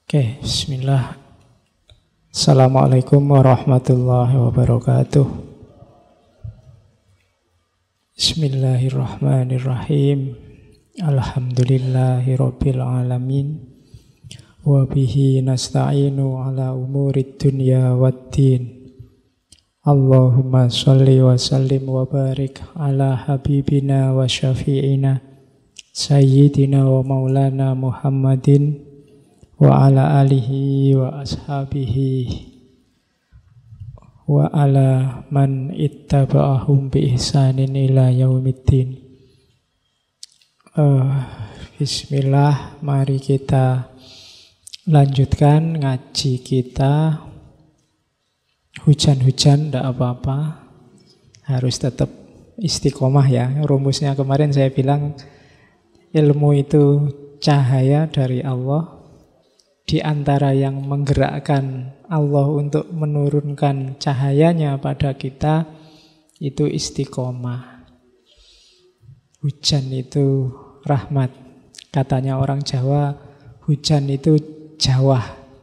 Oke, bismillah. Assalamualaikum warahmatullahi wabarakatuh. Bismillahirrahmanirrahim. Alhamdulillahi rabbil alamin. Wa bihi nasta'inu ala umurid dunya waddin. Allahumma sholli wa sallim wa barik ala habibina wa syafi'ina Sayyidina wa maulana Muhammadin wa ala alihi wa ashabihi wa ala man ittaba'ahum bi ihsanin ila yaumiddin. Bismillah, mari kita lanjutkan ngaji kita. Hujan-hujan tidak apa-apa, harus tetap istiqomah ya. Rumusnya kemarin saya bilang ilmu itu cahaya dari Allah. Di antara yang menggerakkan Allah untuk menurunkan cahayanya pada kita itu istiqomah. Hujan itu rahmat. Katanya orang Jawa, hujan itu jawah.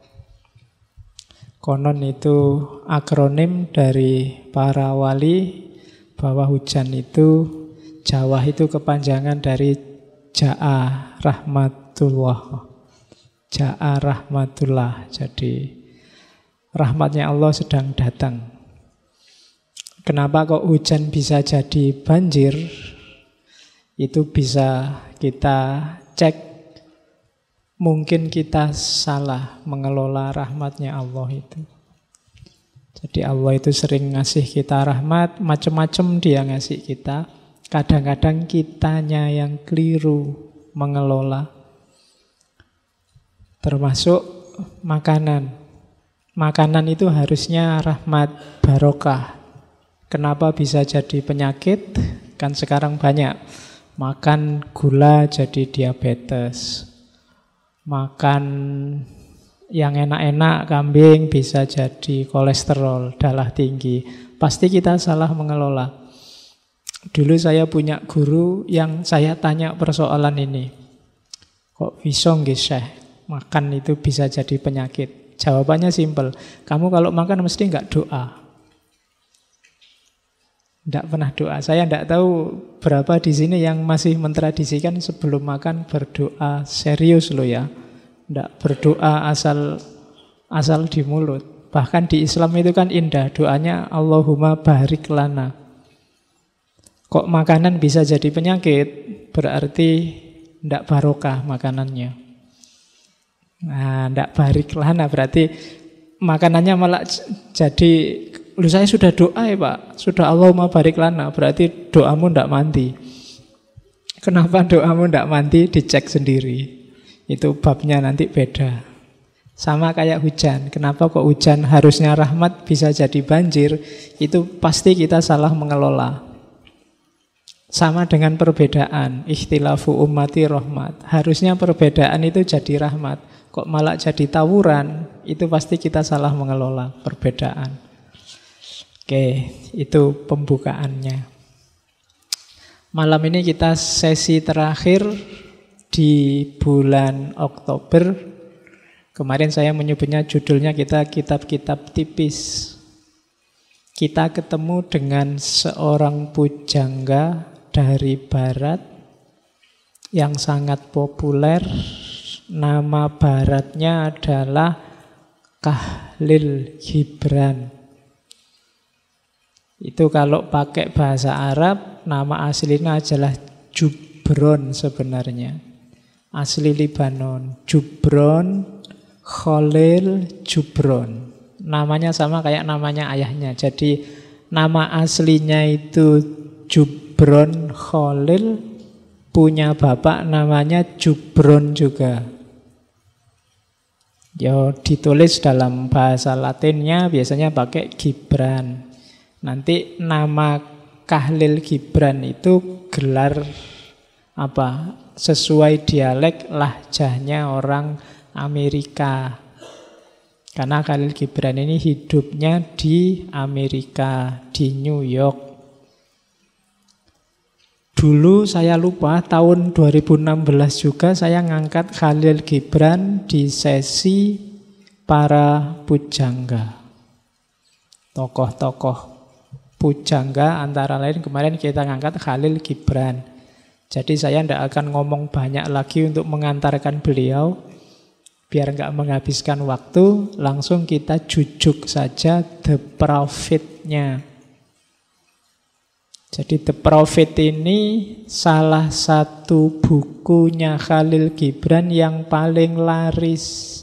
Konon itu akronim dari para wali bahwa hujan itu, jawah itu kepanjangan dari Ja'a Rahmatullah. Ja'a rahmatullah. Jadi rahmatnya Allah sedang datang. Kenapa kok hujan bisa jadi banjir? Itu bisa kita cek. Mungkin kita salah mengelola rahmatnya Allah itu. Jadi Allah itu sering ngasih kita rahmat, macam-macam dia ngasih kita. Kadang-kadang kitanya yang keliru mengelola. Termasuk makanan. Makanan itu harusnya rahmat, barokah. Kenapa bisa jadi penyakit? Kan sekarang banyak. Makan gula jadi diabetes. Makan yang enak-enak, kambing bisa jadi kolesterol, darah tinggi. Pasti kita salah mengelola. Dulu saya punya guru yang saya tanya persoalan ini. Kok bisa nggih, Syekh? Makan itu bisa jadi penyakit. Jawabannya simpel. Kamu kalau makan mesti enggak doa. Enggak pernah doa. Saya enggak tahu berapa di sini yang masih mentradisikan sebelum makan berdoa serius loh ya. Enggak berdoa asal di mulut. Bahkan di Islam itu kan indah. Doanya Allahumma barik lana. Kok makanan bisa jadi penyakit? Berarti enggak barokah makanannya. Nah, ndak barik lana berarti makanannya malah jadi, lu saya sudah doa ya Pak, sudah Allahumma barik lana, berarti doamu ndak mandi. Kenapa doamu ndak mandi? Dicek sendiri. Itu babnya nanti beda. Sama kayak hujan. Kenapa kok hujan harusnya rahmat bisa jadi banjir? Itu pasti kita salah mengelola. Sama dengan perbedaan, ikhtilafu ummati rahmat. Harusnya perbedaan itu jadi rahmat. Kok malah jadi tawuran, itu pasti kita salah mengelola perbedaan. Oke, itu pembukaannya. Malam ini kita sesi terakhir di bulan Oktober. Kemarin saya menyebutnya judulnya kita kitab-kitab tipis. Kita ketemu dengan seorang pujangga dari barat yang sangat populer. Nama baratnya adalah Khalil Gibran. Itu kalau pakai bahasa Arab, nama aslinya adalah Jubron sebenarnya. Asli Libanon. Jubron, Khalil Jubron. Namanya sama kayak namanya ayahnya. Jadi nama aslinya itu Jubron Khalil, punya bapak namanya Jubron juga. Ya ditulis dalam bahasa Latinnya biasanya pakai Gibran. Nanti nama Khalil Gibran itu gelar apa? Sesuai dialek lahjahnya orang Amerika. Karena Khalil Gibran ini hidupnya di Amerika, di New York. Dulu saya lupa, tahun 2016 juga saya ngangkat Khalil Gibran di sesi para pujangga. Tokoh-tokoh pujangga antara lain kemarin kita ngangkat Khalil Gibran. Jadi saya tidak akan ngomong banyak lagi untuk mengantarkan beliau, biar nggak menghabiskan waktu, langsung kita jujuk saja The Prophet-nya. Jadi The Prophet ini salah satu bukunya Khalil Gibran yang paling laris.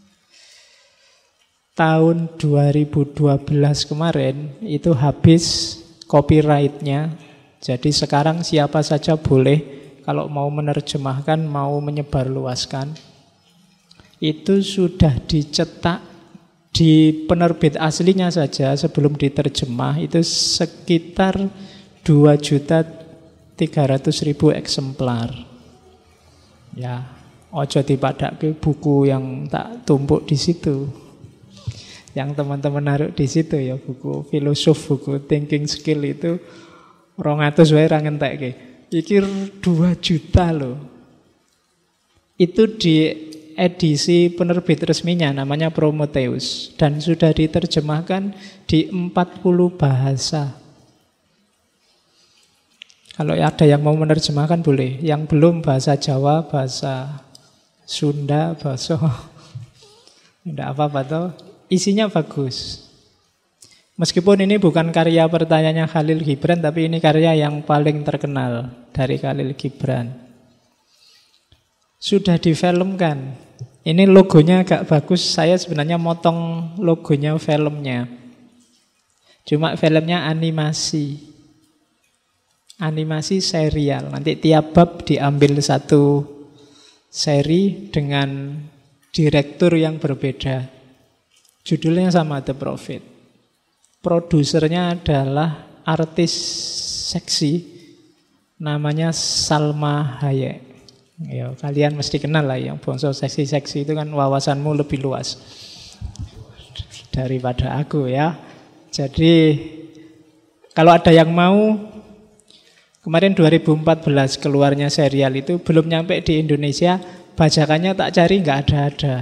Tahun 2012 kemarin itu habis copyright-nya. Jadi sekarang siapa saja boleh kalau mau menerjemahkan, mau menyebarluaskan. Itu sudah dicetak di penerbit aslinya saja sebelum diterjemah itu sekitar 2.300.000 eksemplar. Ya, ojo dipadake buku yang tak tumpuk di situ. Yang teman-teman naruh di situ ya buku filosof, buku thinking skill itu 200 wae ra ngentekke. Iki 2 juta loh. Itu di edisi penerbit resminya namanya Prometheus dan sudah diterjemahkan di 40 bahasa. Kalau ada yang mau menerjemahkan boleh. Yang belum bahasa Jawa, bahasa Sunda, bahasa tidak apa-apa toh. Isinya bagus. Meskipun ini bukan karya pertanyaannya Khalil Gibran, tapi ini karya yang paling terkenal dari Khalil Gibran. Sudah difilmkan. Ini logonya agak bagus. Saya sebenarnya motong logonya filmnya. Cuma filmnya animasi. Animasi serial. Nanti tiap bab diambil satu seri dengan direktur yang berbeda. Judulnya sama, The Prophet. Produsernya adalah artis seksi namanya Salma Hayek. Ya, kalian mesti kenal lah yang bongso seksi-seksi itu kan wawasanmu lebih luas daripada aku ya. Jadi kalau ada yang mau, kemarin 2014 keluarnya serial itu belum nyampe di Indonesia, bajakannya tak cari nggak ada.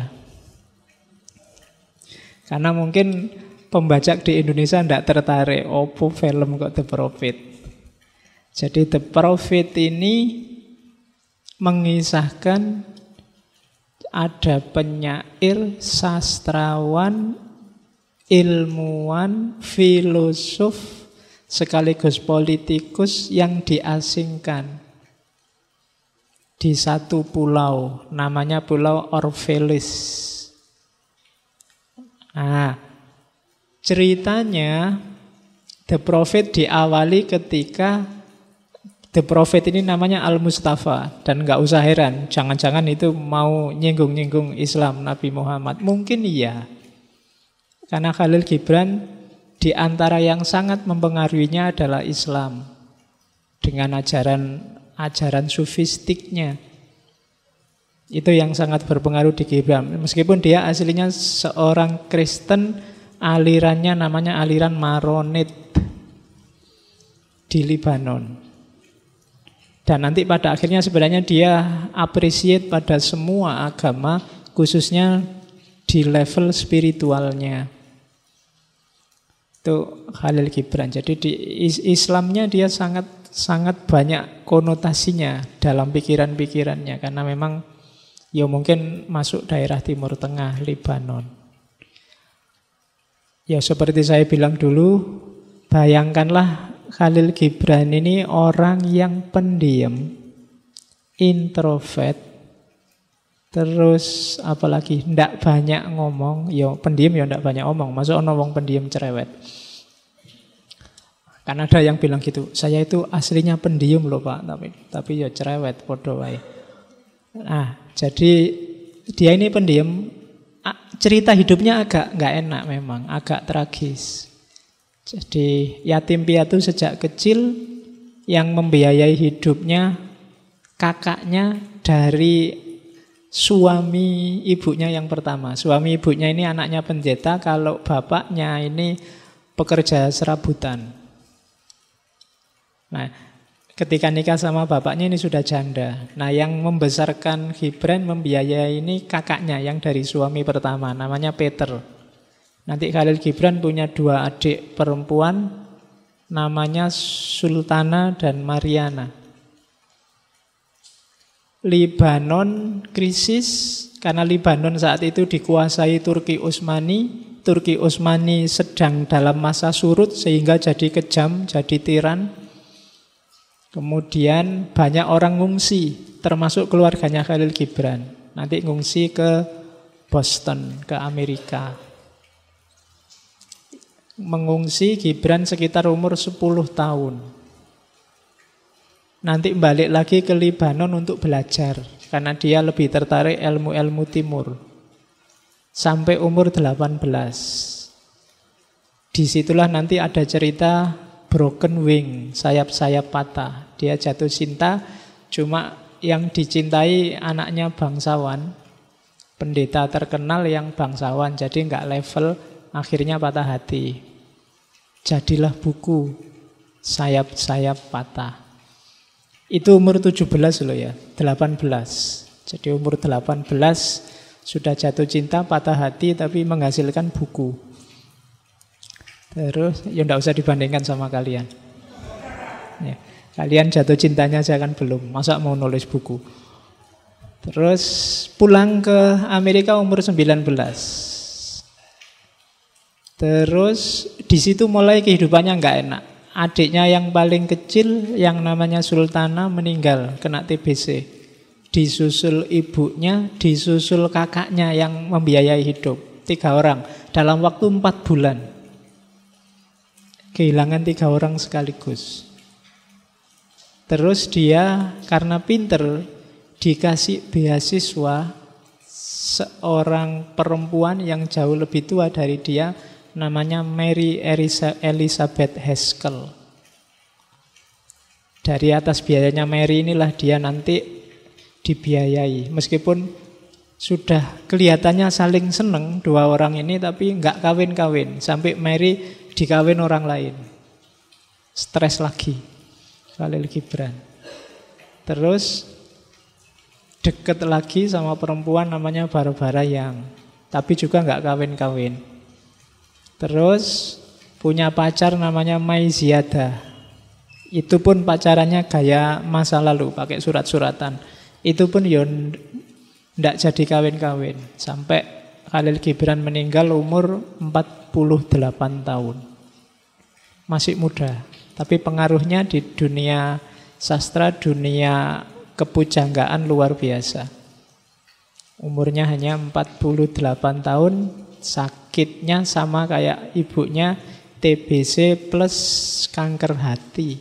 Karena mungkin pembajak di Indonesia tidak tertarik, opo film kok The Prophet. Jadi The Prophet ini mengisahkan ada penyair, sastrawan, ilmuwan, filosof, sekaligus politikus yang diasingkan di satu pulau, namanya Pulau Orpheus. Nah, ceritanya The Prophet diawali ketika The Prophet ini namanya Al-Mustafa. Dan gak usah heran, jangan-jangan itu mau nyinggung-nyinggung Islam Nabi Muhammad. Mungkin iya. Karena Khalil Gibran di antara yang sangat mempengaruhinya adalah Islam. Dengan ajaran sufistiknya. Itu yang sangat berpengaruh di Gibran. Meskipun dia aslinya seorang Kristen, alirannya namanya aliran Maronit di Libanon. Dan nanti pada akhirnya sebenarnya dia appreciate pada semua agama, khususnya di level spiritualnya. Itu Khalil Gibran. Jadi di Islamnya dia sangat banyak konotasinya dalam pikiran-pikirannya. Karena memang ya mungkin masuk daerah Timur Tengah, Libanon. Ya seperti saya bilang dulu, bayangkanlah Khalil Gibran ini orang yang pendiam, introvert, terus apalagi ndak banyak ngomong. Ya pendiam ya ndak banyak ngomong. Masuk ono wong pendiam cerewet. Kan ada yang bilang gitu, saya itu aslinya pendiam loh Pak, tapi ya cerewet podo wae. Nah, jadi dia ini pendiam. Cerita hidupnya agak nggak enak memang, agak tragis. Jadi yatim piatu sejak kecil, yang membiayai hidupnya kakaknya dari suami ibunya yang pertama. Suami ibunya ini anaknya pendeta, kalau bapaknya ini pekerja serabutan. Nah, Ketika nikah sama bapaknya ini sudah janda. Nah, yang membesarkan Gibran, membiayai ini kakaknya yang dari suami pertama, namanya Peter. Nanti Khalil Gibran punya 2 adik perempuan, namanya Sultana dan Mariana. Libanon krisis karena Libanon saat itu dikuasai Turki Utsmani. Turki Utsmani sedang dalam masa surut sehingga jadi kejam, jadi tiran. Kemudian banyak orang ngungsi, termasuk keluarganya Khalil Gibran. Nanti ngungsi ke Boston, ke Amerika. Mengungsi Gibran sekitar umur 10 tahun. Nanti balik lagi ke Libanon untuk belajar, karena dia lebih tertarik ilmu-ilmu timur. Sampai umur 18. Disitulah nanti ada cerita broken wing, sayap-sayap patah. Dia jatuh cinta, cuma yang dicintai anaknya bangsawan, pendeta terkenal yang bangsawan, jadi nggak level, akhirnya patah hati. Jadilah buku Sayap-sayap Patah. Itu umur 17 loh ya, 18. Jadi umur 18 sudah jatuh cinta, patah hati, tapi menghasilkan buku. Terus, ya enggak usah dibandingkan sama kalian. Ya, kalian jatuh cintanya aja kan belum, masa mau nulis buku. Terus pulang ke Amerika umur 19. Terus di situ mulai kehidupannya enggak enak. Adiknya yang paling kecil, yang namanya Sultana, meninggal, kena TBC. Disusul ibunya, disusul kakaknya yang membiayai hidup. 3 orang, dalam waktu 4 bulan. Kehilangan 3 orang sekaligus. Terus dia karena pinter dikasih beasiswa seorang perempuan yang jauh lebih tua dari dia, namanya Mary Elizabeth Haskell. Dari atas biayanya Mary inilah dia nanti dibiayai. Meskipun sudah kelihatannya saling seneng 2 orang ini, tapi nggak kawin-kawin. Sampai Mary dikawin orang lain. Stres lagi Khalil Gibran. Terus deket lagi sama perempuan namanya Barbara Young, tapi juga nggak kawin-kawin. Terus punya pacar namanya Mai Ziada. Itu pun pacarannya gaya masa lalu, pakai surat-suratan. Itu pun ya ndak jadi kawin-kawin. Sampai Khalil Gibran meninggal umur 48 tahun. Masih muda, tapi pengaruhnya di dunia sastra, dunia kepujanggaan luar biasa. Umurnya hanya 48 tahun, sakitnya sama kayak ibunya, TBC plus kanker hati.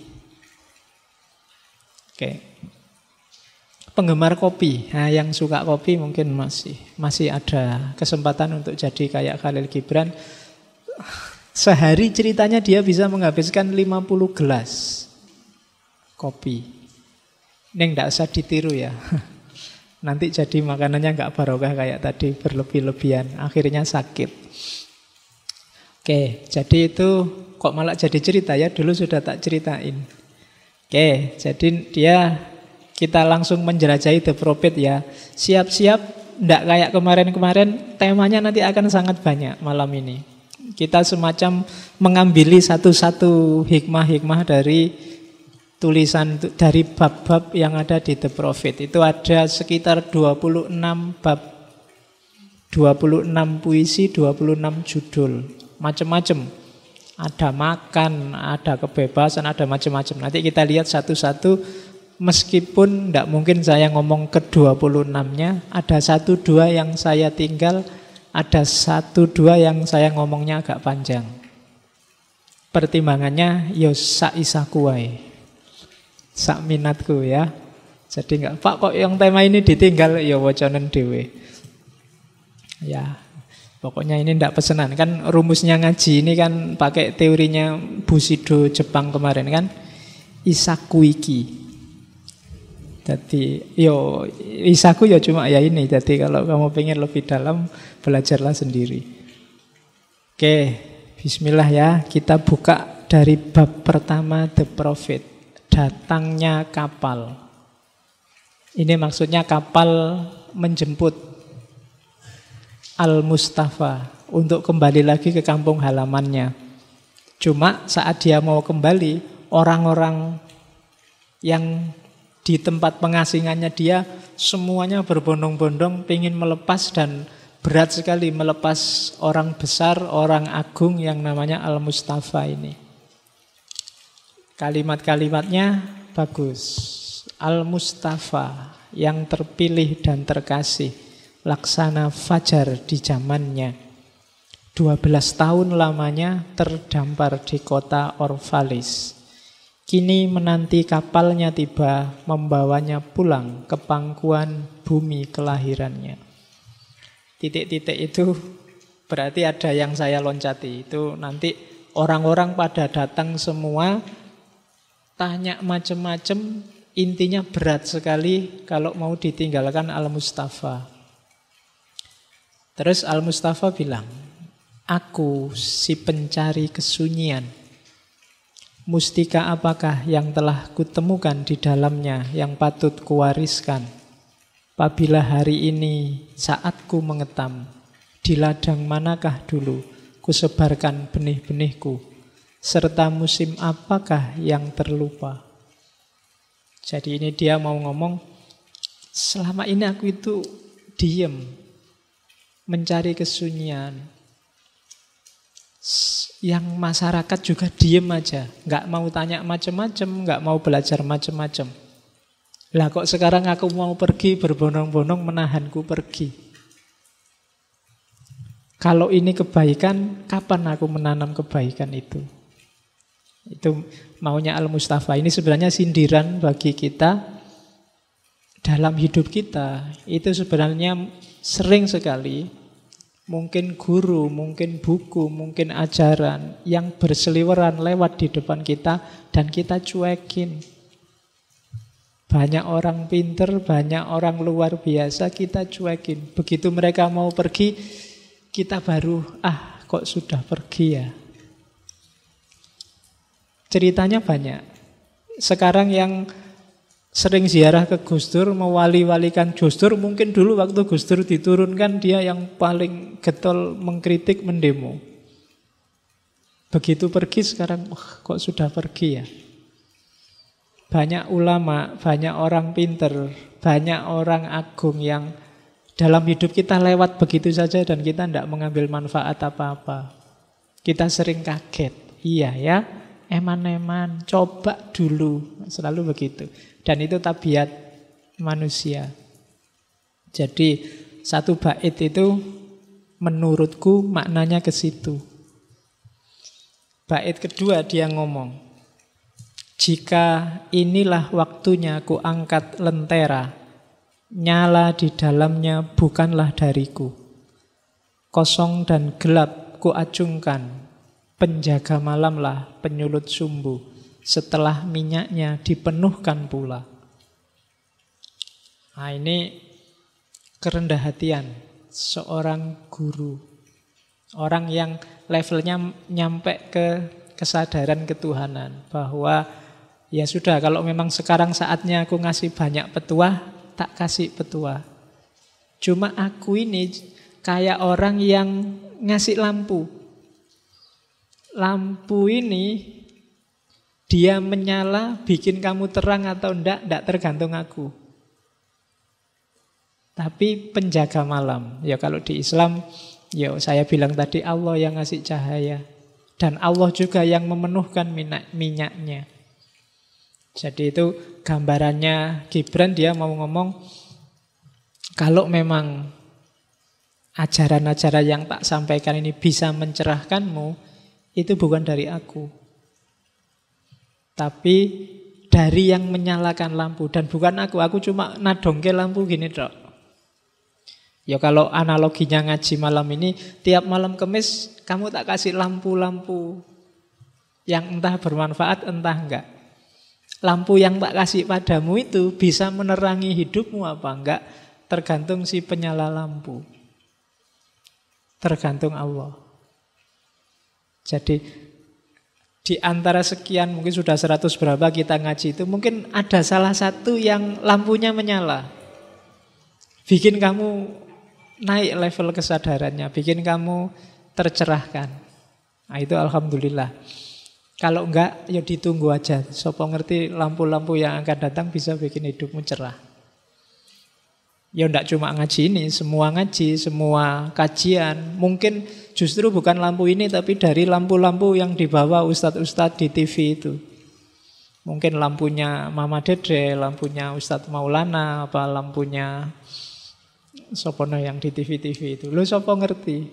Oke. Penggemar kopi, nah yang suka kopi mungkin masih ada kesempatan untuk jadi kayak Khalil Gibran. Sehari ceritanya dia bisa menghabiskan 50 gelas kopi. Ini nggak usah ditiru ya. Nanti jadi makanannya nggak barokah kayak tadi, berlebih-lebihan, akhirnya sakit. Oke, jadi itu kok malah jadi cerita ya, dulu sudah tak ceritain. Oke, jadi dia, kita langsung menjelajahi The Prophet ya. Siap-siap, ndak kayak kemarin-kemarin, temanya nanti akan sangat banyak malam ini. Kita semacam mengambil satu-satu hikmah-hikmah dari tulisan, dari bab-bab yang ada di The Prophet. Itu ada sekitar 26 bab, 26 puisi, 26 judul, macam-macam. Ada makan, ada kebebasan, ada macam-macam. Nanti kita lihat satu-satu. Meskipun tidak mungkin saya ngomong ke 26-nya, ada 1-2 yang saya tinggal, ada 1-2 yang saya ngomongnya agak panjang. Pertimbangannya ya sak isaku wae, sak minatku ya. Jadi enggak, Pak kok yang tema ini ditinggal, ya wacanen dhewe. Ya, pokoknya ini ndak pesenan. Kan rumusnya ngaji ini kan pakai teorinya Bushido Jepang kemarin kan, isaku iki. Jadi yo isaku ya cuma ya ini. Jadi kalau kamu pengen lebih dalam, belajarlah sendiri. Oke, bismillah ya. Kita buka dari bab pertama The Prophet. datangnya kapal. Ini maksudnya kapal menjemput Al-Mustafa untuk kembali lagi ke kampung halamannya. Cuma saat dia mau kembali, orang-orang yang di tempat pengasingannya dia semuanya berbondong-bondong ingin melepas, dan berat sekali melepas orang besar, orang agung yang namanya Al-Mustafa ini. Kalimat-kalimatnya bagus. Al-Mustafa yang terpilih dan terkasih, laksana fajar di zamannya. 12 tahun lamanya terdampar di kota Orphalis. Kini menanti kapalnya tiba, membawanya pulang ke pangkuan bumi kelahirannya. Titik-titik itu berarti ada yang saya loncati. Itu nanti orang-orang pada datang semua, tanya macam-macam. Intinya berat sekali kalau mau ditinggalkan Al-Mustafa. Terus Al-Mustafa bilang, aku si pencari kesunyian. Mustika apakah yang telah kutemukan di dalamnya yang patut kuwariskan? Apabila hari ini saatku mengetam, di ladang manakah dulu kusebarkan benih-benihku? Serta musim apakah yang terlupa? Jadi ini dia mau ngomong, selama ini aku itu diem, mencari kesunyian. Yang masyarakat juga diem aja, nggak mau tanya macam-macam, nggak mau belajar macam-macam. Lah kok sekarang aku mau pergi, berbondong-bondong menahanku pergi. Kalau ini kebaikan, kapan aku menanam kebaikan itu? Itu maunya Al-Mustafa. Ini sebenarnya sindiran bagi kita dalam hidup kita. Itu sebenarnya sering sekali mungkin guru, mungkin buku, mungkin ajaran yang berseliweran lewat di depan kita dan kita cuekin. Banyak orang pinter, banyak orang luar biasa, kita cuekin. Begitu mereka mau pergi, kita baru, kok sudah pergi ya. Ceritanya banyak. Sekarang yang sering ziarah ke Gus Dur, mewali-walikan Gus Dur, mungkin dulu waktu Gus Dur diturunkan dia yang paling getol mengkritik, mendemo. Begitu pergi sekarang, kok sudah pergi ya. Banyak ulama, banyak orang pinter, banyak orang agung yang dalam hidup kita lewat begitu saja dan kita tidak mengambil manfaat apa-apa. Kita sering kaget, iya ya, eman-eman, coba dulu, selalu begitu. Dan itu tabiat manusia. Jadi satu bait itu menurutku maknanya ke situ. Bait kedua dia ngomong, jika inilah waktunya ku angkat lentera, nyala di dalamnya bukanlah dariku. Kosong dan gelap ku acungkan, penjaga malamlah penyulut sumbu, setelah minyaknya dipenuhkan pula. Nah ini kerendah hatian seorang guru. Orang yang levelnya nyampe ke kesadaran ketuhanan. Bahwa ya sudah, kalau memang sekarang saatnya aku ngasih banyak petuah, tak kasih petuah. Cuma aku ini kayak orang yang ngasih lampu. Lampu ini dia menyala, bikin kamu terang atau enggak tergantung aku. Tapi penjaga malam. Ya kalau di Islam, ya saya bilang tadi Allah yang ngasih cahaya. Dan Allah juga yang memenuhkan minyaknya. Jadi itu gambarannya Gibran, dia mau ngomong, kalau memang ajaran-ajaran yang tak sampaikan ini bisa mencerahkanmu, itu bukan dari aku. Tapi dari yang menyalakan lampu. Dan bukan aku cuma nadongke lampu gini dok. Ya kalau analoginya ngaji malam ini, tiap malam Kamis kamu tak kasih lampu-lampu yang entah bermanfaat entah enggak. Lampu yang tak kasih padamu itu bisa menerangi hidupmu apa enggak, tergantung si penyala lampu. Tergantung Allah. Jadi Di antara sekian, mungkin sudah 100 berapa kita ngaji itu, mungkin ada salah satu yang lampunya menyala. Bikin kamu naik level kesadarannya, bikin kamu tercerahkan. Nah itu alhamdulillah. Kalau enggak, ya ditunggu aja. Sopo ngerti lampu-lampu yang akan datang bisa bikin hidupmu cerah. Ya enggak cuma ngaji ini, semua ngaji, semua kajian. Mungkin justru bukan lampu ini, tapi dari lampu-lampu yang dibawa ustadz-ustadz di TV itu. Mungkin lampunya Mama Dede, lampunya Ustadz Maulana, apa lampunya sopono yang di TV-TV itu. Lu sopo ngerti?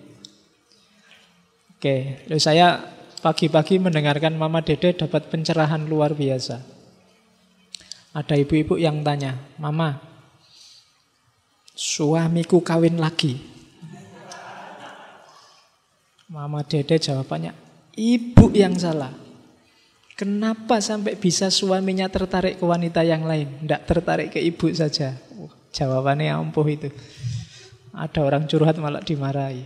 Oke, lu saya pagi-pagi mendengarkan Mama Dede dapat pencerahan luar biasa. Ada ibu-ibu yang tanya, Mama, suamiku kawin lagi. Mama Dede jawabannya, ibu yang salah. Kenapa sampai bisa suaminya tertarik ke wanita yang lain? Tidak tertarik ke ibu saja. Jawabannya ampuh itu. Ada orang curhat malah dimarahi.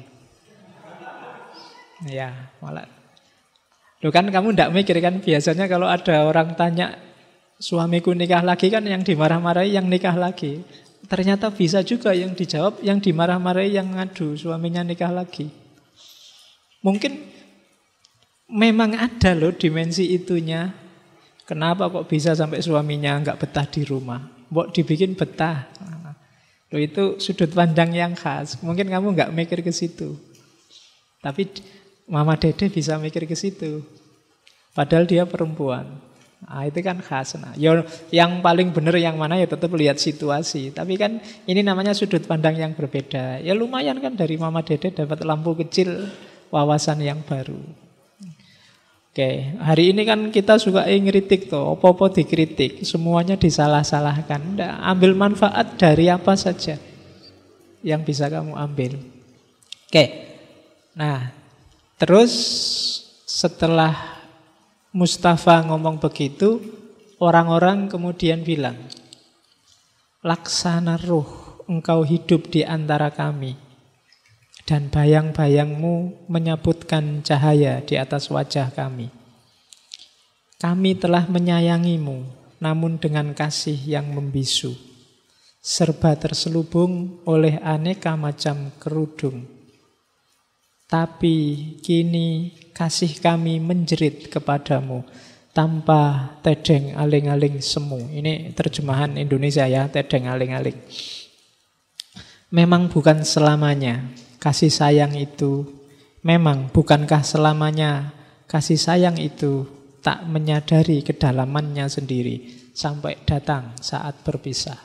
Ya, malah. Loh kan kamu tidak mikir kan, biasanya kalau ada orang tanya suamiku nikah lagi kan yang dimarah-marahi yang nikah lagi. Ternyata bisa juga yang dijawab, yang dimarah-marahi yang ngadu suaminya nikah lagi. Mungkin memang ada loh dimensi itunya. Kenapa kok bisa sampai suaminya nggak betah di rumah? Mbok dibikin betah. Loh itu sudut pandang yang khas. Mungkin kamu nggak mikir ke situ. Tapi Mama Dede bisa mikir ke situ. Padahal dia perempuan. Nah, itu kan khas. Nah, yang paling benar yang mana ya tetap lihat situasi. Tapi kan ini namanya sudut pandang yang berbeda. Ya lumayan kan dari Mama Dede dapat lampu kecil, wawasan yang baru. Oke, hari ini kan kita suka ngeritik tuh, apa-apa dikritik, semuanya disalah-salahkan. Nah, ambil manfaat dari apa saja yang bisa kamu ambil. Oke, nah terus setelah Mustafa ngomong begitu, orang-orang kemudian bilang, Laksana ruh, engkau hidup di antara kami, dan bayang-bayangmu menyabutkan cahaya di atas wajah kami. Kami telah menyayangimu, namun dengan kasih yang membisu, serba terselubung oleh aneka macam kerudung. Tapi kini kasih kami menjerit kepadamu tanpa tedeng aling-aling semu. Ini terjemahan Indonesia ya, tedeng aling-aling. Memang bukan selamanya kasih sayang itu, memang bukankah selamanya kasih sayang itu tak menyadari kedalamannya sendiri sampai datang saat berpisah.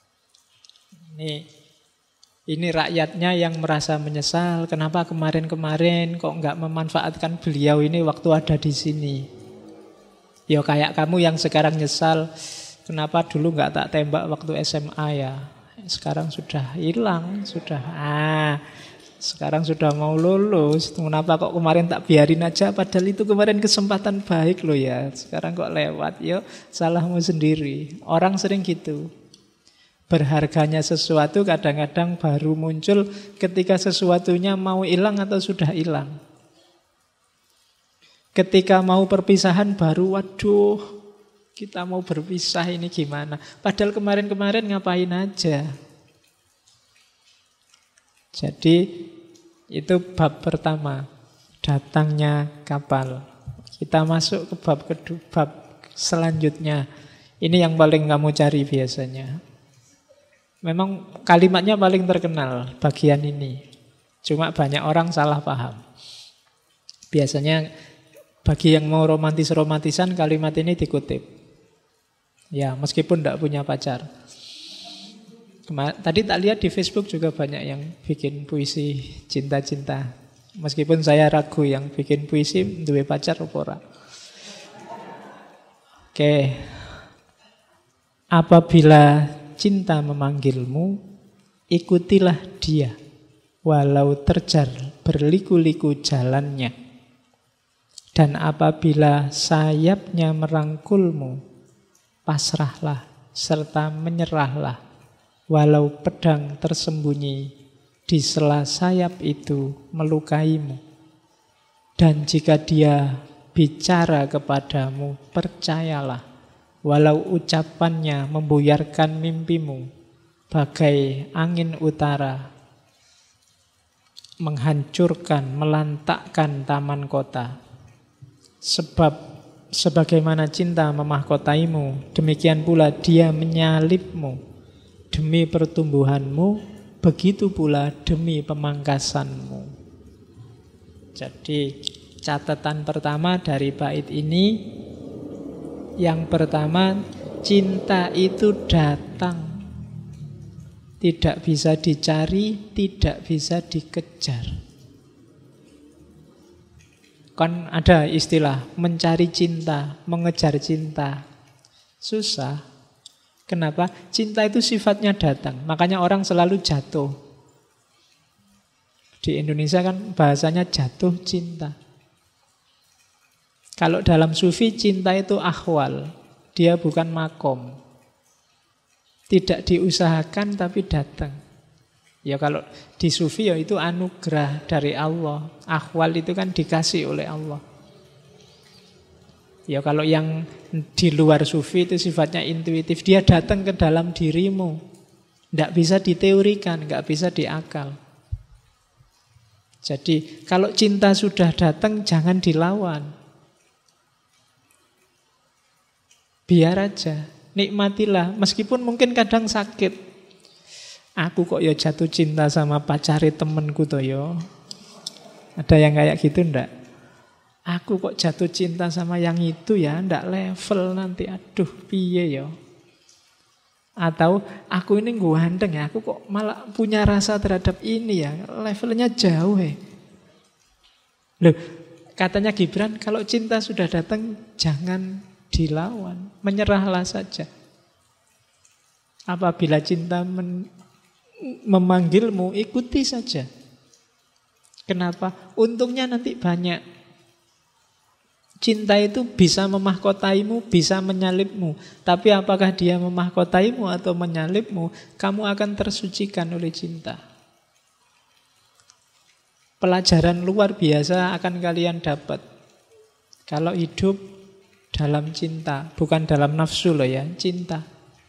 Ini rakyatnya yang merasa menyesal, kenapa kemarin-kemarin kok nggak memanfaatkan beliau ini waktu ada di sini. Ya kayak kamu yang sekarang nyesal, kenapa dulu nggak tak tembak waktu SMA ya. Sekarang sudah hilang, sekarang sudah mau lulus. Kenapa kok kemarin tak biarin aja, padahal itu kemarin kesempatan baik loh ya. Sekarang kok lewat, yo salahmu sendiri. Orang sering gitu. Berharganya sesuatu kadang-kadang baru muncul ketika sesuatunya mau hilang atau sudah hilang. Ketika mau perpisahan baru, waduh, kita mau berpisah ini gimana. Padahal kemarin-kemarin ngapain aja. Jadi itu bab pertama, datangnya kapal. Kita masuk ke bab kedua, bab selanjutnya. Ini yang paling kamu cari biasanya. Memang kalimatnya paling terkenal bagian ini. Cuma banyak orang salah paham. Biasanya bagi yang mau romantis-romantisan kalimat ini dikutip. Ya, meskipun tidak punya pacar. Tadi tak lihat di Facebook juga banyak yang bikin puisi cinta-cinta. Meskipun saya ragu yang bikin puisi duwe pacar apa ora. Oke. Apabila cinta memanggilmu, ikutilah dia, walau terjar berliku-liku jalannya. Dan apabila sayapnya merangkulmu, pasrahlah serta menyerahlah, walau pedang tersembunyi di sela sayap itu melukaimu. Dan jika dia bicara kepadamu, percayalah. Walau ucapannya membuyarkan mimpimu, bagai angin utara, menghancurkan, melantakkan taman kota. Sebab sebagaimana cinta memahkotaimu, demikian pula dia menyalipmu. Demi pertumbuhanmu, begitu pula demi pemangkasanmu. Jadi catatan pertama dari bait ini, yang pertama, cinta itu datang. Tidak bisa dicari, tidak bisa dikejar. Kan ada istilah mencari cinta, mengejar cinta. Susah. Kenapa? Cinta itu sifatnya datang. Makanya orang selalu jatuh. Di Indonesia kan bahasanya jatuh cinta. Kalau dalam sufi cinta itu ahwal. Dia bukan makom. Tidak diusahakan tapi datang. Ya kalau di sufi ya itu anugerah dari Allah. Ahwal itu kan dikasih oleh Allah. Ya kalau yang di luar sufi itu sifatnya intuitif. Dia datang ke dalam dirimu. Tidak bisa diteorikan, tidak bisa diakal. Jadi kalau cinta sudah datang jangan dilawan. Biar aja, nikmatilah. Meskipun mungkin kadang sakit. Aku kok ya jatuh cinta sama pacari temenku toh yo. Ada yang kayak gitu ndak? Aku kok jatuh cinta sama yang itu ya, ndak level nanti. Aduh, piye yo. Atau aku ini ganteng ya, aku kok malah punya rasa terhadap ini ya, levelnya jauh ya. Loh, katanya Gibran, kalau cinta sudah datang jangan dilawan, menyerahlah saja. Apabila cinta memanggilmu, ikuti saja. Kenapa? Untungnya nanti banyak. Cinta itu bisa memahkotaimu, bisa menyalipmu. Tapi apakah dia memahkotaimu atau menyalipmu, kamu akan tersucikan oleh cinta. Pelajaran luar biasa akan kalian dapat kalau hidup dalam cinta, bukan dalam nafsu loh ya, cinta.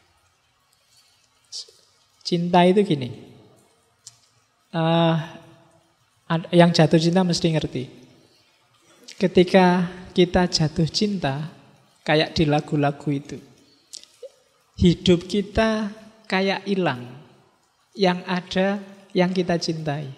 Cinta itu gini, yang jatuh cinta mesti ngerti. Ketika kita jatuh cinta, kayak di lagu-lagu itu, hidup kita kayak hilang. Yang ada yang kita cintai.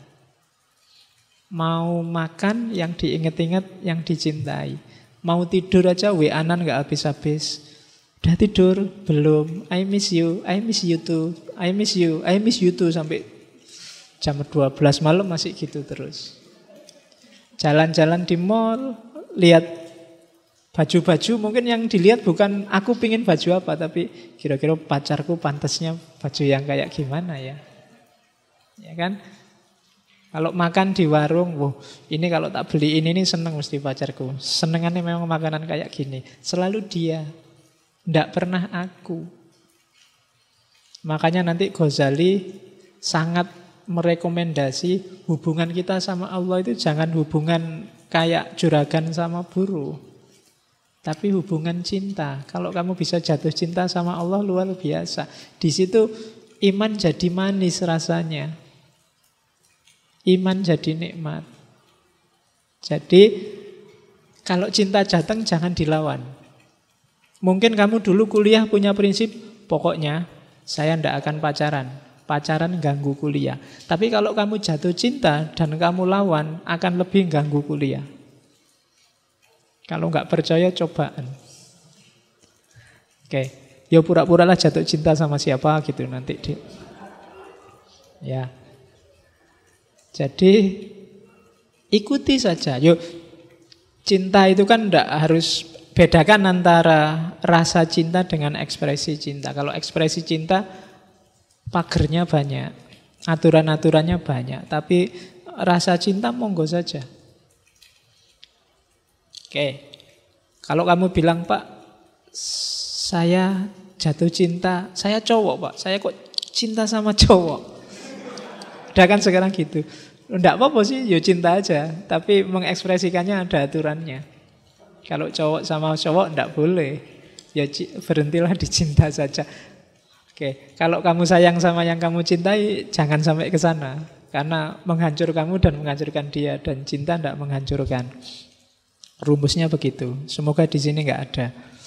Mau makan yang diinget-inget, yang dicintai. Mau tidur aja WA-an gak habis-habis. Udah tidur? Belum. I miss you too. I miss you too. Sampai jam 12 malam masih gitu terus. Jalan-jalan di mall, lihat baju-baju, mungkin yang dilihat bukan aku pingin baju apa, tapi kira-kira pacarku pantasnya baju yang kayak gimana ya. Ya kan? Kalau makan di warung, wah ini kalau tak beli ini seneng mesti pacarku. Senengannya memang makanan kayak gini. Selalu dia, tidak pernah aku. Makanya nanti Ghazali sangat merekomendasi hubungan kita sama Allah itu jangan hubungan kayak juragan sama buruh. Tapi hubungan cinta. Kalau kamu bisa jatuh cinta sama Allah luar biasa. Di situ iman jadi manis rasanya. Iman jadi nikmat. Jadi kalau cinta datang jangan dilawan. Mungkin kamu dulu kuliah punya prinsip, pokoknya saya tidak akan pacaran. Pacaran ganggu kuliah. Tapi kalau kamu jatuh cinta dan kamu lawan, akan lebih ganggu kuliah. Kalau nggak percaya cobaan. Oke, ya pura-puralah jatuh cinta sama siapa gitu nanti. Ya. Jadi ikuti saja. Yuk, cinta itu kan tidak harus bedakan antara rasa cinta dengan ekspresi cinta. Kalau ekspresi cinta pagernya banyak, aturan-aturannya banyak, tapi rasa cinta monggo saja. Oke. Kalau kamu bilang, Pak, saya jatuh cinta, saya cowok, Pak, saya kok cinta sama cowok. Udah kan sekarang gitu. Enggak apa-apa sih, ya cinta aja. Tapi mengekspresikannya ada aturannya. Kalau cowok sama cowok enggak boleh. Ya berhentilah di cinta saja. Oke, kalau kamu sayang sama yang kamu cintai, jangan sampai ke sana. Karena menghancur kamu dan menghancurkan dia. Dan cinta enggak menghancurkan. Rumusnya begitu. Semoga di sini enggak ada.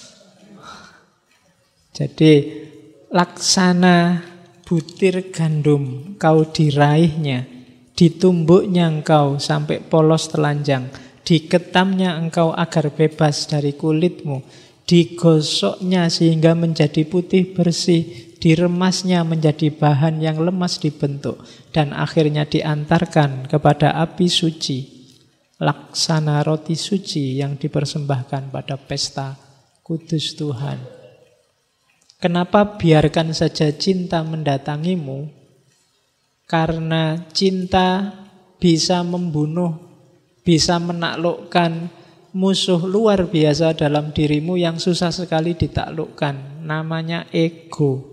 Jadi, laksana butir gandum kau diraihnya, ditumbuknya engkau sampai polos telanjang, diketamnya engkau agar bebas dari kulitmu, digosoknya sehingga menjadi putih bersih, diremasnya menjadi bahan yang lemas dibentuk, dan akhirnya diantarkan kepada api suci. Laksana roti suci yang dipersembahkan pada pesta kudus Tuhan. Kenapa biarkan saja cinta mendatangimu? Karena cinta bisa membunuh, bisa menaklukkan musuh luar biasa dalam dirimu yang susah sekali ditaklukkan. Namanya ego.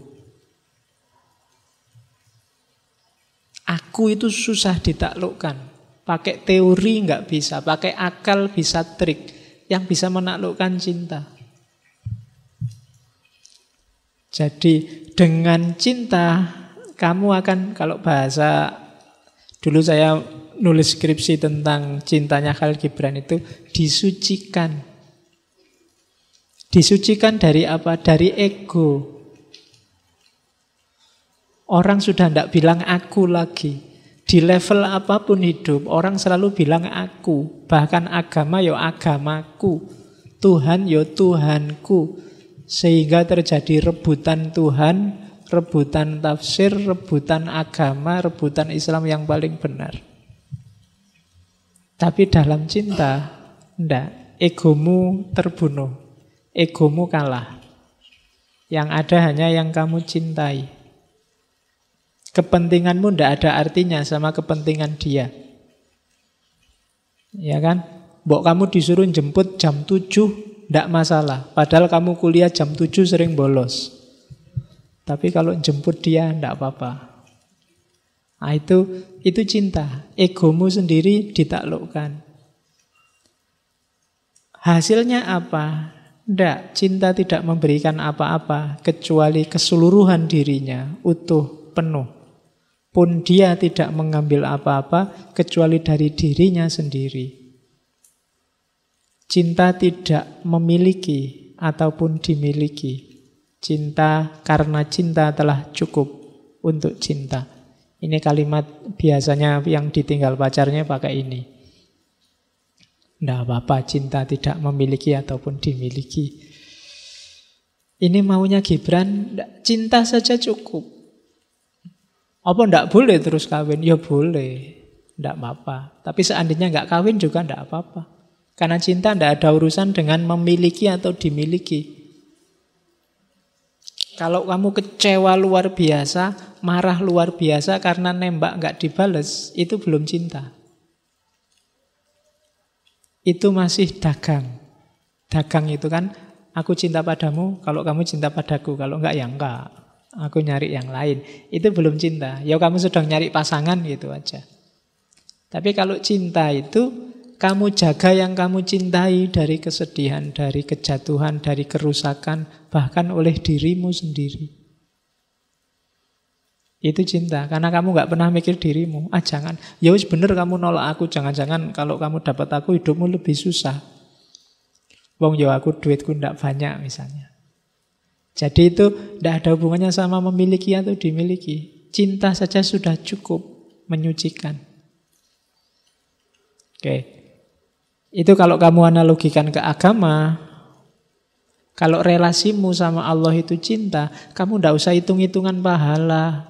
Aku itu susah ditaklukkan. Pakai teori nggak bisa, pakai akal bisa trik. Yang bisa menaklukkan cinta. Jadi dengan cinta kamu akan, kalau bahasa dulu saya nulis skripsi tentang cintanya Khalil Gibran itu, disucikan. Disucikan dari apa? Dari ego. Orang sudah tidak bilang aku lagi. Di level apapun hidup, orang selalu bilang aku. Bahkan agama ya agamaku. Tuhan ya Tuhanku. Sehingga terjadi rebutan Tuhan, rebutan tafsir, rebutan agama, rebutan Islam yang paling benar. Tapi dalam cinta, enggak. Egomu terbunuh. Egomu kalah. Yang ada hanya yang kamu cintai. Kepentinganmu enggak ada artinya sama kepentingan dia. Ya kan? Mbok kamu disuruh jemput jam 7, enggak masalah. Padahal kamu kuliah jam 7 sering bolos. Tapi kalau jemput dia enggak apa-apa. Nah, itu cinta. Egomu sendiri ditaklukkan. Hasilnya apa? Enggak, cinta tidak memberikan apa-apa kecuali keseluruhan dirinya, utuh, penuh. Pun dia tidak mengambil apa-apa kecuali dari dirinya sendiri. Cinta tidak memiliki ataupun dimiliki. Cinta karena cinta telah cukup untuk cinta. Ini kalimat biasanya yang ditinggal pacarnya pakai ini. Tidak apa-apa cinta tidak memiliki ataupun dimiliki. Ini maunya Gibran, cinta saja cukup. Apa tidak boleh terus kawin? Ya boleh, tidak apa-apa. Tapi seandainya nggak kawin juga tidak apa-apa. Karena cinta tidak ada urusan dengan memiliki atau dimiliki. Kalau kamu kecewa luar biasa, marah luar biasa karena nembak nggak dibales, itu belum cinta. Itu masih dagang. Dagang itu kan, aku cinta padamu, kalau kamu cinta padaku, kalau enggak ya enggak. Aku nyari yang lain. Itu belum cinta. Ya kamu sedang nyari pasangan gitu aja. Tapi kalau cinta itu, kamu jaga yang kamu cintai dari kesedihan, dari kejatuhan, dari kerusakan, bahkan oleh dirimu sendiri. Itu cinta, karena kamu gak pernah mikir dirimu. Ah jangan, ya wis bener kamu nolak aku, jangan-jangan kalau kamu dapat aku hidupmu lebih susah. Wong ya aku duitku ndak banyak misalnya. Jadi itu tidak ada hubungannya sama memiliki atau dimiliki. Cinta saja sudah cukup menyucikan. Oke. Itu kalau kamu analogikan ke agama. Kalau relasimu sama Allah itu cinta, kamu tidak usah hitung-hitungan pahala.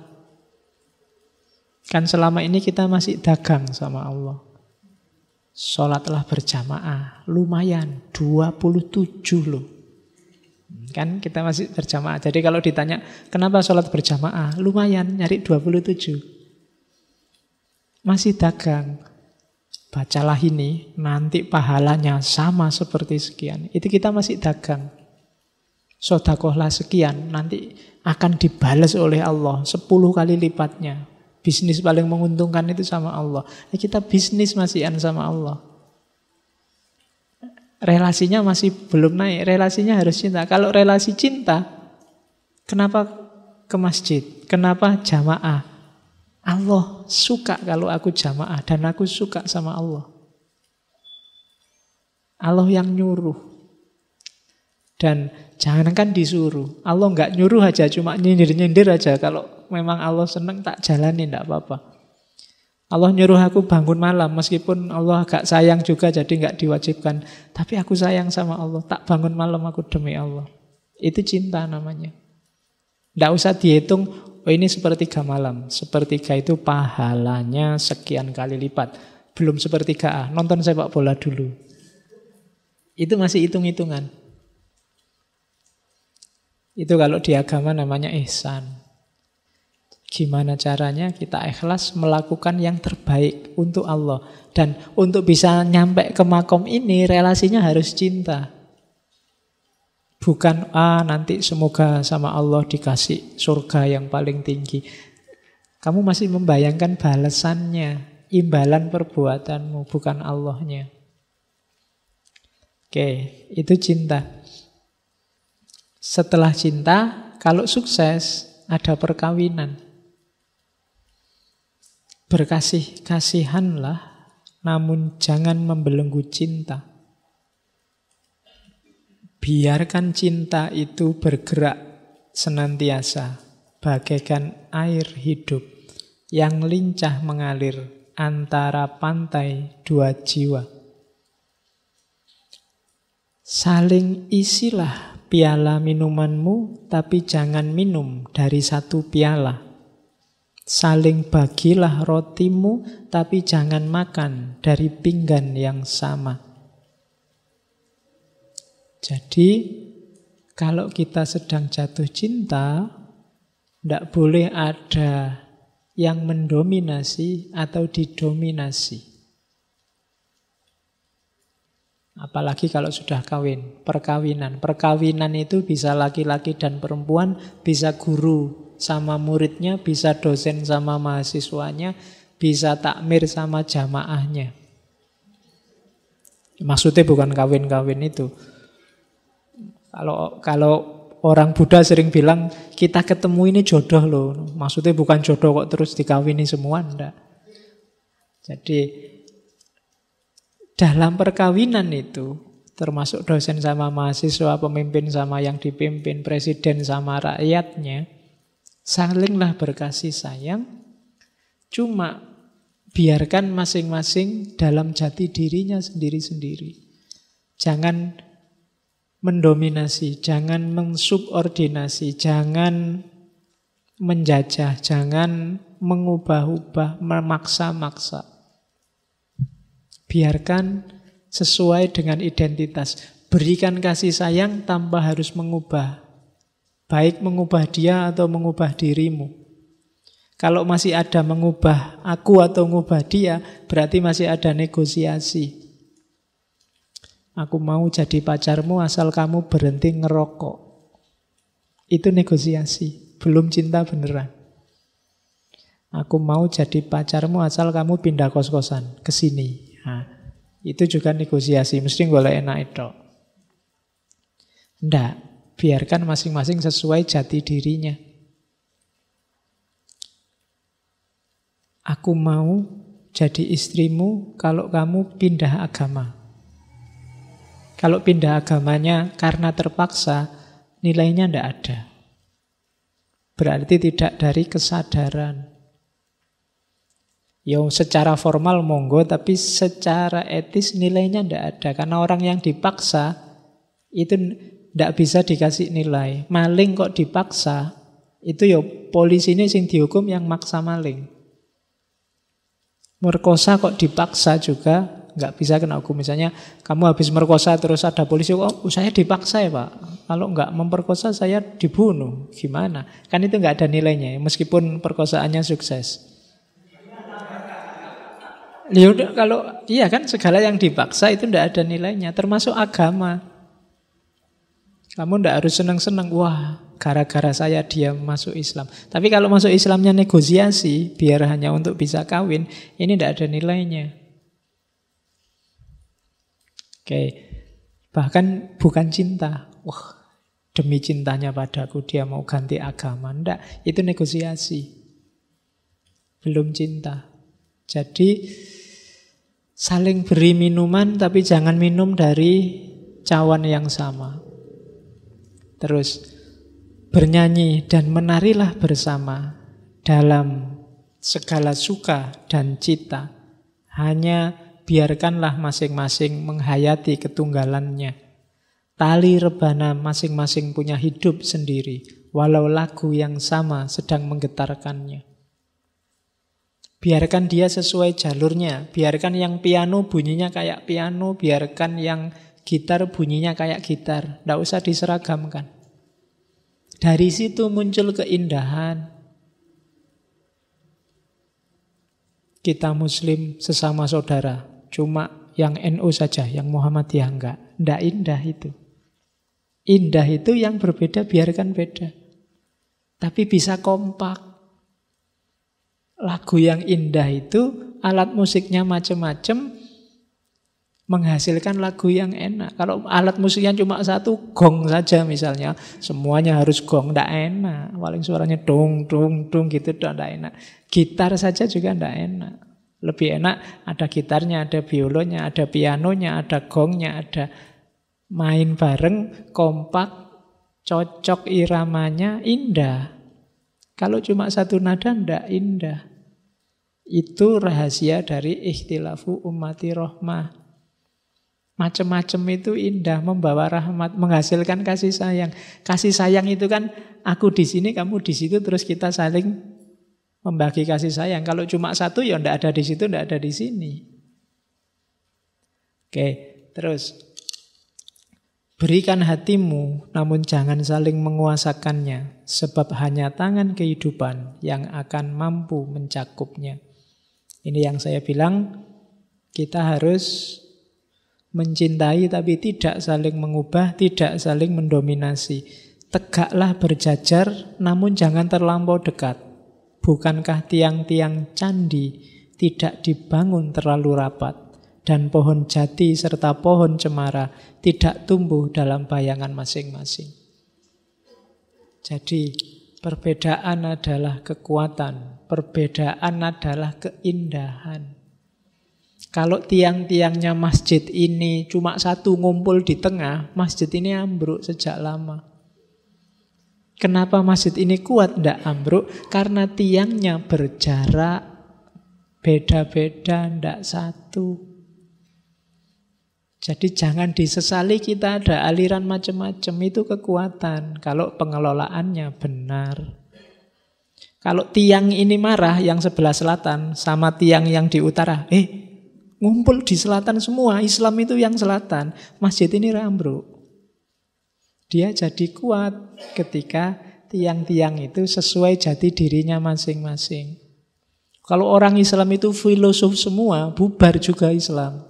Kan selama ini kita masih dagang sama Allah. Sholatlah berjamaah, lumayan 27 loh. Kan kita masih berjamaah. Jadi kalau ditanya, kenapa sholat berjamaah? Lumayan, nyari 27. Masih dagang. Bacalah ini, nanti pahalanya sama seperti sekian. Itu kita masih dagang. Sodakohlah sekian, nanti akan dibalas oleh Allah 10 kali lipatnya. Bisnis paling menguntungkan itu sama Allah. Kita bisnis masihan sama Allah. relasinya masih belum naik. Relasinya harus cinta. Kalau relasi cinta, kenapa ke masjid? Kenapa jamaah? Allah suka kalau aku jamaah dan aku suka sama Allah. Allah yang nyuruh. Dan jangankan disuruh. Allah nggak nyuruh aja, cuma nyindir-nyindir aja. Kalau memang Allah seneng tak jalani, tidak apa-apa. Allah nyuruh aku bangun malam, meskipun Allah agak sayang juga jadi nggak diwajibkan. Tapi aku sayang sama Allah, tak bangun malam aku demi Allah. Itu cinta namanya. Nggak usah dihitung, oh ini sepertiga malam. Sepertiga itu pahalanya sekian kali lipat. Belum sepertiga, nonton sepak bola dulu. Itu masih hitung-hitungan. Itu kalau di agama namanya ihsan. Gimana caranya kita ikhlas melakukan yang terbaik untuk Allah. Dan untuk bisa nyampe ke makom ini, relasinya harus cinta. Bukan, nanti semoga sama Allah dikasih surga yang paling tinggi. Kamu masih membayangkan balasannya, imbalan perbuatanmu, bukan Allahnya. Oke, itu cinta. Setelah cinta, kalau sukses, ada perkawinan. Berkasih-kasihanlah, namun jangan membelenggu cinta. Biarkan cinta itu bergerak senantiasa, bagaikan air hidup yang lincah mengalir antara pantai dua jiwa. Saling isilah piala minumanmu, tapi jangan minum dari satu piala. Saling bagilah rotimu, tapi jangan makan dari pinggan yang sama. Jadi, kalau kita sedang jatuh cinta, tidak boleh ada yang mendominasi atau didominasi. Apalagi kalau sudah kawin, perkawinan. Perkawinan itu bisa laki-laki dan perempuan, bisa guru sama muridnya, bisa dosen sama mahasiswanya, bisa takmir sama jamaahnya. Maksudnya bukan kawin-kawin itu. Kalau orang Buddha sering bilang, kita ketemu ini jodoh loh. Maksudnya bukan jodoh kok terus dikawini semua, enggak. Jadi dalam perkawinan itu, termasuk dosen sama mahasiswa, pemimpin sama yang dipimpin, presiden sama rakyatnya, salinglah berkasih sayang, cuma biarkan masing-masing dalam jati dirinya sendiri-sendiri. Jangan mendominasi, jangan mensubordinasi, jangan menjajah, jangan mengubah-ubah, memaksa-maksa. Biarkan sesuai dengan identitas. Berikan kasih sayang tanpa harus mengubah. Baik mengubah dia atau mengubah dirimu. Kalau masih ada mengubah aku atau mengubah dia, berarti masih ada negosiasi. Aku mau jadi pacarmu asal kamu berhenti ngerokok. Itu negosiasi, belum cinta beneran. Aku mau jadi pacarmu asal kamu pindah kos-kosan ke sini. Nah, itu juga negosiasi, mesti golek enak itu. Ndak, biarkan masing-masing sesuai jati dirinya. Aku mau jadi istrimu kalau kamu pindah agama. Kalau pindah agamanya karena terpaksa, nilainya ndak ada. Berarti tidak dari kesadaran. Ya secara formal monggo, tapi secara etis nilainya tidak ada. Karena orang yang dipaksa itu tidak bisa dikasih nilai. Maling kok dipaksa, itu ya polisi ini sing dihukum yang maksa maling. Merkosa kok dipaksa juga nggak bisa kena hukum. Misalnya kamu habis merkosa terus ada polisi, oh saya dipaksa ya Pak. Kalau nggak memperkosa saya dibunuh. Gimana? Kan itu nggak ada nilainya, meskipun perkosaannya sukses. Yaudah, kalau iya kan segala yang dipaksa itu tidak ada nilainya, termasuk agama. Kamu tidak harus senang-senang, wah gara-gara saya dia masuk Islam. Tapi kalau masuk Islamnya negosiasi, biar hanya untuk bisa kawin, ini tidak ada nilainya. Oke, Bahkan bukan cinta. Wah, demi cintanya padaku dia mau ganti agama. Enggak, itu negosiasi. Belum cinta. Jadi saling beri minuman tapi jangan minum dari cawan yang sama. Terus bernyanyi dan menarilah bersama dalam segala suka dan cita. Hanya biarkanlah masing-masing menghayati ketunggalannya. Tali rebana masing-masing punya hidup sendiri, walau lagu yang sama sedang menggetarkannya. Biarkan dia sesuai jalurnya. Biarkan yang piano bunyinya kayak piano. Biarkan yang gitar bunyinya kayak gitar. Tidak usah diseragamkan. Dari situ muncul keindahan. Kita Muslim sesama saudara. Cuma yang NU saja, yang Muhammadiyah enggak. Tidak indah itu. Indah itu yang berbeda biarkan beda. Tapi bisa kompak. Lagu yang indah itu alat musiknya macam-macam menghasilkan lagu yang enak. Kalau alat musiknya cuma satu, gong saja misalnya, semuanya harus gong, tidak enak. Paling suaranya dong, dong, dong gitu, tidak enak. Gitar saja juga tidak enak. Lebih enak ada gitarnya, ada biolonya, ada pianonya, ada gongnya, ada main bareng, kompak, cocok iramanya, indah. Kalau cuma satu nada, tidak indah. Itu rahasia dari ikhtilafu ummati rahmah. Macam-macam itu indah, membawa rahmat, menghasilkan kasih sayang. Kasih sayang itu kan aku di sini, kamu di situ, terus kita saling membagi kasih sayang. Kalau cuma satu ya tidak ada di situ, tidak ada di sini. Oke, terus berikan hatimu, namun jangan saling menguasakannya, sebab hanya tangan kehidupan yang akan mampu mencakupnya. Ini yang saya bilang, kita harus mencintai tapi tidak saling mengubah, tidak saling mendominasi. Tegaklah berjajar, namun jangan terlampau dekat. Bukankah tiang-tiang candi tidak dibangun terlalu rapat, dan pohon jati serta pohon cemara tidak tumbuh dalam bayangan masing-masing. Jadi perbedaan adalah kekuatan, perbedaan adalah keindahan. Kalau tiang-tiangnya masjid ini cuma satu ngumpul di tengah, masjid ini ambruk sejak lama. Kenapa masjid ini kuat tidak ambruk? Karena tiangnya berjarak, beda-beda, tidak satu. Jadi jangan disesali kita ada aliran macam-macam, itu kekuatan kalau pengelolaannya benar. Kalau tiang ini marah yang sebelah selatan sama tiang yang di utara, ngumpul di selatan semua, Islam itu yang selatan, masjid ini ambruk. Dia jadi kuat ketika tiang-tiang itu sesuai jati dirinya masing-masing. Kalau orang Islam itu filosof semua, bubar juga Islam.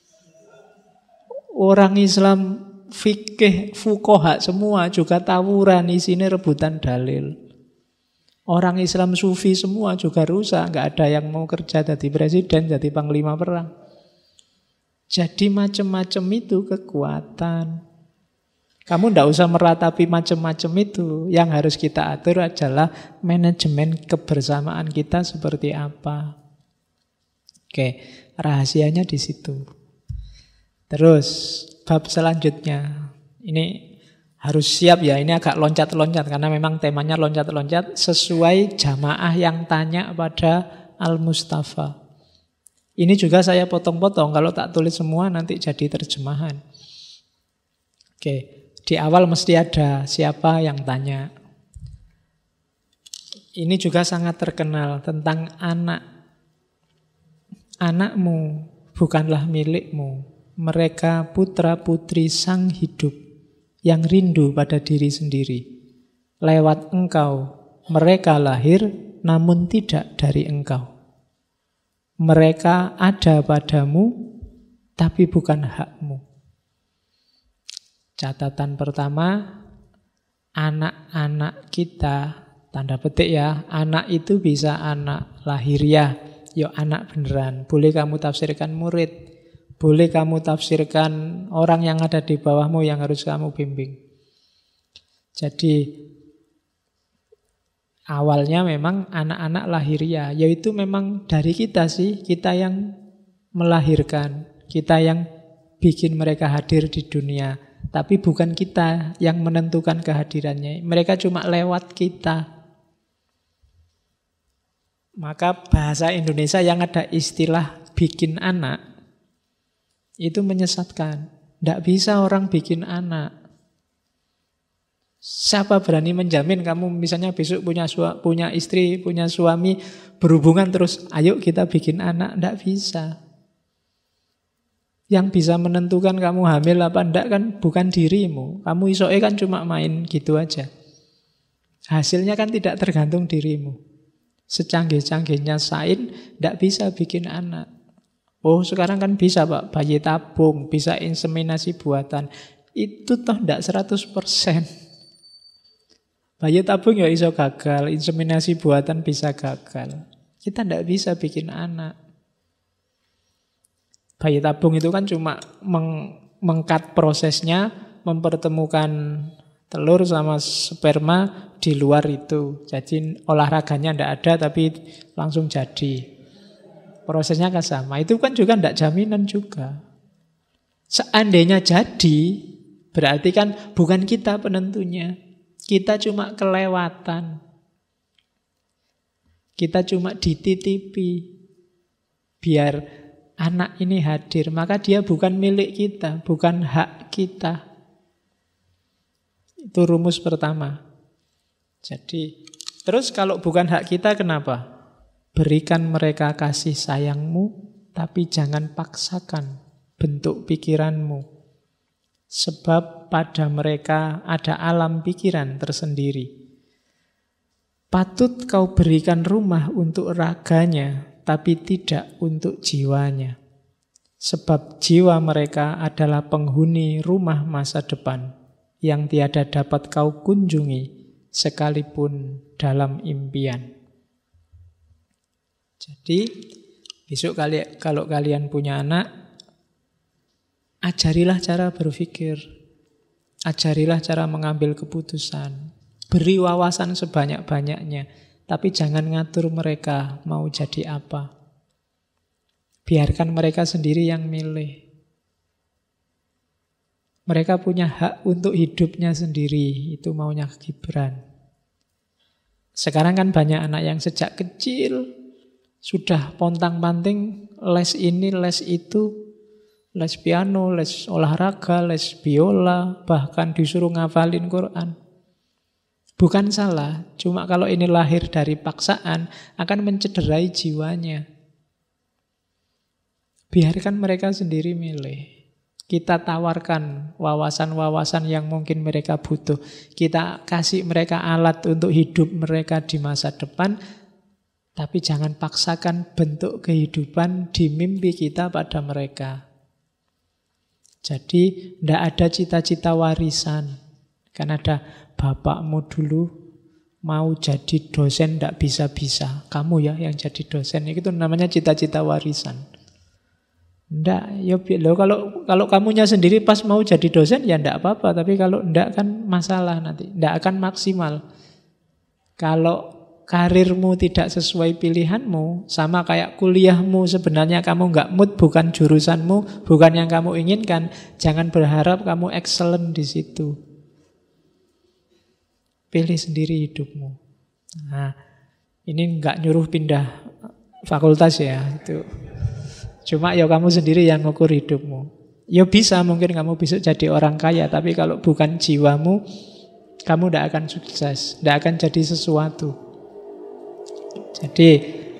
Orang Islam fikih, fuqaha semua juga tawuran, isinya rebutan dalil. Orang Islam sufi semua juga rusak, nggak ada yang mau kerja jadi presiden, jadi panglima perang. Jadi macam-macam itu kekuatan. Kamu nggak usah meratapi macam-macam itu. Yang harus kita atur adalah manajemen kebersamaan kita seperti apa. Oke, rahasianya di situ. Terus bab selanjutnya, ini harus siap ya, ini agak loncat-loncat karena memang temanya loncat-loncat sesuai jamaah yang tanya pada Al-Mustafa. Ini juga saya potong-potong, kalau tak tulis semua nanti jadi terjemahan. Oke, di awal mesti ada siapa yang tanya. Ini juga sangat terkenal tentang anak. Anakmu bukanlah milikmu. Mereka putra-putri sang hidup yang rindu pada diri sendiri. Lewat engkau, mereka lahir namun tidak dari engkau. Mereka ada padamu, tapi bukan hakmu. Catatan pertama, anak-anak kita, tanda petik ya, anak itu bisa anak lahiriah, ya anak beneran. Boleh kamu tafsirkan murid. Boleh kamu tafsirkan, orang yang ada di bawahmu yang harus kamu bimbing. Jadi awalnya memang anak-anak lahiriah, yaitu memang dari kita sih, kita yang melahirkan, kita yang bikin mereka hadir di dunia. Tapi bukan kita yang menentukan kehadirannya, mereka cuma lewat kita. Maka bahasa Indonesia yang ada istilah bikin anak, itu menyesatkan. Tidak bisa orang bikin anak. Siapa berani menjamin kamu misalnya besok punya istri, punya suami, berhubungan terus, ayo kita bikin anak? Tidak bisa. Yang bisa menentukan kamu hamil apa enggak kan bukan dirimu. Kamu isoke kan cuma main gitu aja. Hasilnya kan tidak tergantung dirimu. Secanggih-canggihnya sains tidak bisa bikin anak. Oh sekarang kan bisa Pak, bayi tabung, bisa inseminasi buatan. Itu toh tidak 100%. Bayi tabung ya iso gagal, inseminasi buatan bisa gagal. Kita tidak bisa bikin anak. Bayi tabung itu kan cuma mengkat prosesnya, mempertemukan telur sama sperma di luar itu. Jadi olahraganya tidak ada tapi langsung jadi. Prosesnya kan sama. Itu kan juga tidak jaminan juga. Seandainya jadi, berarti kan bukan kita penentunya. Kita cuma kelewatan. Kita cuma dititipi. Biar anak ini hadir. Maka dia bukan milik kita, bukan hak kita. Itu rumus pertama. Jadi, terus kalau bukan hak kita kenapa? Berikan mereka kasih sayangmu, tapi jangan paksakan bentuk pikiranmu. Sebab pada mereka ada alam pikiran tersendiri. Patut kau berikan rumah untuk raganya, tapi tidak untuk jiwanya. Sebab jiwa mereka adalah penghuni rumah masa depan yang tiada dapat kau kunjungi sekalipun dalam impian. Jadi besok kalau kalian punya anak, ajarilah cara berpikir, ajarilah cara mengambil keputusan, beri wawasan sebanyak-banyaknya, tapi jangan ngatur mereka mau jadi apa. Biarkan mereka sendiri yang milih. Mereka punya hak untuk hidupnya sendiri, itu maunya Gibran. Sekarang kan banyak anak yang sejak kecil sudah pontang-panting les ini, les itu, les piano, les olahraga, les biola, bahkan disuruh ngafalin Quran. Bukan salah, cuma kalau ini lahir dari paksaan akan mencederai jiwanya. Biarkan mereka sendiri milih. Kita tawarkan wawasan-wawasan yang mungkin mereka butuh. Kita kasih mereka alat untuk hidup mereka di masa depan, tapi jangan paksakan bentuk kehidupan di mimpi kita pada mereka. Jadi tidak ada cita-cita warisan. Kan ada bapakmu dulu mau jadi dosen tidak bisa-bisa. Kamu ya yang jadi dosen. Itu namanya cita-cita warisan. Tidak, ya kalau kamunya sendiri pas mau jadi dosen ya tidak apa-apa. Tapi kalau tidak kan masalah nanti. Tidak akan maksimal. Kalau karirmu tidak sesuai pilihanmu, sama kayak kuliahmu sebenarnya kamu nggak mood, bukan jurusanmu, bukan yang kamu inginkan, jangan berharap kamu excellent di situ. Pilih sendiri hidupmu. Nah, ini nggak nyuruh pindah fakultas ya, itu. Cuma ya kamu sendiri yang ngukur hidupmu. Ya bisa, mungkin kamu bisa jadi orang kaya, tapi kalau bukan jiwamu, kamu tidak akan sukses, tidak akan jadi sesuatu. Jadi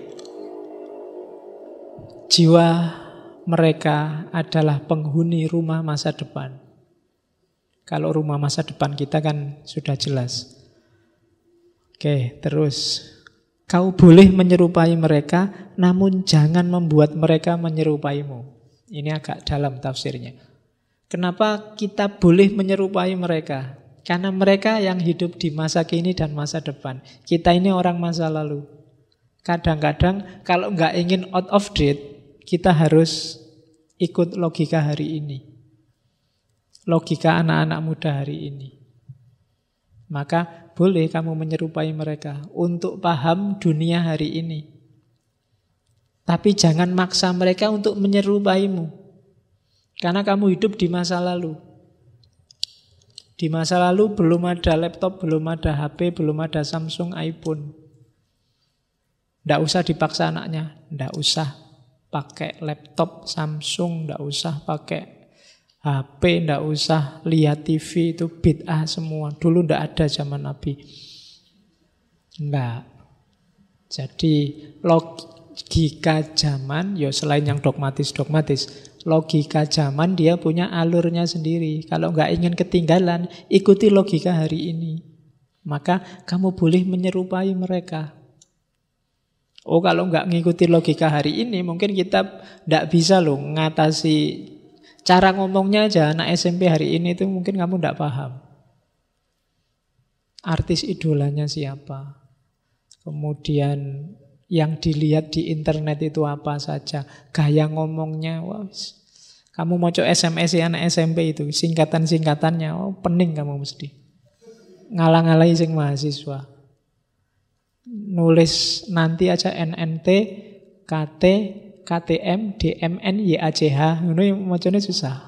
jiwa mereka adalah penghuni rumah masa depan. Kalau rumah masa depan kita kan sudah jelas. Oke, terus kau boleh menyerupai mereka, namun jangan membuat mereka menyerupaimu. Ini agak dalam tafsirnya. Kenapa kita boleh menyerupai mereka? Karena mereka yang hidup di masa kini dan masa depan. Kita ini orang masa lalu. Kadang-kadang kalau nggak ingin out of date, kita harus ikut logika hari ini. Logika anak-anak muda hari ini. Maka boleh kamu menyerupai mereka untuk paham dunia hari ini. Tapi jangan maksa mereka untuk menyerupaimu. Karena kamu hidup di masa lalu. Di masa lalu belum ada laptop, belum ada HP, belum ada Samsung, iPhone. Tidak usah dipaksa anaknya. Tidak usah pakai laptop Samsung, tidak usah pakai HP, tidak usah lihat TV, itu bid'ah semua. Dulu tidak ada zaman Nabi. Enggak. Jadi logika zaman, ya selain yang dogmatis, logika zaman dia punya alurnya sendiri. Kalau nggak ingin ketinggalan, ikuti logika hari ini. Maka kamu boleh menyerupai mereka. Oh, kalau nggak ngikuti logika hari ini, mungkin kita nggak bisa loh ngatasi cara ngomongnya aja. Anak SMP hari ini itu mungkin kamu nggak paham. Artis idolanya siapa? Kemudian yang dilihat di internet itu apa saja? Gaya ngomongnya, wah, kamu mau coba SMS ya anak SMP itu, singkatan-singkatannya, oh pening kamu mesti. Ngalang-ngalai sing mahasiswa. Nulis nanti aja NNT, KT, KTM, DMN, YACH, ini macamnya susah.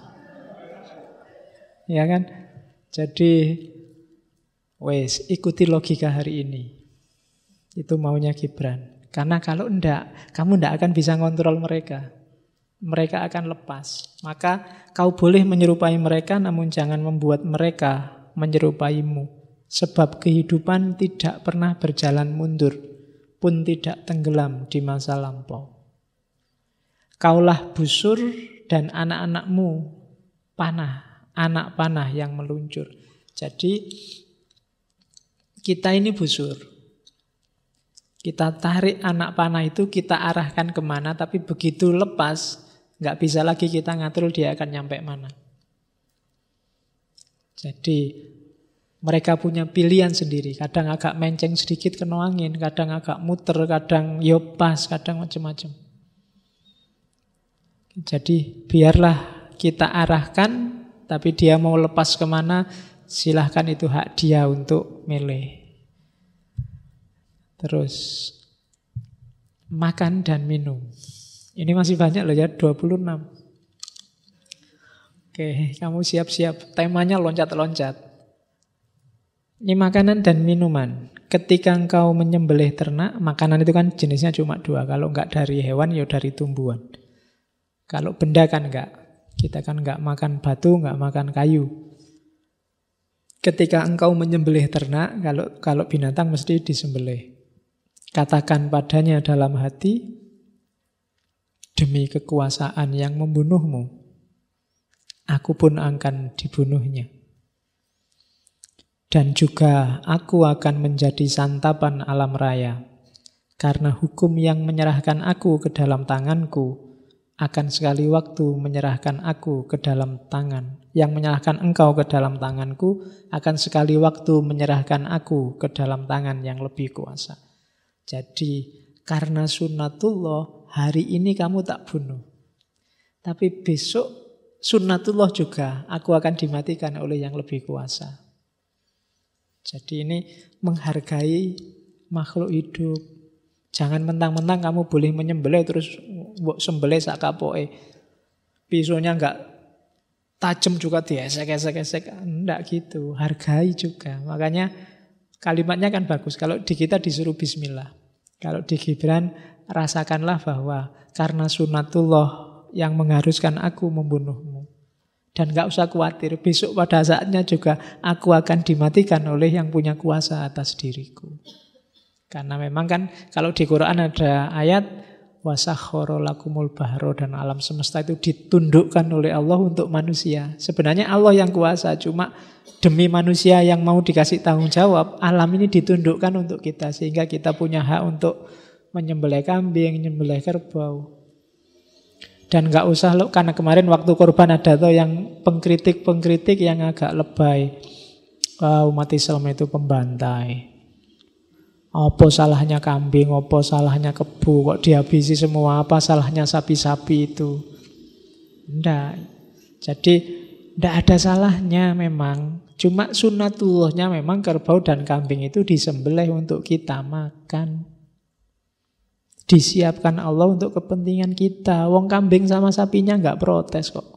Ya kan? Jadi, wes ikuti logika hari ini. Itu maunya Gibran. Karena kalau enggak, kamu enggak akan bisa ngontrol mereka. Mereka akan lepas. Maka kau boleh menyerupai mereka, namun jangan membuat mereka menyerupaimu. Sebab kehidupan tidak pernah berjalan mundur, pun tidak tenggelam di masa lampau. Kaulah busur dan anak-anakmu panah, anak panah yang meluncur. Jadi kita ini busur. Kita tarik anak panah itu, kita arahkan kemana, tapi begitu lepas, nggak bisa lagi kita ngatur dia akan nyampe mana. Jadi mereka punya pilihan sendiri. Kadang agak menceng sedikit kena angin, kadang agak muter, kadang yopas, kadang macam-macam. Jadi biarlah kita arahkan, tapi dia mau lepas kemana, silahkan, itu hak dia untuk milih. Terus makan dan minum. Ini masih banyak loh ya, 26. Oke, kamu siap-siap. Temanya loncat-loncat. Ini makanan dan minuman. Ketika engkau menyembelih ternak, makanan itu kan jenisnya cuma 2. Kalau enggak dari hewan, ya dari tumbuhan. Kalau benda kan enggak. Kita kan enggak makan batu, enggak makan kayu. Ketika engkau menyembelih ternak, kalau binatang mesti disembelih. Katakan padanya dalam hati, demi kekuasaan yang membunuhmu, aku pun akan dibunuhnya. Dan juga aku akan menjadi santapan alam raya. Karena hukum yang menyerahkan aku ke dalam tanganku akan sekali waktu menyerahkan aku ke dalam tangan. Yang menyerahkan engkau ke dalam tanganku akan sekali waktu menyerahkan aku ke dalam tangan yang lebih kuasa. Jadi karena sunnatullah, hari ini kamu tak bunuh. Tapi besok sunnatullah juga, aku akan dimatikan oleh yang lebih kuasa. Jadi ini menghargai makhluk hidup. Jangan mentang-mentang kamu boleh menyembelih terus sembelih sak kapoke. Pisaunya enggak tajam juga diesek-esek-esek. Enggak gitu, hargai juga. Makanya kalimatnya kan bagus. Kalau di kita disuruh bismillah. Kalau di Gibran, rasakanlah bahwa karena sunnatullah yang mengharuskan aku membunuhmu. Dan gak usah khawatir, besok pada saatnya juga aku akan dimatikan oleh yang punya kuasa atas diriku. Karena memang kan kalau di Quran ada ayat wasakhkhara lakumul bahra, dan alam semesta itu ditundukkan oleh Allah untuk manusia. Sebenarnya Allah yang kuasa, cuma demi manusia yang mau dikasih tanggung jawab, alam ini ditundukkan untuk kita, sehingga kita punya hak untuk menyembelih kambing, menyembelih kerbau. Dan gak usah loh, karena kemarin waktu korban ada tuh yang pengkritik yang agak lebay. Umat Islam itu pembantai. Apa salahnya kambing, apa salahnya kebu, kok dihabisi semua, apa salahnya sapi-sapi itu. Enggak. Jadi enggak ada salahnya memang. Cuma sunatullahnya memang kerbau dan kambing itu disembelih untuk kita makan. Disiapkan Allah untuk kepentingan kita. Wong kambing sama sapinya enggak protes kok.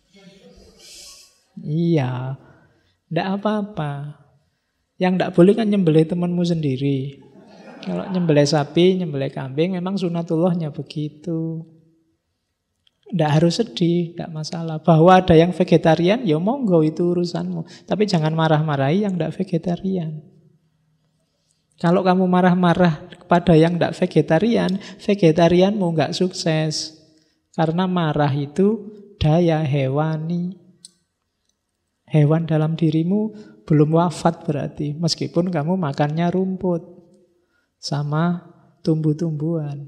Iya. Enggak apa-apa. Yang enggak boleh kan nyembelih temanmu sendiri. Kalau nyembelih sapi, nyembelih kambing memang sunatullahnya begitu. Tidak harus sedih, tidak masalah. Bahwa ada yang vegetarian, ya monggo itu urusanmu. Tapi jangan marah-marahi yang tidak vegetarian. Kalau kamu marah-marah kepada yang tidak vegetarian, vegetarianmu nggak sukses. Karena marah itu daya hewani. Hewan dalam dirimu belum wafat berarti. Meskipun kamu makannya rumput sama tumbuh-tumbuhan.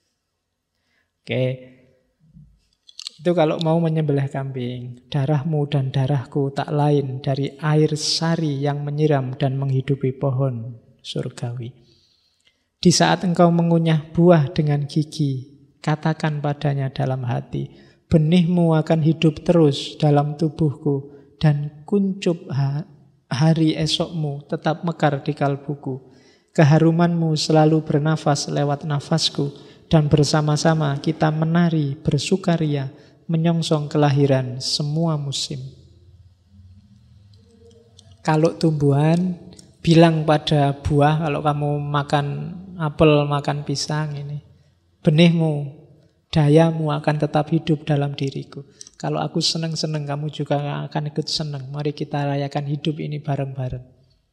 Oke. Itu kalau mau menyembelih kambing. Darahmu dan darahku tak lain dari air sari yang menyiram dan menghidupi pohon surgawi. Di saat engkau mengunyah buah dengan gigi, katakan padanya dalam hati, benihmu akan hidup terus dalam tubuhku dan kuncup hari esokmu tetap mekar di kalbuku. Keharumanmu selalu bernafas lewat nafasku dan bersama-sama kita menari bersukaria menyongsong kelahiran semua musim. Kalau tumbuhan, bilang pada buah, kalau kamu makan apel, makan pisang ini, benihmu, dayamu akan tetap hidup dalam diriku. Kalau aku senang-senang, kamu juga akan ikut senang. Mari kita rayakan hidup ini bareng-bareng.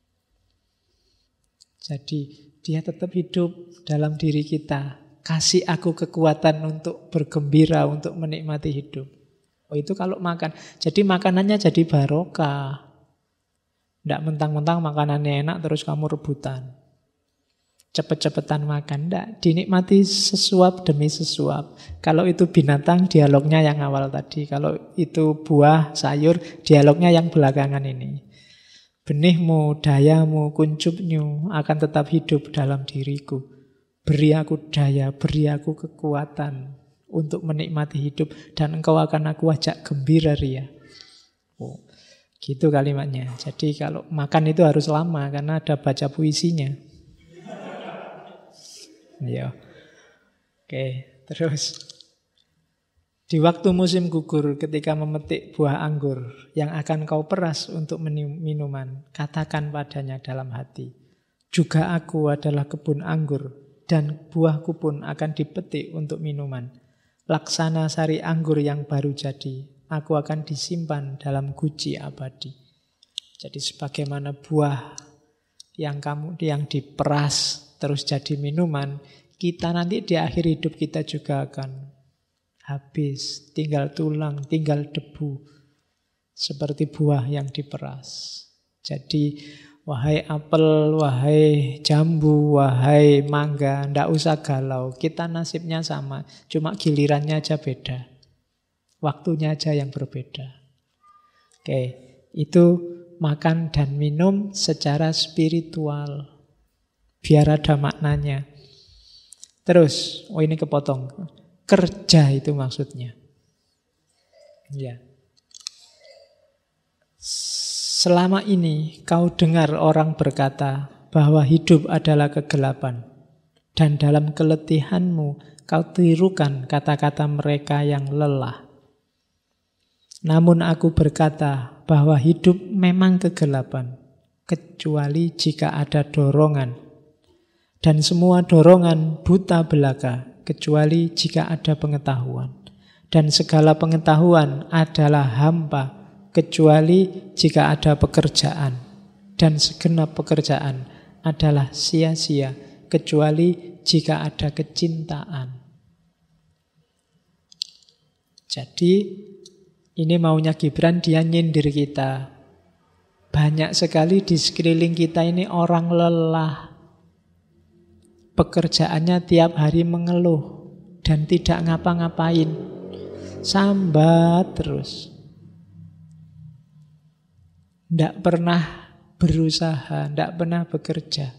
Jadi dia tetap hidup dalam diri kita. Kasih aku kekuatan untuk bergembira, untuk menikmati hidup. Oh itu kalau makan. Jadi makanannya jadi barokah. Tidak mentang-mentang makanannya enak terus kamu rebutan. Cepet-cepetan makan. Tidak, dinikmati sesuap demi sesuap. Kalau itu binatang, dialognya yang awal tadi. Kalau itu buah, sayur, dialognya yang belakangan ini. Benihmu, dayamu, kuncupmu akan tetap hidup dalam diriku. Beri aku daya, beri aku kekuatan untuk menikmati hidup. Dan engkau akan aku ajak gembira ria. Oh, gitu kalimatnya. Jadi kalau makan itu harus lama karena ada baca puisinya. Ya. Oke, terus. Di waktu musim gugur ketika memetik buah anggur yang akan kau peras untuk minuman, katakan padanya dalam hati, juga aku adalah kebun anggur dan buahku pun akan dipetik untuk minuman. Laksana sari anggur yang baru jadi, aku akan disimpan dalam guci abadi. Jadi sebagaimana buah yang diperas terus jadi minuman, kita nanti di akhir hidup kita juga akan habis, tinggal tulang, tinggal debu. Seperti buah yang diperas. Jadi wahai apel, wahai jambu, wahai mangga, ndak usah galau. Kita nasibnya sama, cuma gilirannya aja beda. Waktunya aja yang berbeda. Oke, itu makan dan minum secara spiritual. Biar ada maknanya. Terus, oh ini kepotong. Kerja itu maksudnya. Ya. Selama ini kau dengar orang berkata bahwa hidup adalah kegelapan. Dan dalam keletihanmu kau tirukan kata-kata mereka yang lelah. Namun aku berkata bahwa hidup memang kegelapan, kecuali jika ada dorongan. Dan semua dorongan buta belaka, kecuali jika ada pengetahuan. Dan segala pengetahuan adalah hampa, kecuali jika ada pekerjaan. Dan segenap pekerjaan adalah sia-sia, kecuali jika ada kecintaan. Jadi ini maunya Gibran, dia nyindir kita. Banyak sekali di sekeliling kita ini orang lelah. Pekerjaannya tiap hari mengeluh dan tidak ngapa-ngapain. Sambat terus. Tidak pernah berusaha, tidak pernah bekerja.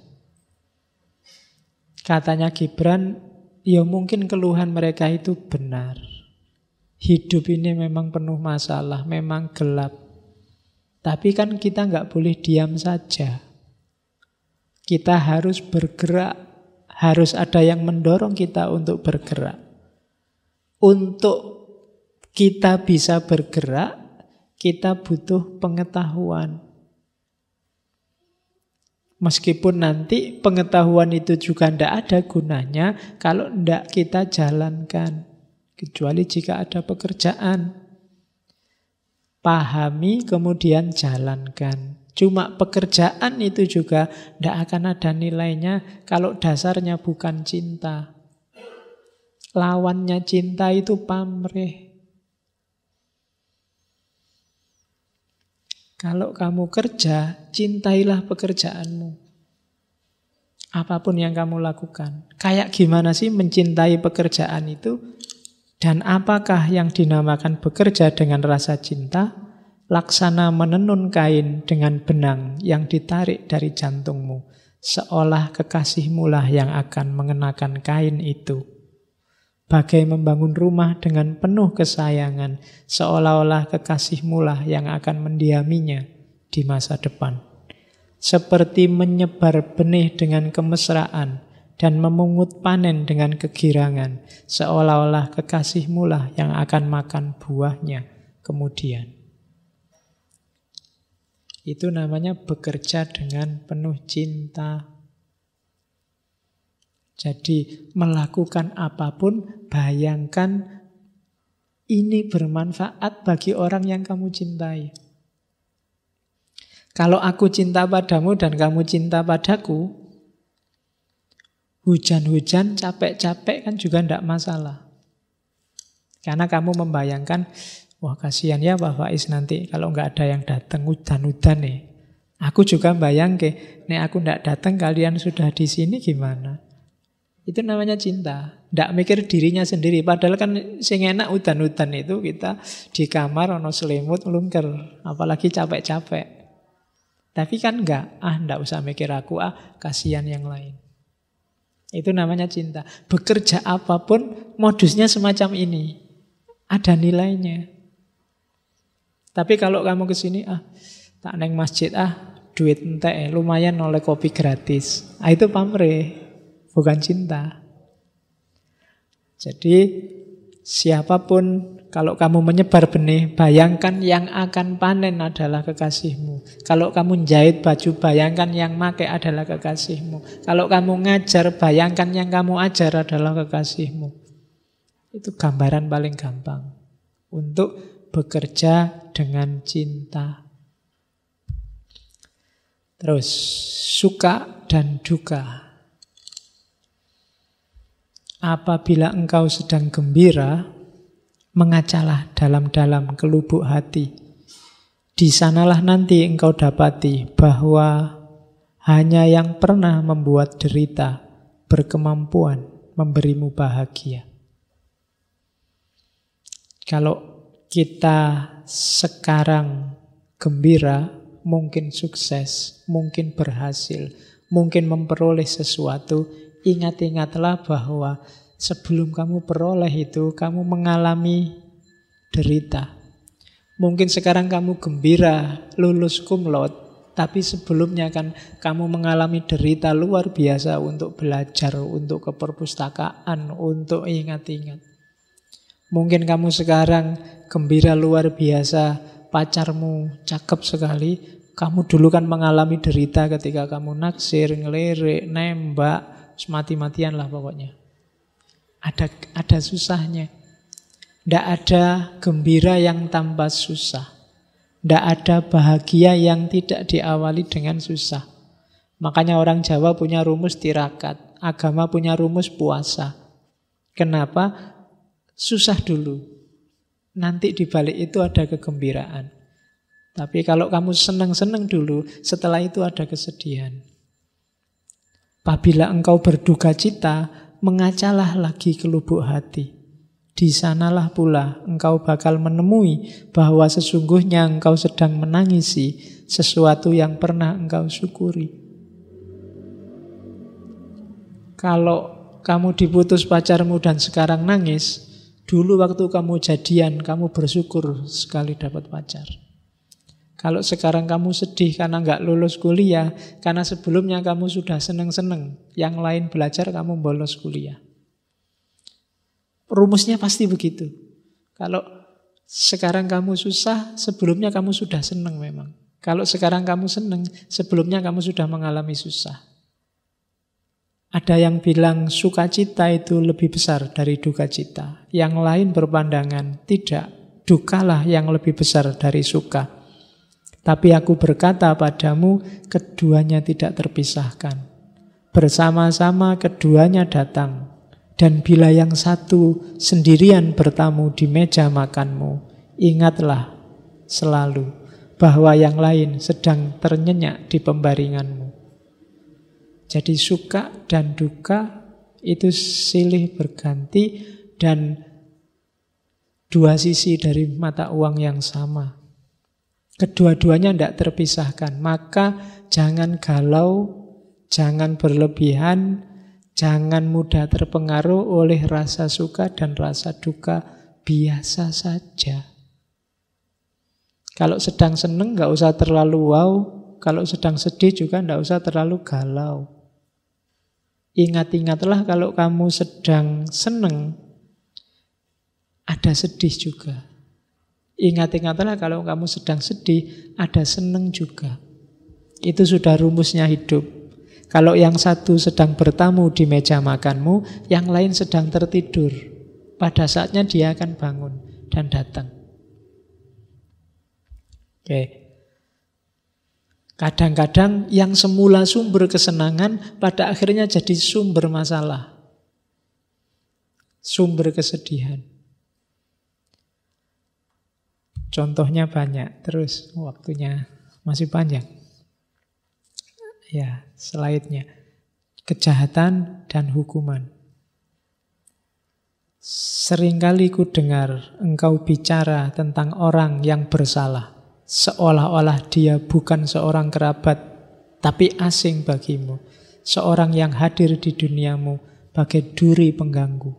Katanya Gibran, ya mungkin keluhan mereka itu benar. Hidup ini memang penuh masalah, memang gelap. Tapi kan kita nggak boleh diam saja. Kita harus bergerak, harus ada yang mendorong kita untuk bergerak. Untuk kita bisa bergerak, kita butuh pengetahuan. Meskipun nanti pengetahuan itu juga tidak ada gunanya kalau tidak kita jalankan. Kecuali jika ada pekerjaan. Pahami, kemudian jalankan. Cuma pekerjaan itu juga tidak akan ada nilainya kalau dasarnya bukan cinta. Lawannya cinta itu pamrih. Kalau kamu kerja, cintailah pekerjaanmu. Apapun yang kamu lakukan. Kayak gimana sih mencintai pekerjaan itu? Dan apakah yang dinamakan bekerja dengan rasa cinta? Laksana menenun kain dengan benang yang ditarik dari jantungmu. Seolah kekasihmu lah yang akan mengenakan kain itu. Bagai membangun rumah dengan penuh kesayangan. Seolah-olah kekasihmu lah yang akan mendiaminya di masa depan. Seperti menyebar benih dengan kemesraan dan memungut panen dengan kegirangan, seolah-olah kekasihmu lah yang akan makan buahnya kemudian. Itu namanya bekerja dengan penuh cinta. Jadi melakukan apapun, bayangkan ini bermanfaat bagi orang yang kamu cintai. Kalau aku cinta padamu dan kamu cinta padaku, hujan-hujan, capek-capek kan juga tidak masalah. Karena kamu membayangkan, wah kasihan ya Pak Faiz nanti kalau nggak ada yang datang, hujan-hujan nih. Aku juga bayangke, nih aku nggak datang kalian sudah di sini gimana? Itu namanya cinta. Nggak mikir dirinya sendiri. Padahal kan sing enak hujan-hujan itu kita di kamar ono selimut lungker, apalagi capek-capek. Tapi kan nggak usah mikir aku, kasihan yang lain. Itu namanya cinta. Bekerja apapun modusnya semacam ini. Ada nilainya. Tapi kalau kamu ke sini, tak neng masjid, duit entek, lumayan oleh kopi gratis. Itu pamrih, bukan cinta. Jadi siapapun kalau kamu menyebar benih, bayangkan yang akan panen adalah kekasihmu. Kalau kamu jahit baju, bayangkan yang make adalah kekasihmu. Kalau kamu ngajar, bayangkan yang kamu ajar adalah kekasihmu. Itu gambaran paling gampang untuk bekerja dengan cinta. Terus, suka dan duka. Apabila engkau sedang gembira, mengacalah dalam-dalam ke lubuk hati. Di sanalah nanti engkau dapati bahwa hanya yang pernah membuat derita berkemampuan memberimu bahagia. Kalau kita sekarang gembira, mungkin sukses, mungkin berhasil, mungkin memperoleh sesuatu, ingat-ingatlah bahwa sebelum kamu peroleh itu, kamu mengalami derita. Mungkin sekarang kamu gembira, lulus cum laude, tapi sebelumnya kan kamu mengalami derita luar biasa untuk belajar, untuk ke perpustakaan, untuk ingat-ingat. Mungkin kamu sekarang gembira luar biasa, pacarmu cakep sekali. Kamu dulu kan mengalami derita ketika kamu naksir, ngelirik, nembak, mati-matian lah pokoknya. Ada susahnya. Tidak ada gembira yang tanpa susah. Tidak ada bahagia yang tidak diawali dengan susah. Makanya orang Jawa punya rumus tirakat. Agama punya rumus puasa. Kenapa? Susah dulu. Nanti di balik itu ada kegembiraan. Tapi kalau kamu senang-senang dulu, setelah itu ada kesedihan. Apabila engkau berduka cita, mengacalah lagi ke lubuk hati. Di sanalah pula engkau bakal menemui bahwa sesungguhnya engkau sedang menangisi sesuatu yang pernah engkau syukuri. Kalau kamu diputus pacarmu dan sekarang nangis, Dulu waktu kamu jadian, kamu bersyukur sekali dapat pacar. Kalau sekarang kamu sedih karena nggak lulus kuliah, karena sebelumnya kamu sudah seneng-seneng, yang lain belajar, kamu bolos kuliah. Rumusnya pasti begitu. Kalau sekarang kamu susah, sebelumnya kamu sudah seneng memang. Kalau sekarang kamu seneng, sebelumnya kamu sudah mengalami susah. Ada yang bilang sukacita itu lebih besar dari duka cita. Yang lain berpandangan, tidak, dukalah yang lebih besar dari suka. Tapi aku berkata padamu, keduanya tidak terpisahkan. Bersama-sama keduanya datang. Dan bila yang satu sendirian bertamu di meja makanmu, ingatlah selalu bahwa yang lain sedang ternyenyak di pembaringanmu. Jadi suka dan duka itu silih berganti dan dua sisi dari mata uang yang sama. Kedua-duanya tidak terpisahkan. Maka jangan galau, jangan berlebihan, jangan mudah terpengaruh oleh rasa suka dan rasa duka. Biasa saja. Kalau sedang seneng nggak usah terlalu wow. Kalau sedang sedih juga nggak usah terlalu galau. Ingat-ingatlah kalau kamu sedang seneng, ada sedih juga. Ingat-ingatlah kalau kamu sedang sedih, ada seneng juga. Itu sudah rumusnya hidup. Kalau yang satu sedang bertamu di meja makanmu, yang lain sedang tertidur. Pada saatnya dia akan bangun dan datang. Oke. Kadang-kadang yang semula sumber kesenangan pada akhirnya jadi sumber masalah. Sumber kesedihan. Contohnya banyak, terus waktunya masih panjang. Ya, slide-nya. Kejahatan dan hukuman. Seringkali ku dengar engkau bicara tentang orang yang bersalah. Seolah-olah dia bukan seorang kerabat, tapi asing bagimu. Seorang yang hadir di duniamu bagai duri pengganggu.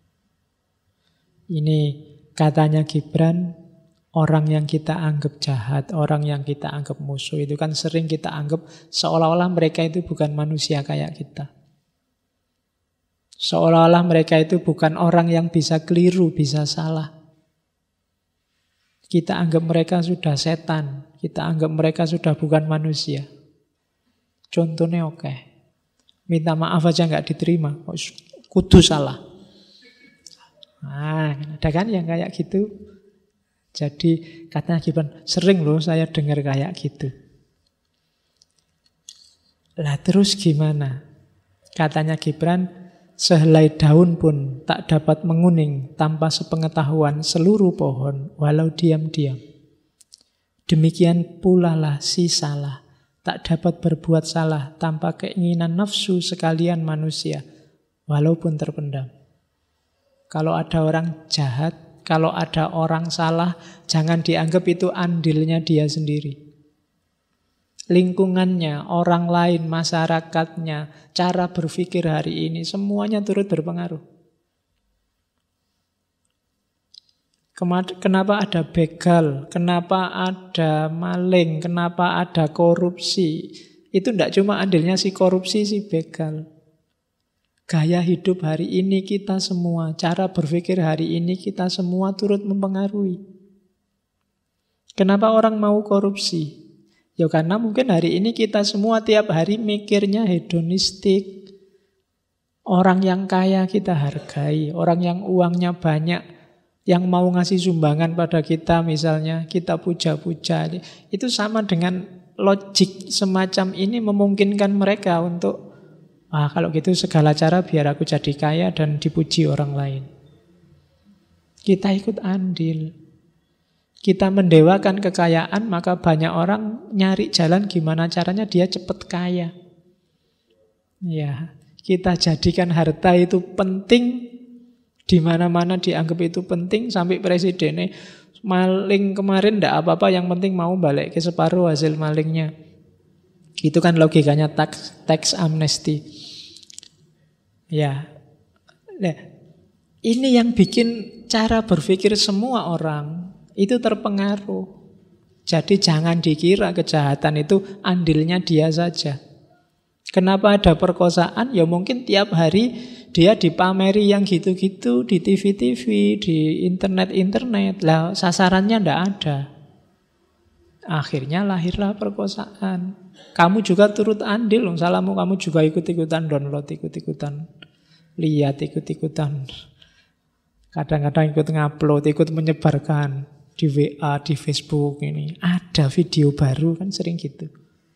Ini katanya Gibran, orang yang kita anggap jahat, orang yang kita anggap musuh, itu kan sering kita anggap seolah-olah mereka itu bukan manusia kayak kita. Seolah-olah mereka itu bukan orang yang bisa keliru, bisa salah. Kita anggap mereka sudah setan, kita anggap mereka sudah bukan manusia. Contohnya oke. Minta maaf aja nggak diterima, kudu salah. Nah, ada kan yang kayak gitu? Jadi katanya Gibran, sering loh saya dengar kayak gitu. Lah terus gimana? Katanya Gibran, sehelai daun pun tak dapat menguning tanpa sepengetahuan seluruh pohon, walau diam-diam. Demikian pula lah si salah, tak dapat berbuat salah tanpa keinginan nafsu sekalian manusia, walaupun terpendam. Kalau ada orang jahat, kalau ada orang salah, jangan dianggap itu andilnya dia sendiri. Lingkungannya, orang lain, masyarakatnya, cara berpikir hari ini, semuanya turut berpengaruh. Kenapa ada begal, kenapa ada maling, kenapa ada korupsi. Itu tidak cuma andilnya si korupsi, si begal. Gaya hidup hari ini kita semua, cara berpikir hari ini kita semua turut mempengaruhi. Kenapa orang mau korupsi? Ya karena mungkin hari ini kita semua tiap hari mikirnya hedonistik. Orang yang kaya kita hargai, orang yang uangnya banyak, yang mau ngasih sumbangan pada kita misalnya, kita puja-puja. Itu sama dengan logik semacam ini memungkinkan mereka untuk, kalau gitu segala cara biar aku jadi kaya dan dipuji orang lain. Kita ikut andil. Kita mendewakan kekayaan, maka banyak orang nyari jalan gimana caranya dia cepat kaya. Ya, kita jadikan harta itu penting, di mana-mana dianggap itu penting, sampai presidennya maling kemarin ndak apa-apa, yang penting mau balik ke separuh hasil malingnya. Itu kan logikanya tax amnesty. Ya, Ini yang bikin cara berpikir semua orang itu terpengaruh. Jadi jangan dikira kejahatan itu andilnya dia saja. Kenapa ada perkosaan? Ya mungkin tiap hari dia dipameri yang gitu-gitu di TV-TV, di internet-internet. Lah sasarannya ndak ada. Akhirnya lahirlah perkosaan. Kamu juga turut andil, salahmu kamu juga ikut-ikutan download, ikut-ikutan lihat, ikut-ikutan. Kadang-kadang ikut ngupload, ikut menyebarkan di WA, di Facebook ini. Ada video baru kan sering gitu.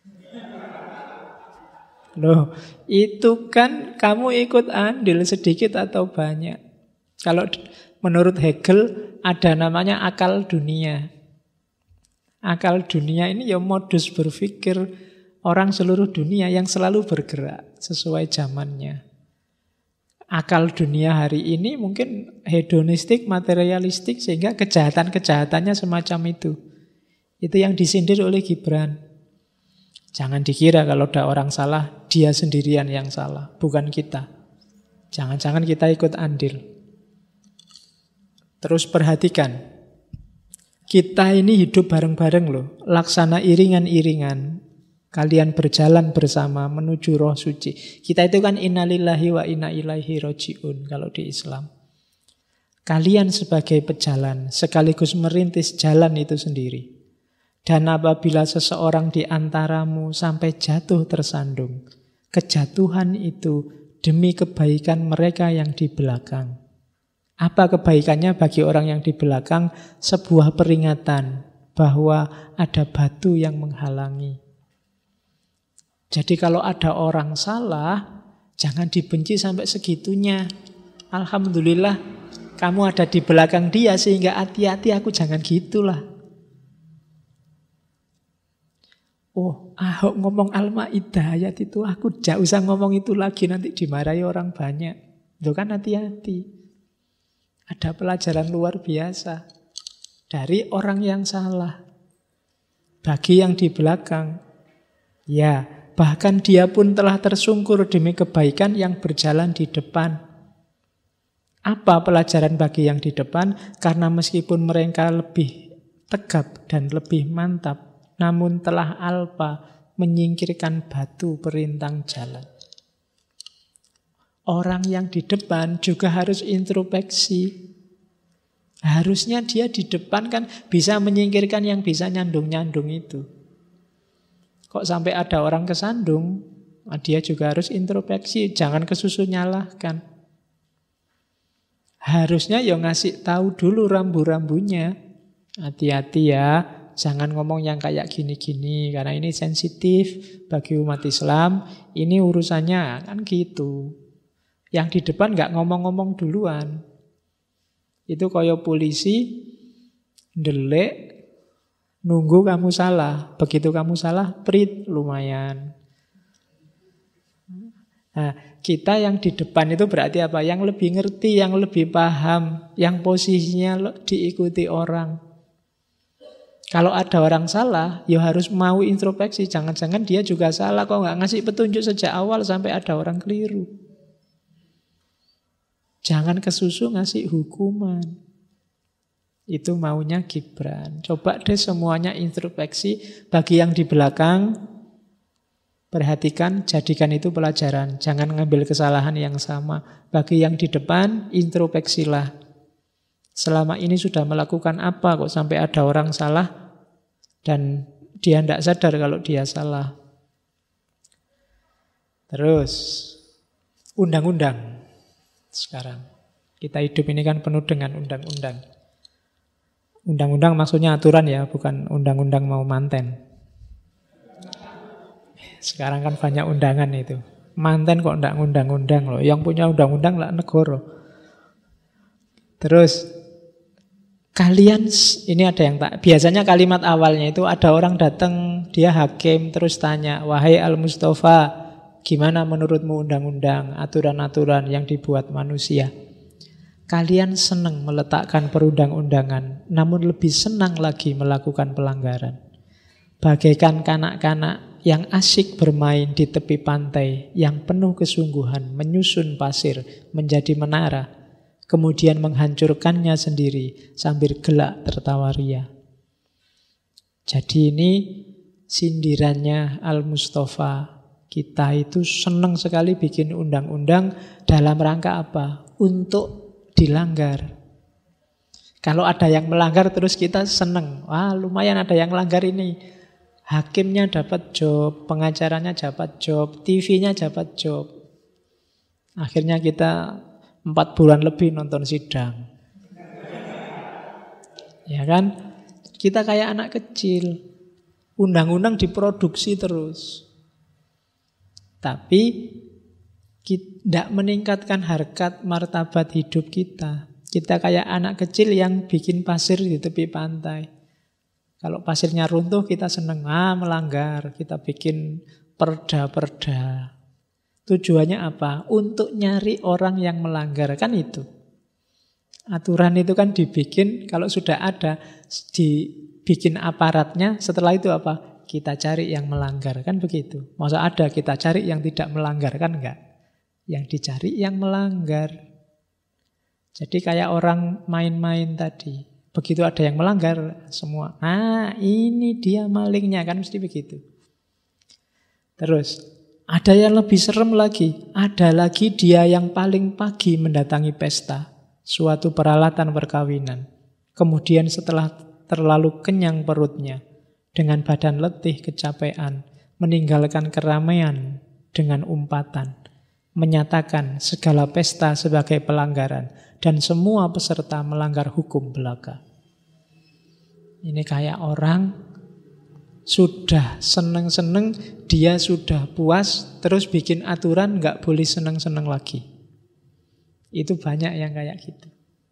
Loh, itu kan kamu ikut andil sedikit atau banyak. Kalau menurut Hegel ada namanya akal dunia. Akal dunia ini ya modus berpikir orang seluruh dunia yang selalu bergerak sesuai zamannya. Akal dunia hari ini mungkin hedonistik, materialistik, sehingga kejahatan-kejahatannya semacam itu. Itu yang disindir oleh Gibran. Jangan dikira kalau ada orang salah, dia sendirian yang salah, bukan kita. Jangan-jangan kita ikut andil. Terus perhatikan. Kita ini hidup bareng-bareng loh, laksana iringan-iringan. Kalian berjalan bersama menuju roh suci. Kita itu kan innalillahi wa inna ilaihi roji'un kalau di Islam. Kalian sebagai pejalan sekaligus merintis jalan itu sendiri. Dan apabila seseorang di antaramu sampai jatuh tersandung, kejatuhan itu demi kebaikan mereka yang di belakang. Apa kebaikannya bagi orang yang di belakang? Sebuah peringatan bahwa ada batu yang menghalangi. Jadi kalau ada orang salah, jangan dibenci sampai segitunya. Alhamdulillah kamu ada di belakang dia sehingga hati-hati, aku jangan gitulah. Oh, Ahok ngomong Al-Maidah ayat itu, aku gak usah ngomong itu lagi, nanti dimarahi orang banyak. Itu kan hati-hati. Ada pelajaran luar biasa dari orang yang salah. Bagi yang di belakang, ya bahkan dia pun telah tersungkur demi kebaikan yang berjalan di depan. Apa pelajaran bagi yang di depan? Karena meskipun mereka lebih tegap dan lebih mantap, namun telah alpa menyingkirkan batu perintang jalan. Orang yang di depan juga harus introspeksi. Harusnya dia di depan kan bisa menyingkirkan yang bisa nyandung-nyandung itu. Kok sampai ada orang kesandung, dia juga harus introspeksi. Jangan kesusu nyalahkan. Harusnya ya ngasih tahu dulu rambu-rambunya. Hati-hati ya, jangan ngomong yang kayak gini-gini. Karena ini sensitif bagi umat Islam. Ini urusannya kan gitu. Yang di depan gak ngomong-ngomong duluan. Itu kayak polisi ndelek nunggu kamu salah. Begitu kamu salah, prit lumayan. Nah, kita yang di depan itu berarti apa? Yang lebih ngerti, yang lebih paham, yang posisinya diikuti orang. Kalau ada orang salah, ya harus mau introspeksi. Jangan-jangan dia juga salah. Kok gak ngasih petunjuk sejak awal sampai ada orang keliru. Jangan kesusu ngasih hukuman. Itu maunya Gibran. Coba deh semuanya introspeksi. Bagi yang di belakang, perhatikan, jadikan itu pelajaran. Jangan ngambil kesalahan yang sama. Bagi yang di depan, introspeksilah. Selama ini sudah melakukan apa kok sampai ada orang salah dan dia tidak sadar kalau dia salah. Terus, undang-undang. Sekarang kita hidup ini kan penuh dengan undang-undang. Undang-undang maksudnya aturan ya, bukan undang-undang mau manten. Sekarang kan banyak undangan itu. Manten kok ndak undang-undang loh. Yang punya undang-undang lah negara. Terus kalian, ini ada yang tak, biasanya kalimat awalnya itu ada orang datang, dia hakim terus tanya, wahai Al-Mustafa, gimana menurutmu undang-undang, aturan-aturan yang dibuat manusia? Kalian senang meletakkan perundang-undangan, namun lebih senang lagi melakukan pelanggaran. Bagaikan kanak-kanak yang asyik bermain di tepi pantai, yang penuh kesungguhan, menyusun pasir menjadi menara. kemudian menghancurkannya sendiri sambil gelak tertawa ria. Jadi ini sindirannya Al-Mustafa. Kita itu senang sekali bikin undang-undang dalam rangka apa? Untuk dilanggar. Kalau ada yang melanggar terus kita senang. Wah, lumayan ada yang melanggar ini. Hakimnya dapat job, pengacaranya dapat job, TV-nya dapat job. Akhirnya kita 4 bulan lebih nonton sidang. Ya kan? Kita kayak anak kecil. Undang-undang diproduksi terus. Tapi tidak meningkatkan harkat martabat hidup kita. Kita kayak anak kecil yang bikin pasir di tepi pantai. Kalau pasirnya runtuh kita senang, melanggar. Kita bikin perda-perda. Tujuannya apa? Untuk nyari orang yang melanggar, kan itu. Aturan itu kan dibikin, kalau sudah ada, dibikin aparatnya, setelah itu apa? Kita cari yang melanggar, kan begitu. Masa ada kita cari yang tidak melanggar, kan enggak? Yang dicari yang melanggar. Jadi kayak orang main-main tadi. Begitu ada yang melanggar, semua, ini dia malingnya, kan mesti begitu. Terus, ada yang lebih serem lagi. Ada lagi dia yang paling pagi mendatangi pesta, suatu peralatan perkawinan. Kemudian setelah terlalu kenyang perutnya, dengan badan letih kecapean, meninggalkan keramaian dengan umpatan, menyatakan segala pesta sebagai pelanggaran, dan semua peserta melanggar hukum belaka. Ini kayak orang sudah seneng-seneng, dia sudah puas, terus bikin aturan nggak boleh seneng-seneng lagi. Itu banyak yang kayak gitu.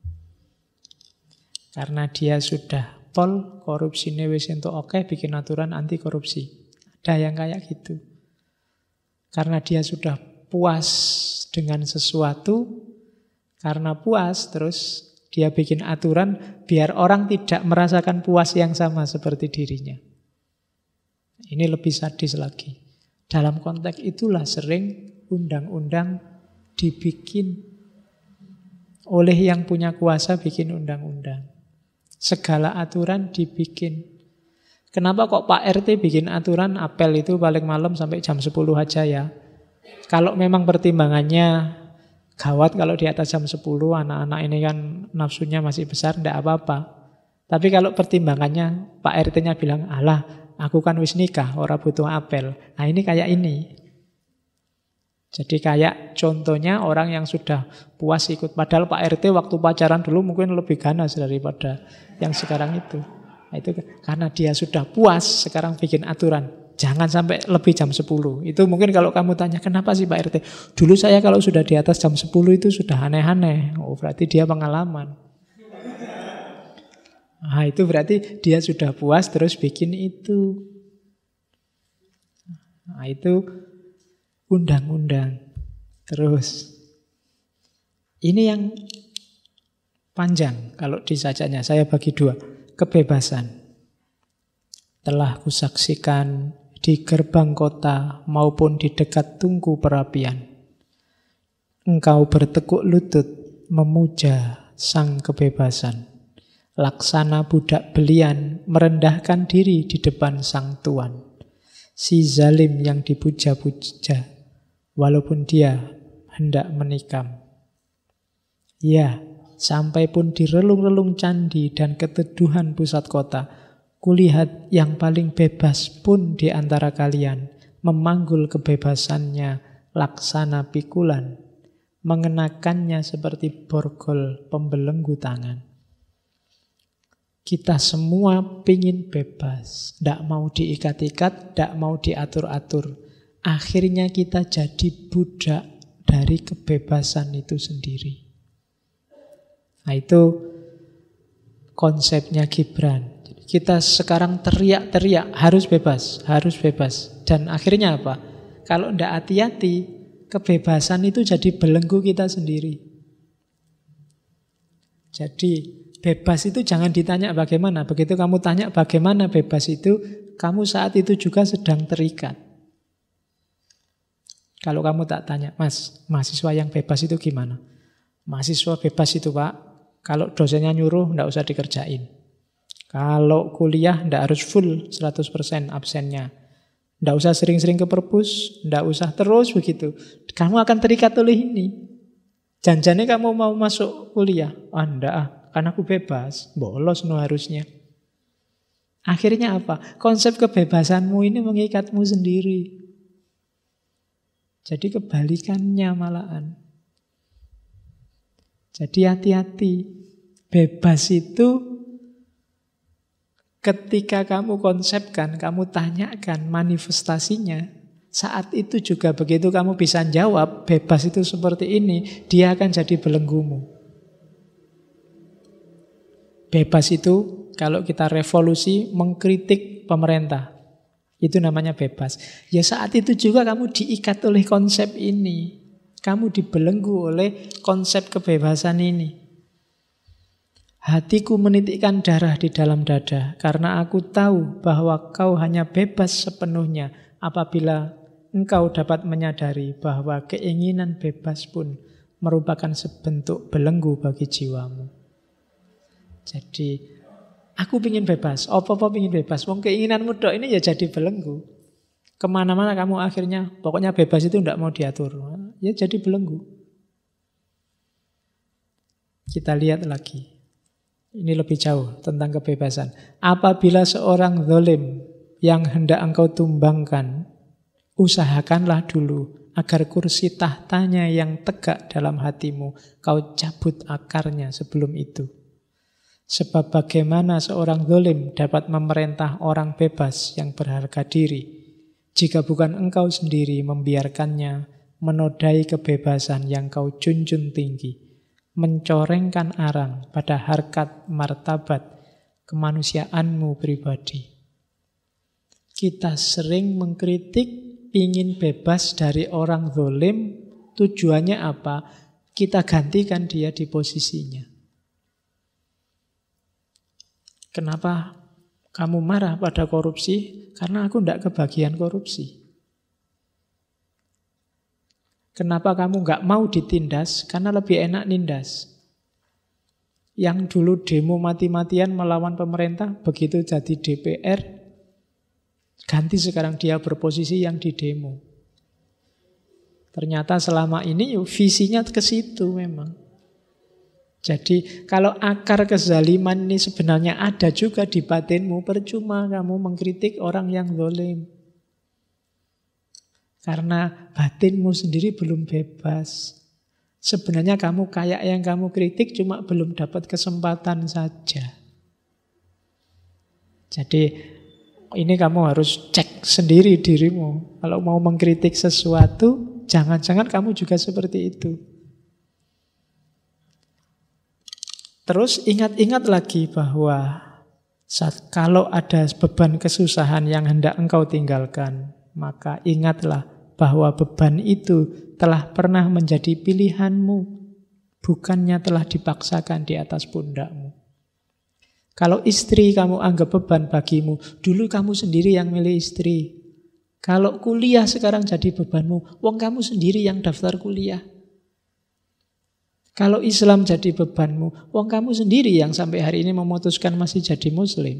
Karena dia sudah pol, korupsi ini wis entuk oke, bikin aturan anti korupsi. Ada yang kayak gitu. Karena dia sudah puas dengan sesuatu, karena puas terus dia bikin aturan biar orang tidak merasakan puas yang sama seperti dirinya. Ini lebih sadis lagi. Dalam konteks itulah sering undang-undang dibikin oleh yang punya kuasa, bikin undang-undang. Segala aturan dibikin. Kenapa kok Pak RT bikin aturan apel itu paling malam sampai jam 10 aja ya? Kalau memang pertimbangannya gawat kalau di atas jam 10, anak-anak ini kan nafsunya masih besar, tidak apa-apa. Tapi kalau pertimbangannya Pak RT-nya bilang, alah, aku kan wis nikah, ora butuh apel. Nah ini kayak ini. Jadi kayak contohnya orang yang sudah puas ikut. Padahal Pak RT waktu pacaran dulu mungkin lebih ganas daripada yang sekarang itu. Nah, itu karena dia sudah puas, sekarang bikin aturan. Jangan sampai lebih jam 10. Itu mungkin kalau kamu tanya, kenapa sih Pak RT? Dulu saya kalau sudah di atas jam 10 itu sudah aneh-aneh. Oh, berarti dia pengalaman. Nah, itu berarti dia sudah puas terus bikin itu. Nah, itu undang-undang. Terus ini yang panjang kalau disajanya. Saya bagi 2. Kebebasan. Telah kusaksikan di gerbang kota maupun di dekat tungku perapian. Engkau bertekuk lutut memuja sang kebebasan. Laksana budak belian merendahkan diri di depan sang tuan. Si zalim yang dipuja-puja, walaupun dia hendak menikam. Ya, sampai pun di relung-relung candi dan keteduhan pusat kota, kulihat yang paling bebas pun di antara kalian memanggul kebebasannya laksana pikulan, mengenakannya seperti borgol pembelenggu tangan. Kita semua pingin bebas, tidak mau diikat-ikat, tidak mau diatur-atur. Akhirnya kita jadi budak dari kebebasan itu sendiri. Nah itu konsepnya Gibran. Kita sekarang teriak-teriak harus bebas, harus bebas. Dan akhirnya apa? Kalau tidak hati-hati, kebebasan itu jadi belenggu kita sendiri. Jadi bebas itu jangan ditanya bagaimana. Begitu kamu tanya bagaimana bebas itu, kamu saat itu juga sedang terikat. Kalau kamu tak tanya, Mas, mahasiswa yang bebas itu gimana? Mahasiswa bebas itu Pak. Kalau dosennya nyuruh, nggak usah dikerjain. Kalau kuliah, nggak harus full 100% absennya. Nggak usah sering-sering ke perpus, nggak usah terus begitu. Kamu akan terikat oleh ini. Janjinya kamu mau masuk kuliah. Nggak, kan aku bebas. Bolos no harusnya. Akhirnya apa? Konsep kebebasanmu ini mengikatmu sendiri. Jadi kebalikannya malahan. Jadi hati-hati. Bebas itu ketika kamu konsepkan, kamu tanyakan manifestasinya, saat itu juga begitu kamu bisa jawab, bebas itu seperti ini, dia akan jadi belenggumu. Bebas itu kalau kita revolusi mengkritik pemerintah. Itu namanya bebas. Ya saat itu juga kamu diikat oleh konsep ini. Kamu dibelenggu oleh konsep kebebasan ini. Hatiku menitikkan darah di dalam dada karena aku tahu bahwa kau hanya bebas sepenuhnya apabila engkau dapat menyadari bahwa keinginan bebas pun merupakan sebentuk belenggu bagi jiwamu. Jadi, aku ingin bebas, apa-apa ingin bebas. Wong keinginanmu dok ini ya jadi belenggu. Kemana-mana kamu akhirnya, pokoknya bebas itu tidak mau diatur. Ya jadi belenggu. Kita lihat lagi. Ini lebih jauh tentang kebebasan. Apabila seorang zalim yang hendak engkau tumbangkan, usahakanlah dulu agar kursi tahtanya yang tegak dalam hatimu, kau cabut akarnya sebelum itu. Sebab bagaimana seorang zalim dapat memerintah orang bebas yang berharga diri, jika bukan engkau sendiri membiarkannya menodai kebebasan yang kau junjung tinggi, mencorengkan arang pada harkat martabat kemanusiaanmu pribadi. Kita sering mengkritik, ingin bebas dari orang zalim, tujuannya apa? Kita gantikan dia di posisinya. Kenapa kamu marah pada korupsi? Karena aku tidak kebagian korupsi. Kenapa kamu nggak mau ditindas? Karena lebih enak nindas. Yang dulu demo mati-matian melawan pemerintah, begitu jadi DPR, ganti sekarang dia berposisi yang didemo. Ternyata selama ini visinya ke situ memang. Jadi kalau akar kezaliman ini sebenarnya ada juga di batinmu, percuma kamu mengkritik orang yang zalim. Karena batinmu sendiri belum bebas. Sebenarnya kamu kayak yang kamu kritik cuma belum dapat kesempatan saja. Jadi ini kamu harus cek sendiri dirimu. Kalau mau mengkritik sesuatu, jangan-jangan kamu juga seperti itu. Terus ingat-ingat lagi bahwa kalau ada beban kesusahan yang hendak engkau tinggalkan, maka ingatlah bahwa beban itu telah pernah menjadi pilihanmu, bukannya telah dipaksakan di atas pundakmu. Kalau istri kamu anggap beban bagimu, dulu kamu sendiri yang milih istri. Kalau kuliah sekarang jadi bebanmu, wong kamu sendiri yang daftar kuliah. Kalau Islam jadi bebanmu, wong kamu sendiri yang sampai hari ini memutuskan masih jadi muslim.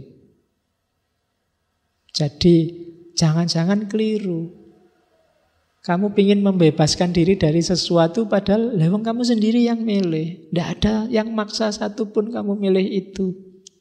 Jadi jangan-jangan keliru. Kamu ingin membebaskan diri dari sesuatu padahal wong kamu sendiri yang milih. Tidak ada yang maksa satupun kamu milih itu.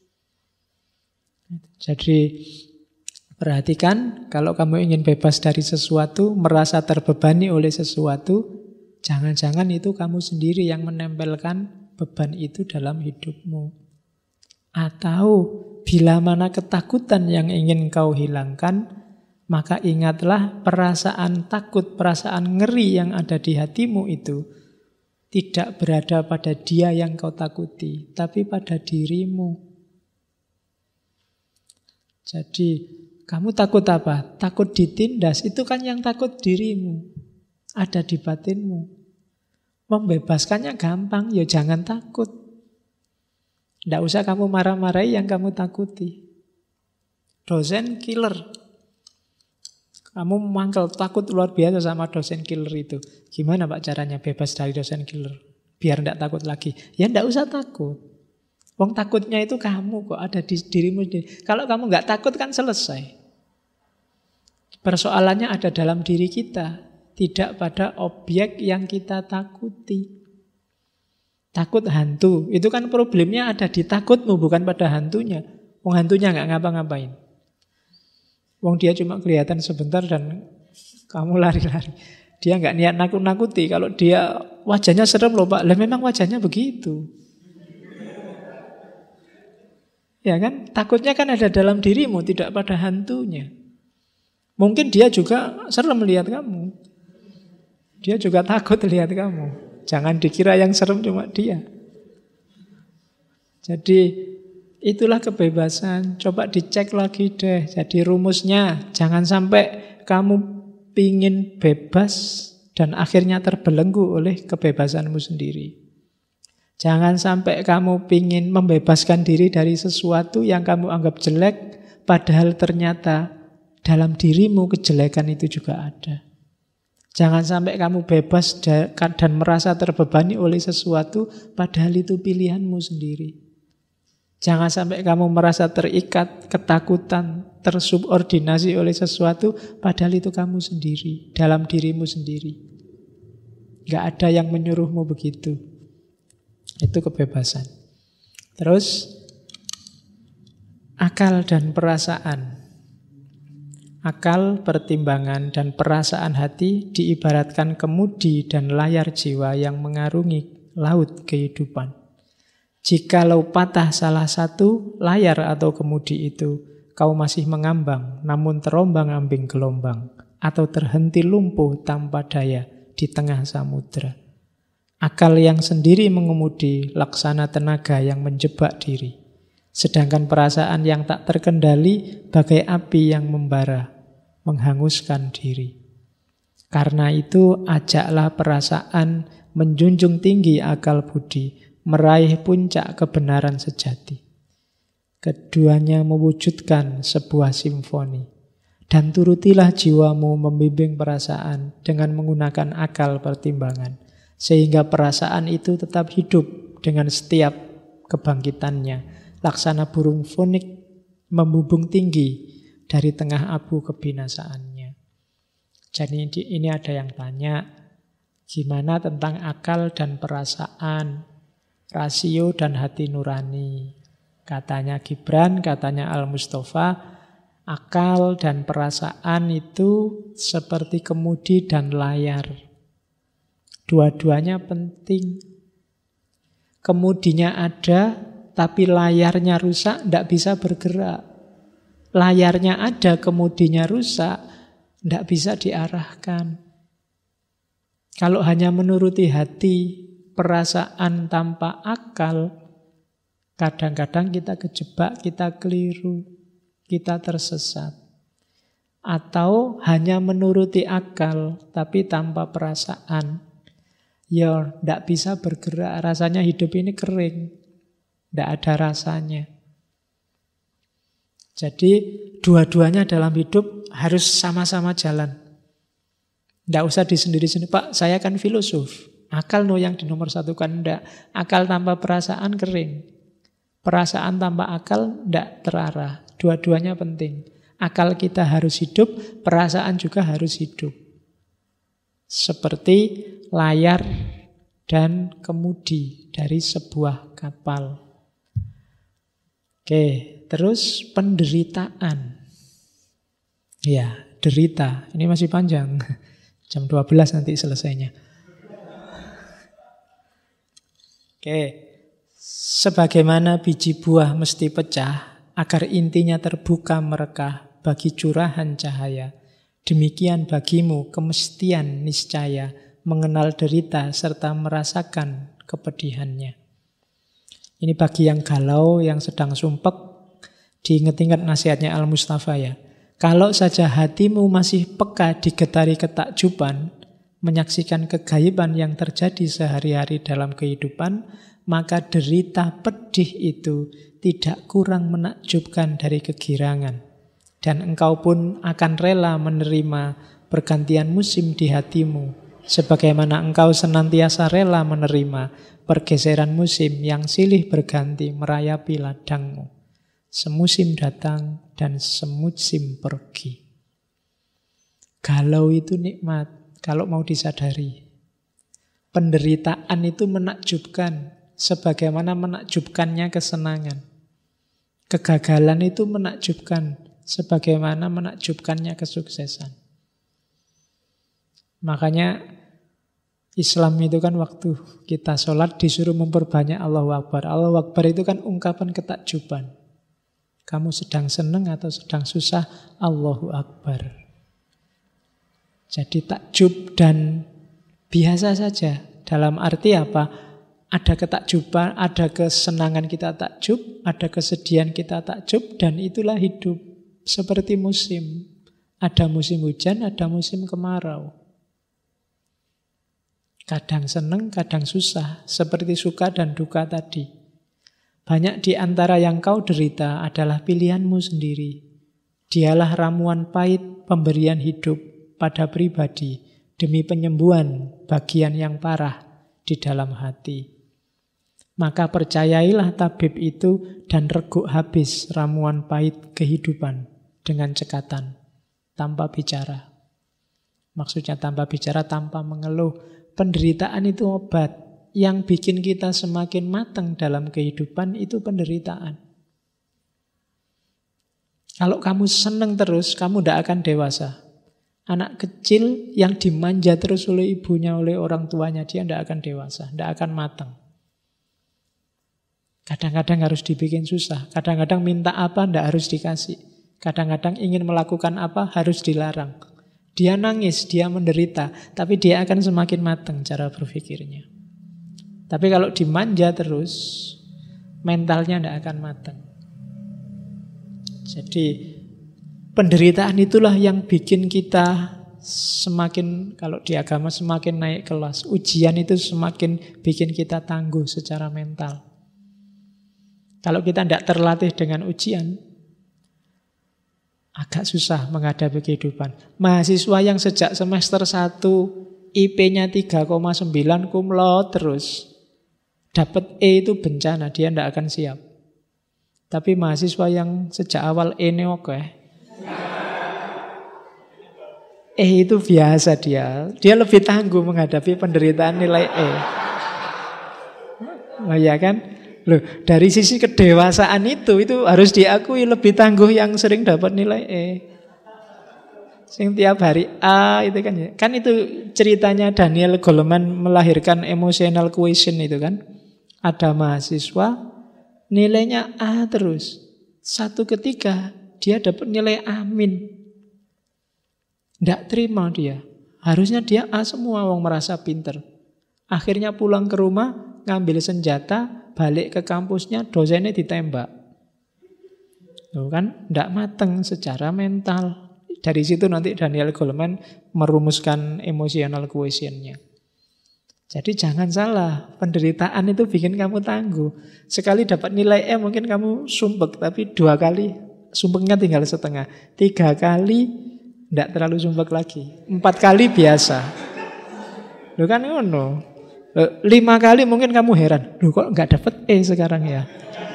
Jadi perhatikan, kalau kamu ingin bebas dari sesuatu, merasa terbebani oleh sesuatu, jangan-jangan itu kamu sendiri yang menempelkan beban itu dalam hidupmu. Atau bila mana ketakutan yang ingin kau hilangkan, maka ingatlah perasaan takut, perasaan ngeri yang ada di hatimu itu tidak berada pada dia yang kau takuti, tapi pada dirimu. Jadi kamu takut apa? Takut ditindas, itu kan yang takut dirimu. Ada di batinmu. Membebaskannya gampang, ya jangan takut. Tidak usah kamu marah-marahi yang kamu takuti. Dosen killer. Kamu mangkel, takut luar biasa sama dosen killer itu. Gimana Pak caranya bebas dari dosen killer? biar tidak takut lagi. Ya tidak usah takut. Wong takutnya itu kamu kok, ada di dirimu sendiri. Kalau kamu nggak takut kan selesai. Persoalannya ada dalam diri kita, tidak pada objek yang kita takuti. Takut hantu, itu kan problemnya ada di takutmu, bukan pada hantunya. Wong hantunya nggak ngapa-ngapain. Wong dia cuma kelihatan sebentar dan kamu lari-lari. Dia nggak niat nakut-nakuti. Kalau dia wajahnya serem loh Pak, lah memang wajahnya begitu. Ya kan, takutnya kan ada dalam dirimu, tidak pada hantunya. Mungkin dia juga serem melihat kamu. Dia juga takut lihat kamu. Jangan dikira yang serem cuma dia. Jadi itulah kebebasan. Coba dicek lagi deh. Jadi rumusnya, jangan sampai kamu pingin bebas dan akhirnya terbelenggu oleh kebebasanmu sendiri. Jangan sampai kamu pingin membebaskan diri dari sesuatu yang kamu anggap jelek, padahal ternyata dalam dirimu kejelekan itu juga ada. Jangan sampai kamu bebas dan merasa terbebani oleh sesuatu, padahal itu pilihanmu sendiri. Jangan sampai kamu merasa terikat, ketakutan, tersubordinasi oleh sesuatu, padahal itu kamu sendiri, dalam dirimu sendiri. Gak ada yang menyuruhmu begitu. Itu kebebasan. Terus akal dan perasaan. Akal, pertimbangan, dan perasaan hati diibaratkan kemudi dan layar jiwa yang mengarungi laut kehidupan. Jikalau patah salah satu layar atau kemudi itu, kau masih mengambang, namun terombang-ambing gelombang, atau terhenti lumpuh tanpa daya di tengah samudera. Akal yang sendiri mengemudi laksana tenaga yang menjebak diri. Sedangkan perasaan yang tak terkendali bagai api yang membara, menghanguskan diri. Karena itu ajaklah perasaan menjunjung tinggi akal budi, meraih puncak kebenaran sejati. Keduanya mewujudkan sebuah simfoni. Dan turutilah jiwamu membimbing perasaan dengan menggunakan akal pertimbangan. Sehingga perasaan itu tetap hidup dengan setiap kebangkitannya. Laksana burung fonik membubung tinggi dari tengah abu kebinasaannya. Jadi ini ada yang tanya, gimana tentang akal dan perasaan, rasio dan hati nurani? Katanya Gibran, katanya Al-Mustafa, akal dan perasaan itu seperti kemudi dan layar. Dua-duanya penting. Kemudinya ada, tapi layarnya rusak, tidak bisa bergerak. Layarnya ada, kemudinya rusak, tidak bisa diarahkan. Kalau hanya menuruti hati, perasaan tanpa akal, kadang-kadang kita kejebak, kita keliru, kita tersesat. Atau hanya menuruti akal, tapi tanpa perasaan, ya, tidak bisa bergerak. Rasanya hidup ini kering. Tidak ada rasanya. Jadi, dua-duanya dalam hidup harus sama-sama jalan. Tidak usah disendiri-sendiri. Pak, saya kan filosof. Akal yang dinomor satukan. Tidak. Akal tanpa perasaan kering. Perasaan tanpa akal tidak terarah. Dua-duanya penting. Akal kita harus hidup, perasaan juga harus hidup. Seperti layar dan kemudi dari sebuah kapal. Oke, terus penderitaan. Ya, derita. Ini masih panjang. Jam 12 nanti selesainya. Oke. Sebagaimana biji buah mesti pecah agar intinya terbuka merekah bagi curahan cahaya. Demikian bagimu kemestian niscaya mengenal derita serta merasakan kepedihannya. Ini bagi yang galau, yang sedang sumpek, diingat-ingat nasihatnya Al-Mustafa ya. Kalau saja hatimu masih peka digetari ketakjuban, menyaksikan kegaiban yang terjadi sehari-hari dalam kehidupan, maka derita pedih itu tidak kurang menakjubkan dari kegirangan. Dan engkau pun akan rela menerima pergantian musim di hatimu Sebagaimana engkau senantiasa rela menerima pergeseran musim yang silih berganti merayapi ladangmu. Semusim datang dan semusim pergi. Galau itu nikmat kalau mau disadari. Penderitaan itu menakjubkan, sebagaimana menakjubkannya kesenangan. Kegagalan itu menakjubkan, sebagaimana menakjubkannya kesuksesan. Makanya Islam itu kan waktu kita sholat disuruh memperbanyak Allahu Akbar. Allahu Akbar itu kan ungkapan ketakjuban. Kamu sedang senang atau sedang susah, Allahu Akbar. Jadi takjub dan biasa saja. Dalam arti apa? Ada ketakjuban, ada kesenangan kita takjub, ada kesedihan kita takjub, dan itulah hidup. Seperti musim. Ada musim hujan, ada musim kemarau. Kadang senang, kadang susah. Seperti suka dan duka tadi. Banyak di antara yang kau derita adalah pilihanmu sendiri. Dialah ramuan pahit pemberian hidup pada pribadi demi penyembuhan bagian yang parah di dalam hati. Maka percayailah tabib itu dan reguk habis ramuan pahit kehidupan dengan cekatan, tanpa bicara. Maksudnya tanpa bicara, tanpa mengeluh. Penderitaan itu obat. Yang bikin kita semakin matang dalam kehidupan itu penderitaan. Kalau kamu senang terus, kamu tidak akan dewasa. Anak kecil yang dimanja terus oleh ibunya, oleh orang tuanya, dia tidak akan dewasa, tidak akan matang. Kadang-kadang harus dibikin susah. Kadang-kadang minta apa tidak harus dikasih. Kadang-kadang ingin melakukan apa harus dilarang. Dia nangis, dia menderita, tapi dia akan semakin matang cara berpikirnya. Tapi kalau dimanja terus, mentalnya tidak akan matang. Jadi penderitaan itulah yang bikin kita semakin, kalau di agama semakin naik kelas. Ujian itu semakin bikin kita tangguh secara mental. Kalau kita tidak terlatih dengan ujian, agak susah menghadapi kehidupan. Mahasiswa yang sejak semester 1 IP-nya 3,9 cum laude terus, dapat E itu bencana, dia tidak akan siap. Tapi mahasiswa yang sejak awal E-nya oke, itu biasa dia. Dia lebih tangguh menghadapi penderitaan nilai E. Oh ya kan? Loh, dari sisi kedewasaan itu harus diakui lebih tangguh yang sering dapat nilai E. Sing tiap hari A itu kan ya. Kan itu ceritanya Daniel Goleman melahirkan emotional quotient itu kan. Ada mahasiswa nilainya A terus. Satu ketika dia dapat nilai A min. Tidak terima dia. Harusnya dia A semua, wong merasa pinter. Akhirnya pulang ke rumah, ngambil senjata, balik ke kampusnya, dosennya ditembak. Tuh kan, tidak matang secara mental. Dari situ nanti Daniel Goleman merumuskan emotional quotient-nya. Jadi jangan salah, penderitaan itu bikin kamu tangguh. Sekali dapat nilai E mungkin kamu sumpek, tapi 2 kali sumpeknya tinggal setengah. 3 kali tidak terlalu sumpek lagi. 4 kali biasa. Loh kan ngono. 5 kali mungkin kamu heran, loh kok nggak dapat E sekarang ya.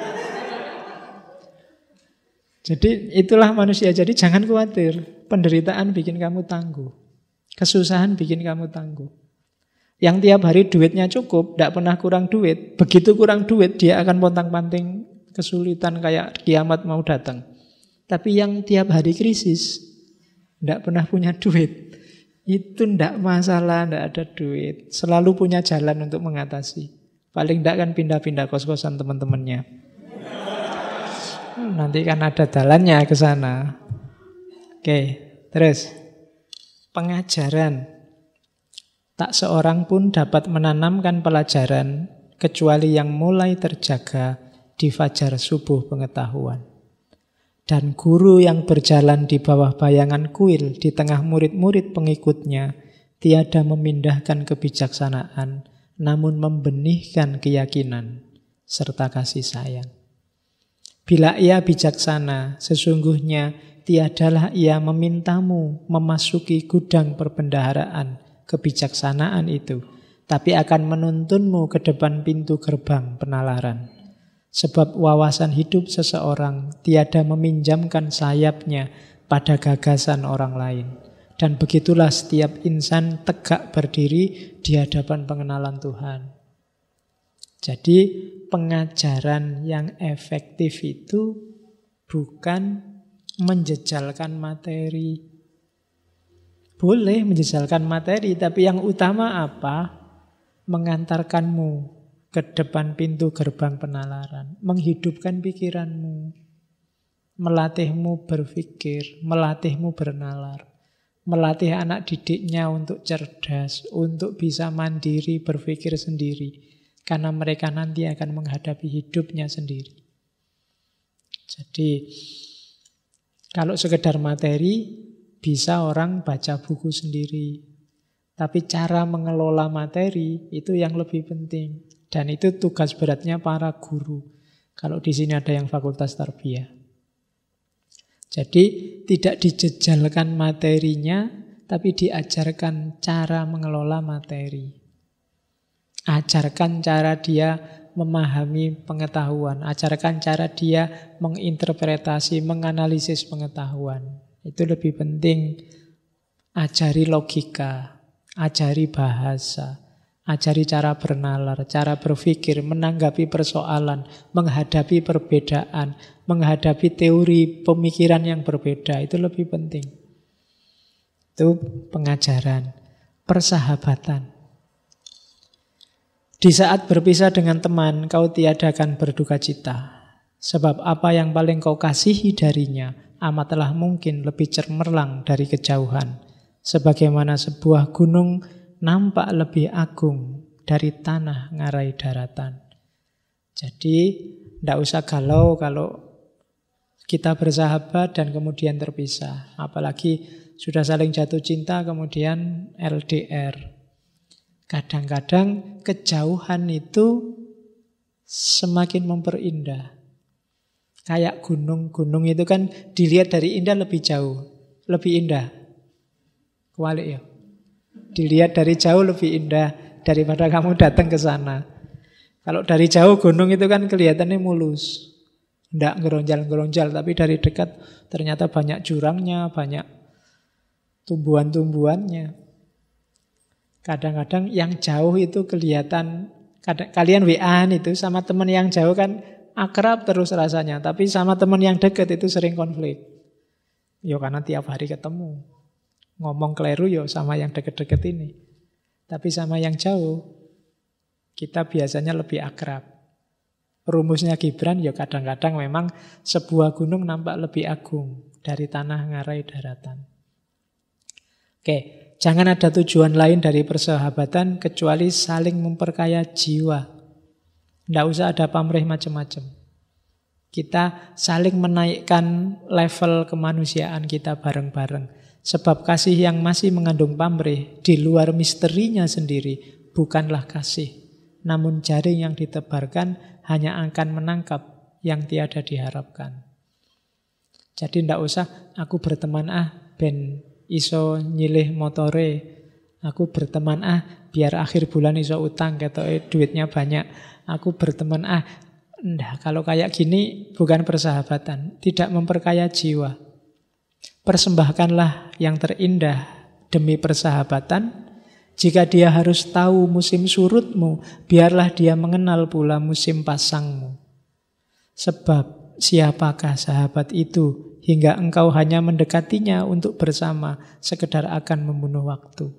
Jadi itulah manusia. Jadi jangan khawatir. Penderitaan bikin kamu tangguh. Kesusahan bikin kamu tangguh. Yang tiap hari duitnya cukup, tidak pernah kurang duit. Begitu kurang duit, dia akan pontang-panting kesulitan kayak kiamat mau datang. Tapi yang tiap hari krisis, tidak pernah punya duit, itu tidak masalah, tidak ada duit. Selalu punya jalan untuk mengatasi. Paling tidak kan pindah-pindah kos-kosan teman-temannya. Nanti kan ada jalannya ke sana. Oke, terus pengajaran. Tak seorang pun dapat menanamkan pelajaran kecuali yang mulai terjaga di fajar subuh pengetahuan. Dan guru yang berjalan di bawah bayangan kuil di tengah murid-murid pengikutnya tiada memindahkan kebijaksanaan, namun membenihkan keyakinan serta kasih sayang. Bila ia bijaksana, sesungguhnya tiadalah ia memintamu memasuki gudang perbendaharaan kebijaksanaan itu, tapi akan menuntunmu ke depan pintu gerbang penalaran. Sebab wawasan hidup seseorang tiada meminjamkan sayapnya pada gagasan orang lain. Dan begitulah setiap insan tegak berdiri di hadapan pengenalan Tuhan. Jadi pengajaran yang efektif itu bukan menjejalkan materi. Boleh menjejalkan materi, tapi yang utama apa? Mengantarkanmu ke depan pintu gerbang penalaran, menghidupkan pikiranmu, melatihmu berpikir, melatihmu bernalar, melatih anak didiknya untuk cerdas, untuk bisa mandiri berpikir sendiri, karena mereka nanti akan menghadapi hidupnya sendiri. Jadi kalau sekedar materi, bisa orang baca buku sendiri, tapi cara mengelola materi itu yang lebih penting. Dan itu tugas beratnya para guru. Kalau di sini ada yang fakultas tarbiyah. Jadi tidak dijejalkan materinya, tapi diajarkan cara mengelola materi. Ajarkan cara dia memahami pengetahuan. Ajarkan cara dia menginterpretasi, menganalisis pengetahuan. Itu lebih penting. Ajari logika, ajari bahasa, ajari cara bernalar, cara berpikir, menanggapi persoalan, menghadapi perbedaan, menghadapi teori pemikiran yang berbeda. Itu lebih penting. Itu pengajaran. Persahabatan. Di saat berpisah dengan teman, kau tiadakan berduka cita. Sebab apa yang paling kau kasihi darinya, amatlah mungkin lebih cemerlang dari kejauhan. Sebagaimana sebuah gunung nampak lebih agung dari tanah ngarai daratan. Jadi tidak usah galau kalau kita bersahabat dan kemudian terpisah. Apalagi sudah saling jatuh cinta kemudian LDR. Kadang-kadang kejauhan itu semakin memperindah. Kayak gunung-gunung itu kan dilihat dari indah lebih jauh, lebih indah. Kewalik ya. Dilihat dari jauh lebih indah daripada kamu datang ke sana. Kalau dari jauh gunung itu kan kelihatannya mulus. Tidak geronjal-geronjal, tapi dari dekat ternyata banyak jurangnya, banyak tumbuhan-tumbuhannya. Kadang-kadang yang jauh itu kelihatan, kalian WA-an itu sama teman yang jauh kan akrab terus rasanya, tapi sama teman yang dekat itu sering konflik. Ya karena tiap hari ketemu. Ngomong keliru ya sama yang deket-deket ini. Tapi sama yang jauh, kita biasanya lebih akrab. Rumusnya Gibran ya kadang-kadang memang sebuah gunung nampak lebih agung dari tanah ngarai daratan. Oke, jangan ada tujuan lain dari persahabatan kecuali saling memperkaya jiwa. Tidak usah ada pamrih macam-macam. Kita saling menaikkan level kemanusiaan kita bareng-bareng. Sebab kasih yang masih mengandung pamrih di luar misterinya sendiri bukanlah kasih. Namun jaring yang ditebarkan hanya akan menangkap yang tiada diharapkan. Jadi tidak usah aku berteman ben iso nyilih motore. Aku berteman biar akhir bulan iso utang ketoke duitnya banyak. Aku berteman Nah, kalau kayak gini bukan persahabatan, tidak memperkaya jiwa. Persembahkanlah yang terindah demi persahabatan. Jika dia harus tahu musim surutmu, biarlah dia mengenal pula musim pasangmu. Sebab siapakah sahabat itu hingga engkau hanya mendekatinya untuk bersama, sekedar akan membunuh waktu.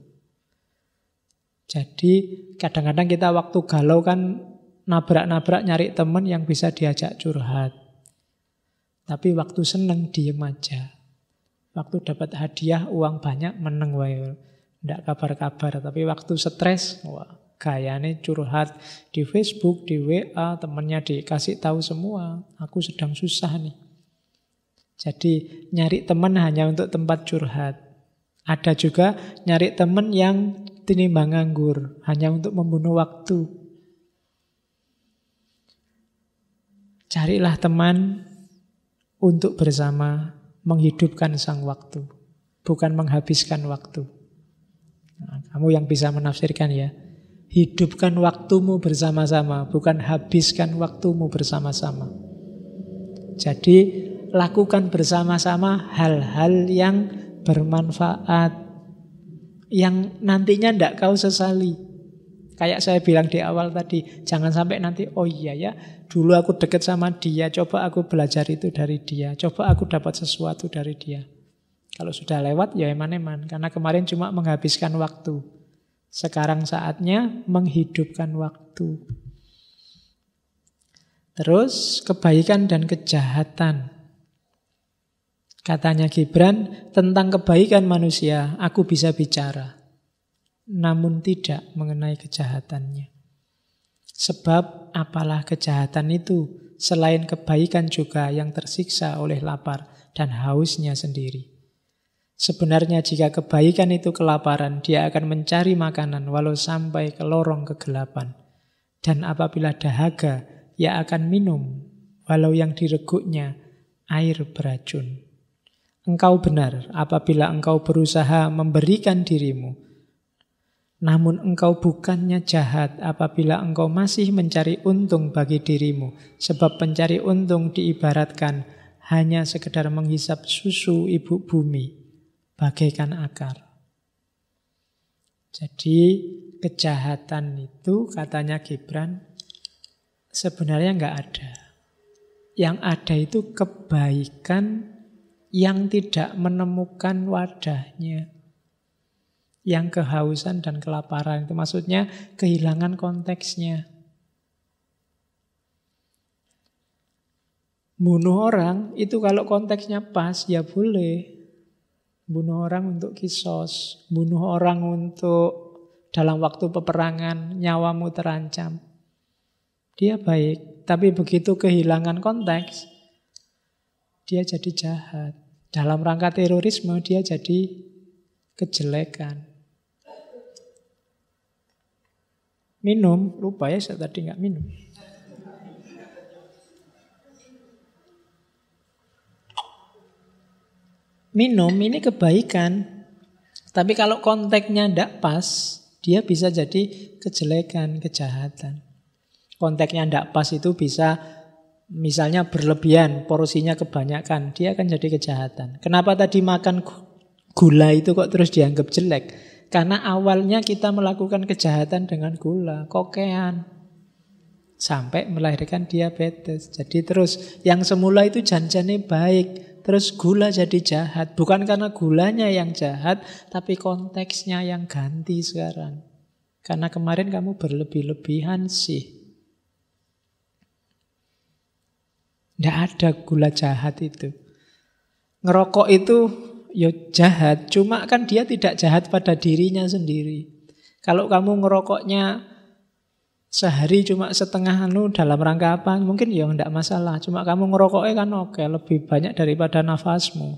Jadi kadang-kadang kita waktu galau kan nabrak-nabrak nyari teman yang bisa diajak curhat. Tapi waktu seneng diem aja. Waktu dapat hadiah uang banyak meneng wae. Ndak kabar-kabar, tapi waktu stres wah gayane curhat di Facebook, di WA, temennya dikasih tahu semua, aku sedang susah nih. Jadi nyari teman hanya untuk tempat curhat. Ada juga nyari teman yang tinimbang nganggur, hanya untuk membunuh waktu. Carilah teman untuk bersama menghidupkan sang waktu, bukan menghabiskan waktu. Nah, kamu yang bisa menafsirkan ya. Hidupkan waktumu bersama-sama, bukan habiskan waktumu bersama-sama. Jadi lakukan bersama-sama hal-hal yang bermanfaat, yang nantinya tidak kau sesali. Kayak saya bilang di awal tadi, jangan sampai nanti, oh iya ya, dulu aku deket sama dia, coba aku belajar itu dari dia, coba aku dapat sesuatu dari dia. Kalau sudah lewat ya eman-eman, karena kemarin cuma menghabiskan waktu. Sekarang saatnya menghidupkan waktu. Terus kebaikan dan kejahatan. Katanya Gibran, tentang kebaikan manusia aku bisa bicara, namun tidak mengenai kejahatannya. Sebab apalah kejahatan itu selain kebaikan juga yang tersiksa oleh lapar dan hausnya sendiri. Sebenarnya jika kebaikan itu kelaparan, dia akan mencari makanan walau sampai ke lorong kegelapan. Dan apabila dahaga, ia akan minum walau yang direguknya air beracun. Engkau benar apabila engkau berusaha memberikan dirimu. Namun engkau bukannya jahat apabila engkau masih mencari untung bagi dirimu. Sebab pencari untung diibaratkan hanya sekedar menghisap susu ibu bumi bagaikan akar. Jadi kejahatan itu katanya Gibran sebenarnya nggak ada. Yang ada itu kebaikan yang tidak menemukan wadahnya. Yang kehausan dan kelaparan itu maksudnya kehilangan konteksnya. Bunuh orang itu kalau konteksnya pas ya boleh. Bunuh orang untuk kisos, bunuh orang untuk dalam waktu peperangan, nyawamu terancam. Dia baik, tapi begitu kehilangan konteks, dia jadi jahat. Dalam rangka terorisme, dia jadi kejelekan. Minum, lupa ya saya tadi nggak minum. Minum ini kebaikan, tapi kalau konteksnya tidak pas, dia bisa jadi kejelekan, kejahatan. Konteksnya tidak pas itu bisa misalnya berlebihan, porsinya kebanyakan, dia akan jadi kejahatan. Kenapa tadi makan gula itu kok terus dianggap jelek? Karena awalnya kita melakukan kejahatan dengan gula, kokean, sampai melahirkan diabetes. Jadi terus yang semula itu janjane baik, terus gula jadi jahat. Bukan karena gulanya yang jahat, tapi konteksnya yang ganti sekarang. Karena kemarin kamu berlebih-lebihan sih. Tidak ada gula jahat itu. Ngerokok itu ya jahat, cuma kan dia tidak jahat pada dirinya sendiri. Kalau kamu ngerokoknya sehari cuma setengah dalam rangka apa? Mungkin ya enggak masalah. Cuma kamu ngerokoknya kan oke, lebih banyak daripada nafasmu.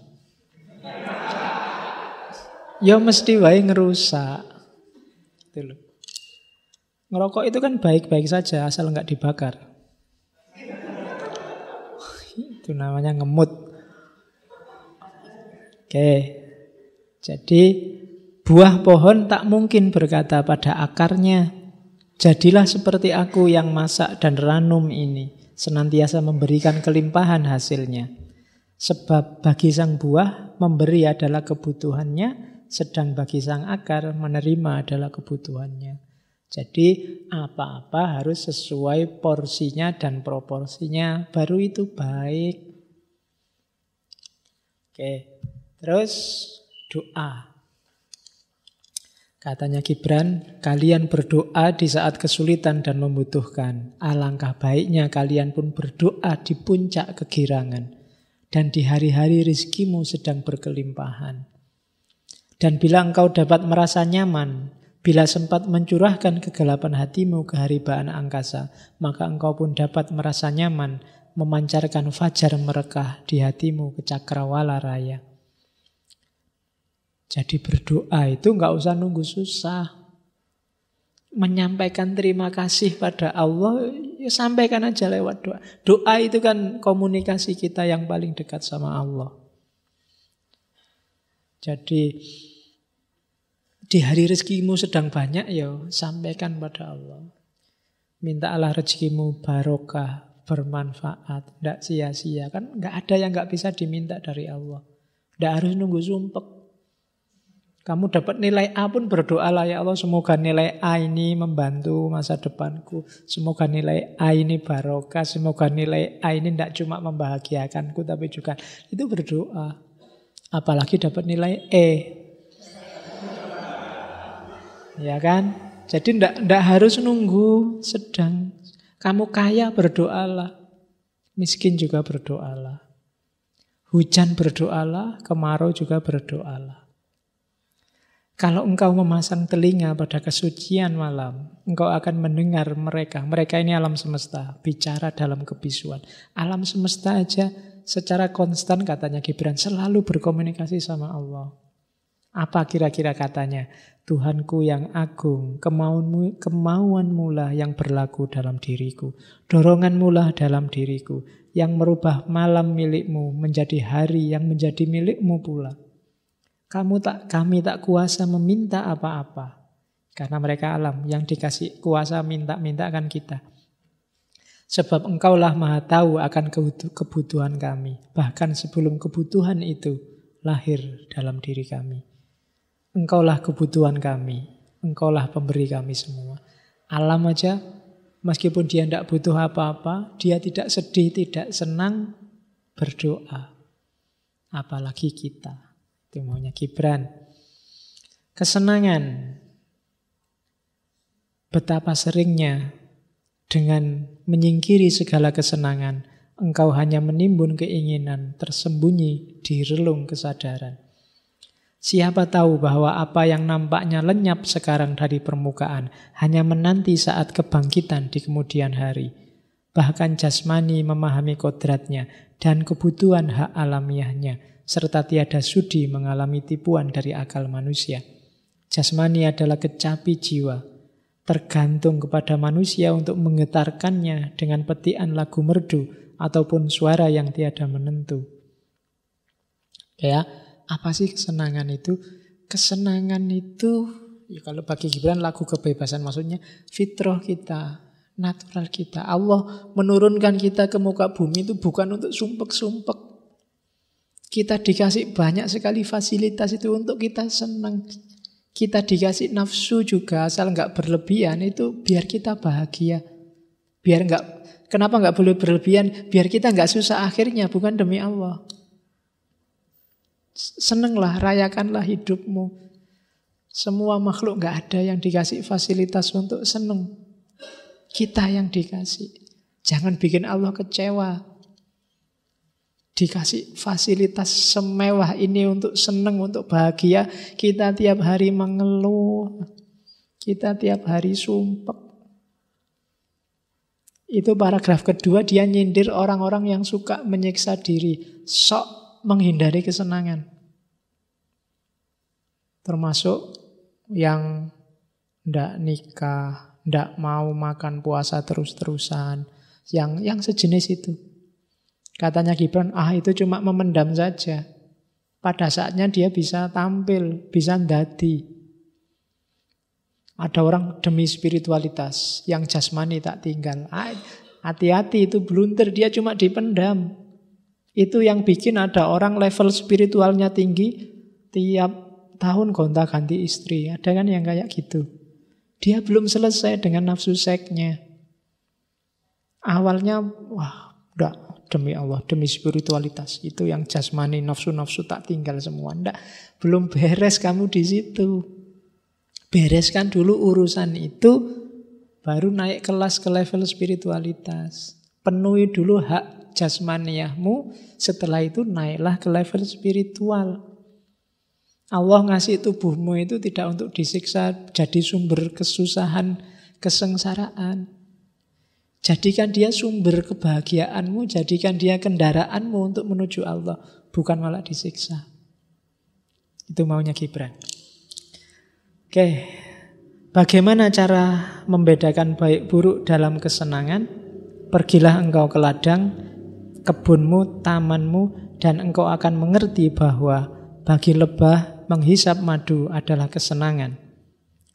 Ya mesti wae ngerusak. Gitu loh. Ngerokok itu kan baik-baik saja asal enggak dibakar. Itu namanya ngemut. Oke. Jadi buah pohon tak mungkin berkata pada akarnya, jadilah seperti aku yang masak dan ranum ini, senantiasa memberikan kelimpahan hasilnya. Sebab bagi sang buah memberi adalah kebutuhannya, sedang bagi sang akar menerima adalah kebutuhannya. Jadi apa-apa harus sesuai porsinya dan proporsinya, baru itu baik. Oke, terus doa. Katanya Gibran, kalian berdoa di saat kesulitan dan membutuhkan. Alangkah baiknya kalian pun berdoa di puncak kegirangan. Dan di hari-hari rizkimu sedang berkelimpahan. Dan bila engkau dapat merasa nyaman, bila sempat mencurahkan kegelapan hatimu ke haribaan angkasa, maka engkau pun dapat merasa nyaman, memancarkan fajar merekah di hatimu ke cakrawala raya. Jadi berdoa itu enggak usah nunggu susah. Menyampaikan terima kasih pada Allah, ya sampaikan aja lewat doa. Doa itu kan komunikasi kita yang paling dekat sama Allah. Jadi Di hari rezekimu sedang banyak, ya sampaikan pada Allah. Mintalah rezekimu barokah, bermanfaat, tidak sia-sia. Kan nggak ada yang nggak bisa diminta dari Allah. Tidak harus nunggu sumpek. Kamu dapat nilai A pun berdoalah, ya Allah, semoga nilai A ini membantu masa depanku. Semoga nilai A ini barokah. Semoga nilai A ini tidak cuma membahagiakanku, tapi juga itu berdoa. Apalagi dapat nilai E. Ya kan? Jadi tidak harus nunggu sedang. Kamu kaya berdoalah. Miskin juga berdoalah. Hujan berdoalah, kemarau juga berdoalah. Kalau engkau memasang telinga pada kesucian malam, engkau akan mendengar mereka. Mereka ini alam semesta, bicara dalam kebisuan. Alam semesta aja secara konstan katanya Gibran selalu berkomunikasi sama Allah. Apa kira-kira katanya? Tuhanku yang agung, kemauanmu lah yang berlaku dalam diriku. Doronganmu lah dalam diriku, yang merubah malam milikmu menjadi hari yang menjadi milikmu pula. Kami tak kuasa meminta apa-apa. Karena mereka alam, yang dikasih kuasa minta-minta kan kita. Sebab engkaulah maha tahu akan kebutuhan kami. Bahkan sebelum kebutuhan itu lahir dalam diri kami. Engkaulah kebutuhan kami. Engkaulah pemberi kami semua. Alam aja, meskipun dia tidak butuh apa-apa, dia tidak sedih, tidak senang, berdoa. Apalagi kita. Itu maunya Gibran. Kesenangan. Betapa seringnya dengan menyingkiri segala kesenangan, engkau hanya menimbun keinginan tersembunyi di relung kesadaran. Siapa tahu bahwa apa yang nampaknya lenyap sekarang dari permukaan hanya menanti saat kebangkitan di kemudian hari. Bahkan jasmani memahami kodratnya dan kebutuhan hak alamiahnya, serta tiada sudi mengalami tipuan dari akal manusia. Jasmani adalah kecapi jiwa, tergantung kepada manusia untuk menggetarkannya dengan petikan lagu merdu ataupun suara yang tiada menentu. Ya, apa sih kesenangan itu? Kesenangan itu, ya kalau bagi Gibran lagu kebebasan, maksudnya fitrah kita, natural kita. Allah menurunkan kita ke muka bumi itu bukan untuk sumpek-sumpek. Kita dikasih banyak sekali fasilitas itu untuk kita senang. Kita dikasih nafsu juga, asal nggak berlebihan itu biar kita bahagia. Kenapa nggak boleh berlebihan? Biar kita nggak susah akhirnya, bukan demi Allah. Senanglah, rayakanlah hidupmu. Semua makhluk nggak ada yang dikasih fasilitas untuk senang. Kita yang dikasih. Jangan bikin Allah kecewa. Dikasih fasilitas semewah ini untuk senang, untuk bahagia. Kita tiap hari mengeluh. Kita tiap hari sumpek. Itu paragraf kedua, dia nyindir orang-orang yang suka menyiksa diri. Sok menghindari kesenangan. Termasuk yang ndak nikah, ndak mau makan puasa terus-terusan. Yang sejenis itu. Katanya Gibran, itu cuma memendam saja. Pada saatnya dia bisa tampil, bisa ndadi. Ada orang demi spiritualitas, yang jasmani tak tinggal. Hati-hati, itu blunter, dia cuma dipendam. Itu yang bikin ada orang level spiritualnya tinggi, tiap tahun gonta-ganti istri. Ada kan yang kayak gitu. Dia belum selesai dengan nafsu seksnya. Awalnya, udah. Demi Allah, demi spiritualitas. Itu yang jasmani, nafsu-nafsu tak tinggal semua. Nggak, belum beres kamu di situ. Bereskan dulu urusan itu, baru naik kelas ke level spiritualitas. Penuhi dulu hak jasmaniahmu, setelah itu naiklah ke level spiritual. Allah ngasih tubuhmu itu tidak untuk disiksa, jadi sumber kesusahan, kesengsaraan. Jadikan dia sumber kebahagiaanmu, jadikan dia kendaraanmu untuk menuju Allah, bukan malah disiksa. Itu maunya Gibran. Oke, bagaimana cara membedakan baik buruk dalam kesenangan? Pergilah engkau ke ladang, kebunmu, tamanmu, dan engkau akan mengerti bahwa bagi lebah menghisap madu adalah kesenangan.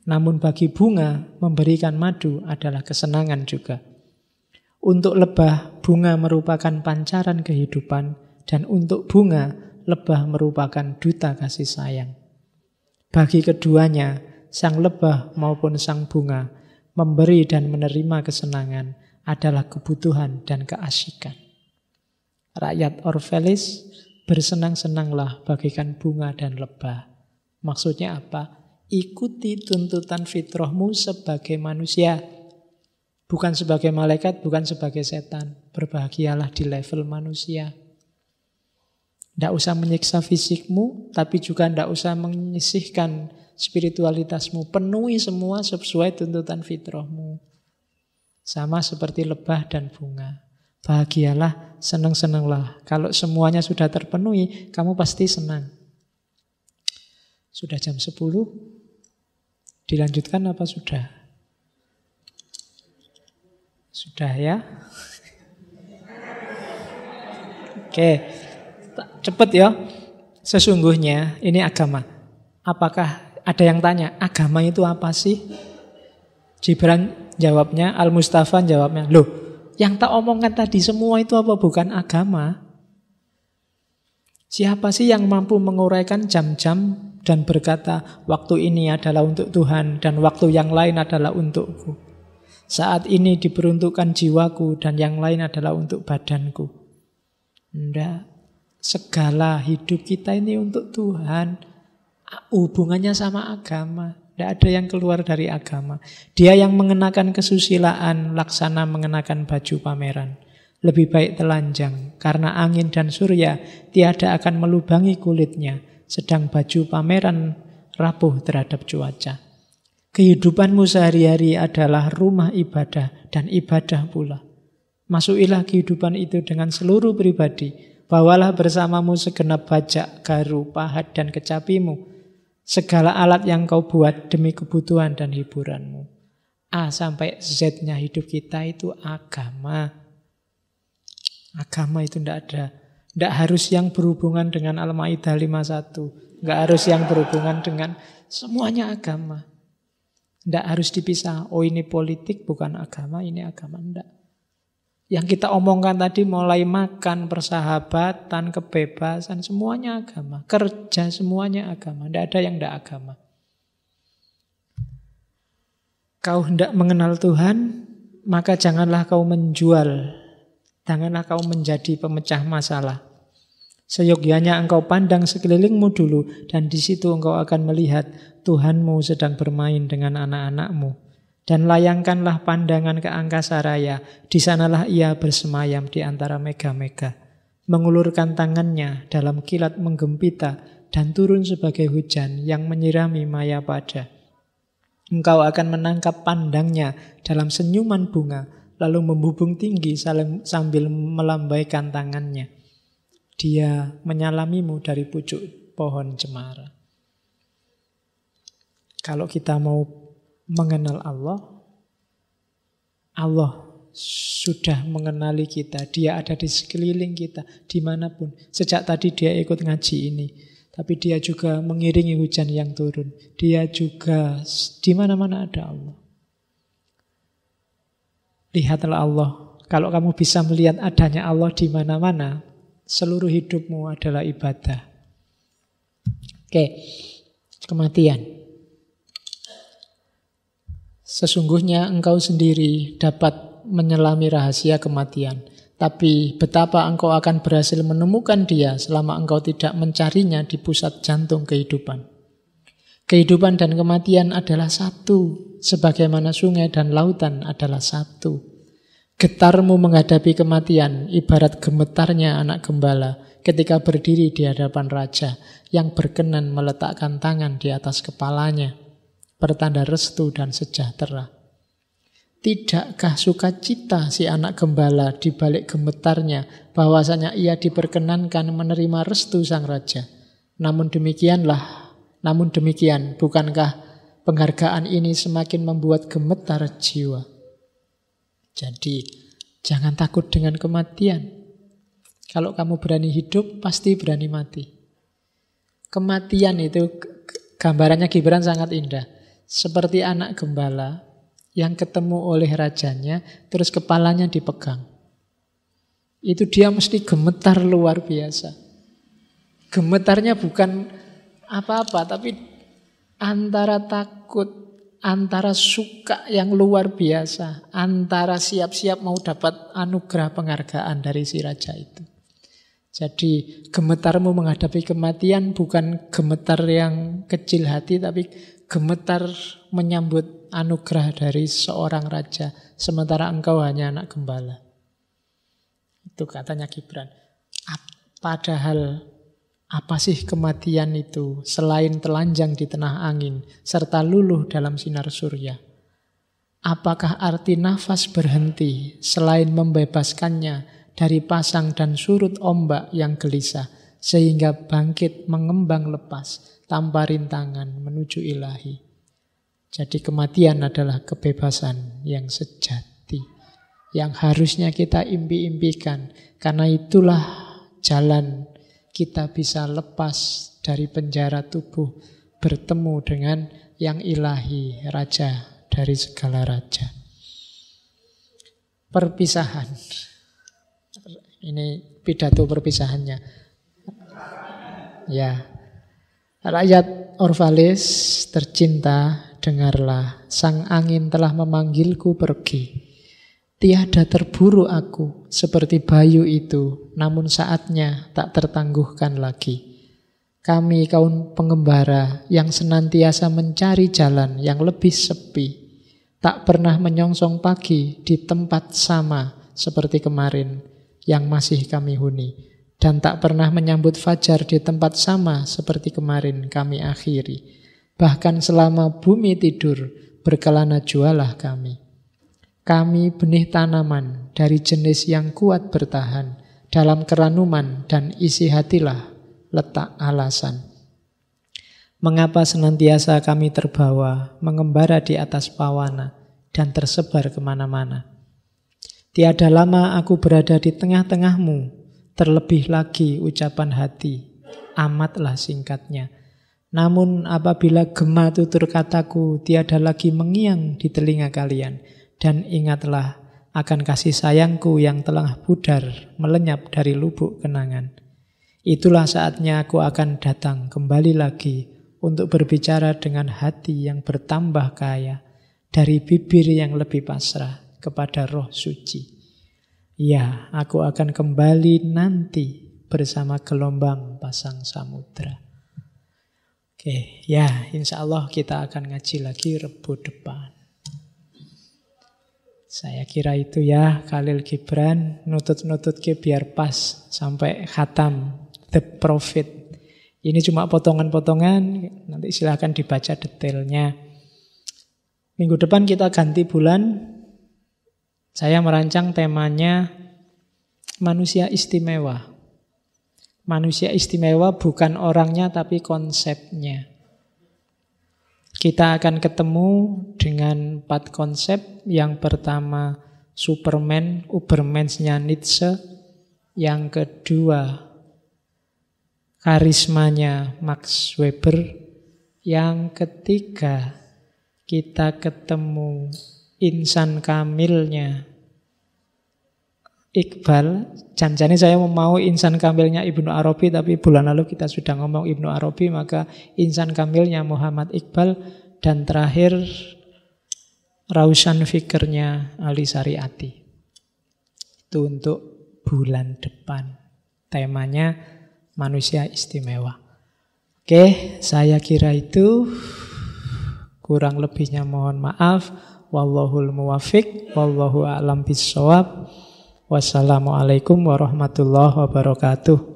Namun bagi bunga, memberikan madu adalah kesenangan juga. Untuk lebah, bunga merupakan pancaran kehidupan, dan untuk bunga, lebah merupakan duta kasih sayang. Bagi keduanya, sang lebah maupun sang bunga, memberi dan menerima kesenangan adalah kebutuhan dan keasikan. Rakyat Orphelis, bersenang-senanglah bagikan bunga dan lebah. Maksudnya apa? Ikuti tuntutan fitrahmu sebagai manusia. Bukan sebagai malaikat, bukan sebagai setan. Berbahagialah di level manusia. Tidak usah menyiksa fisikmu, tapi juga tidak usah menyisihkan spiritualitasmu. Penuhi semua sesuai tuntutan fitrahmu. Sama seperti lebah dan bunga. Bahagialah, senang-senanglah. Kalau semuanya sudah terpenuhi, kamu pasti senang. Sudah jam 10? Dilanjutkan apa sudah? Sudah ya? Oke, cepet ya. Sesungguhnya ini agama. Apakah ada yang tanya, agama itu apa sih? Gibran jawabnya, Al-Mustafa jawabnya, loh, yang tak omongkan tadi semua itu apa bukan agama? Siapa sih yang mampu menguraikan jam-jam dan berkata, waktu ini adalah untuk Tuhan dan waktu yang lain adalah untukku. Saat ini diperuntukkan jiwaku dan yang lain adalah untuk badanku. Tidak. Segala hidup kita ini untuk Tuhan. Hubungannya sama agama. Tidak ada yang keluar dari agama. Dia yang mengenakan kesusilaan, laksana mengenakan baju pameran. Lebih baik telanjang, karena angin dan surya tiada akan melubangi kulitnya, sedang baju pameran rapuh terhadap cuaca. Kehidupanmu sehari-hari adalah rumah ibadah dan ibadah pula. Masukilah kehidupan itu dengan seluruh pribadi. Bawalah bersamamu segenap bajak, garu, pahat, dan kecapimu. Segala alat yang kau buat demi kebutuhan dan hiburanmu. A sampai Z-nya hidup kita itu agama. Agama itu tidak ada. Tidak harus yang berhubungan dengan Al-Ma'idah 51. Tidak harus yang berhubungan dengan semuanya agama. Tidak harus dipisah. Oh ini politik bukan agama, ini agama. Tidak. Yang kita omongkan tadi mulai makan, persahabatan, kebebasan, semuanya agama. Kerja semuanya agama. Tidak ada yang tidak agama. Kau hendak mengenal Tuhan, maka janganlah kau menjual. Janganlah kau menjadi pemecah masalah. Seyogyanya engkau pandang sekelilingmu dulu, dan di situ engkau akan melihat Tuhanmu sedang bermain dengan anak-anakmu. Dan layangkanlah pandangan ke angkasa raya, di sanalah ia bersemayam di antara mega-mega. Mengulurkan tangannya dalam kilat menggempita, dan turun sebagai hujan yang menyirami Mayapada. Engkau akan menangkap pandangnya dalam senyuman bunga, lalu membubung tinggi sambil melambaikan tangannya. Dia menyalamimu dari pucuk pohon cemara. Kalau kita mau mengenal Allah, Allah sudah mengenali kita. Dia ada di sekeliling kita, dimanapun. Sejak tadi dia ikut ngaji ini. Tapi dia juga mengiringi hujan yang turun. Dia juga di mana-mana ada Allah. Lihatlah Allah. Kalau kamu bisa melihat adanya Allah di mana-mana, seluruh hidupmu adalah ibadah. Oke, kematian. Sesungguhnya engkau sendiri dapat menyelami rahasia kematian. Tapi betapa engkau akan berhasil menemukan dia selama engkau tidak mencarinya di pusat jantung kehidupan. Kehidupan dan kematian adalah satu, sebagaimana sungai dan lautan adalah satu. Getarmu menghadapi kematian ibarat gemetarnya anak gembala ketika berdiri di hadapan raja yang berkenan meletakkan tangan di atas kepalanya, pertanda restu dan sejahtera. Tidakkah sukacita si anak gembala di balik gemetarnya bahwasanya ia diperkenankan menerima restu sang raja? Namun demikian, bukankah penghargaan ini semakin membuat gemetar jiwa? Jadi, jangan takut dengan kematian. Kalau kamu berani hidup, pasti berani mati. Kematian itu, gambarannya Gibran sangat indah. Seperti anak gembala yang ketemu oleh rajanya, terus kepalanya dipegang. Itu dia mesti gemetar luar biasa. Gemetarnya bukan apa-apa, tapi antara takut, antara suka yang luar biasa, antara siap-siap mau dapat anugerah penghargaan dari si raja itu. Jadi gemetarmu menghadapi kematian bukan gemetar yang kecil hati, tapi gemetar menyambut anugerah dari seorang raja, sementara engkau hanya anak gembala. Itu katanya Gibran. Padahal apa sih kematian itu selain telanjang di tengah angin serta luluh dalam sinar surya? Apakah arti nafas berhenti selain membebaskannya dari pasang dan surut ombak yang gelisah sehingga bangkit mengembang lepas tanpa rintangan menuju ilahi? Jadi kematian adalah kebebasan yang sejati, yang harusnya kita impi-impikan, karena itulah jalan kita bisa lepas dari penjara tubuh, bertemu dengan yang ilahi, raja dari segala raja. Perpisahan. Ini pidato perpisahannya. Ya. Rakyat Orvalis tercinta, dengarlah, sang angin telah memanggilku pergi. Tiada terburu aku seperti bayu itu, namun saatnya tak tertangguhkan lagi. Kami kaum pengembara yang senantiasa mencari jalan yang lebih sepi, tak pernah menyongsong pagi di tempat sama seperti kemarin yang masih kami huni, dan tak pernah menyambut fajar di tempat sama seperti kemarin kami akhiri. Bahkan selama bumi tidur, berkelana jualah kami. Kami benih tanaman dari jenis yang kuat bertahan, dalam keranuman dan isi hatilah letak alasan. Mengapa senantiasa kami terbawa, mengembara di atas pawana, dan tersebar kemana-mana. Tiada lama aku berada di tengah-tengahmu, terlebih lagi ucapan hati, amatlah singkatnya. Namun apabila gema tutur kataku tiada lagi mengiang di telinga kalian, dan ingatlah akan kasih sayangku yang telah pudar melenyap dari lubuk kenangan. Itulah saatnya aku akan datang kembali lagi untuk berbicara dengan hati yang bertambah kaya, dari bibir yang lebih pasrah kepada roh suci. Ya, aku akan kembali nanti bersama gelombang pasang samudra. Oke, ya insya Allah kita akan ngaji lagi Rebu depan. Saya kira itu ya Khalil Gibran, nutut-nutut ke biar pas sampai khatam The Prophet. Ini cuma potongan-potongan, nanti silahkan dibaca detailnya. Minggu depan kita ganti bulan. Saya merancang temanya manusia istimewa. Manusia istimewa bukan orangnya tapi konsepnya. Kita akan ketemu dengan 4 konsep. Yang pertama Superman, Ubermensch-nya Nietzsche. Yang kedua karismanya Max Weber. Yang ketiga kita ketemu insan kamilnya Iqbal. Janjane saya mau insan kamilnya Ibnu Arabi, tapi bulan lalu kita sudah ngomong Ibnu Arabi, maka insan kamilnya Muhammad Iqbal. Dan terakhir Rausan Fikirnya Ali Syariati. Itu untuk bulan depan. Temanya manusia istimewa. Oke, saya kira itu. Kurang lebihnya mohon maaf. Wallahul muwafiq, wallahu a'lam bissawab. Wassalamualaikum warahmatullahi wabarakatuh.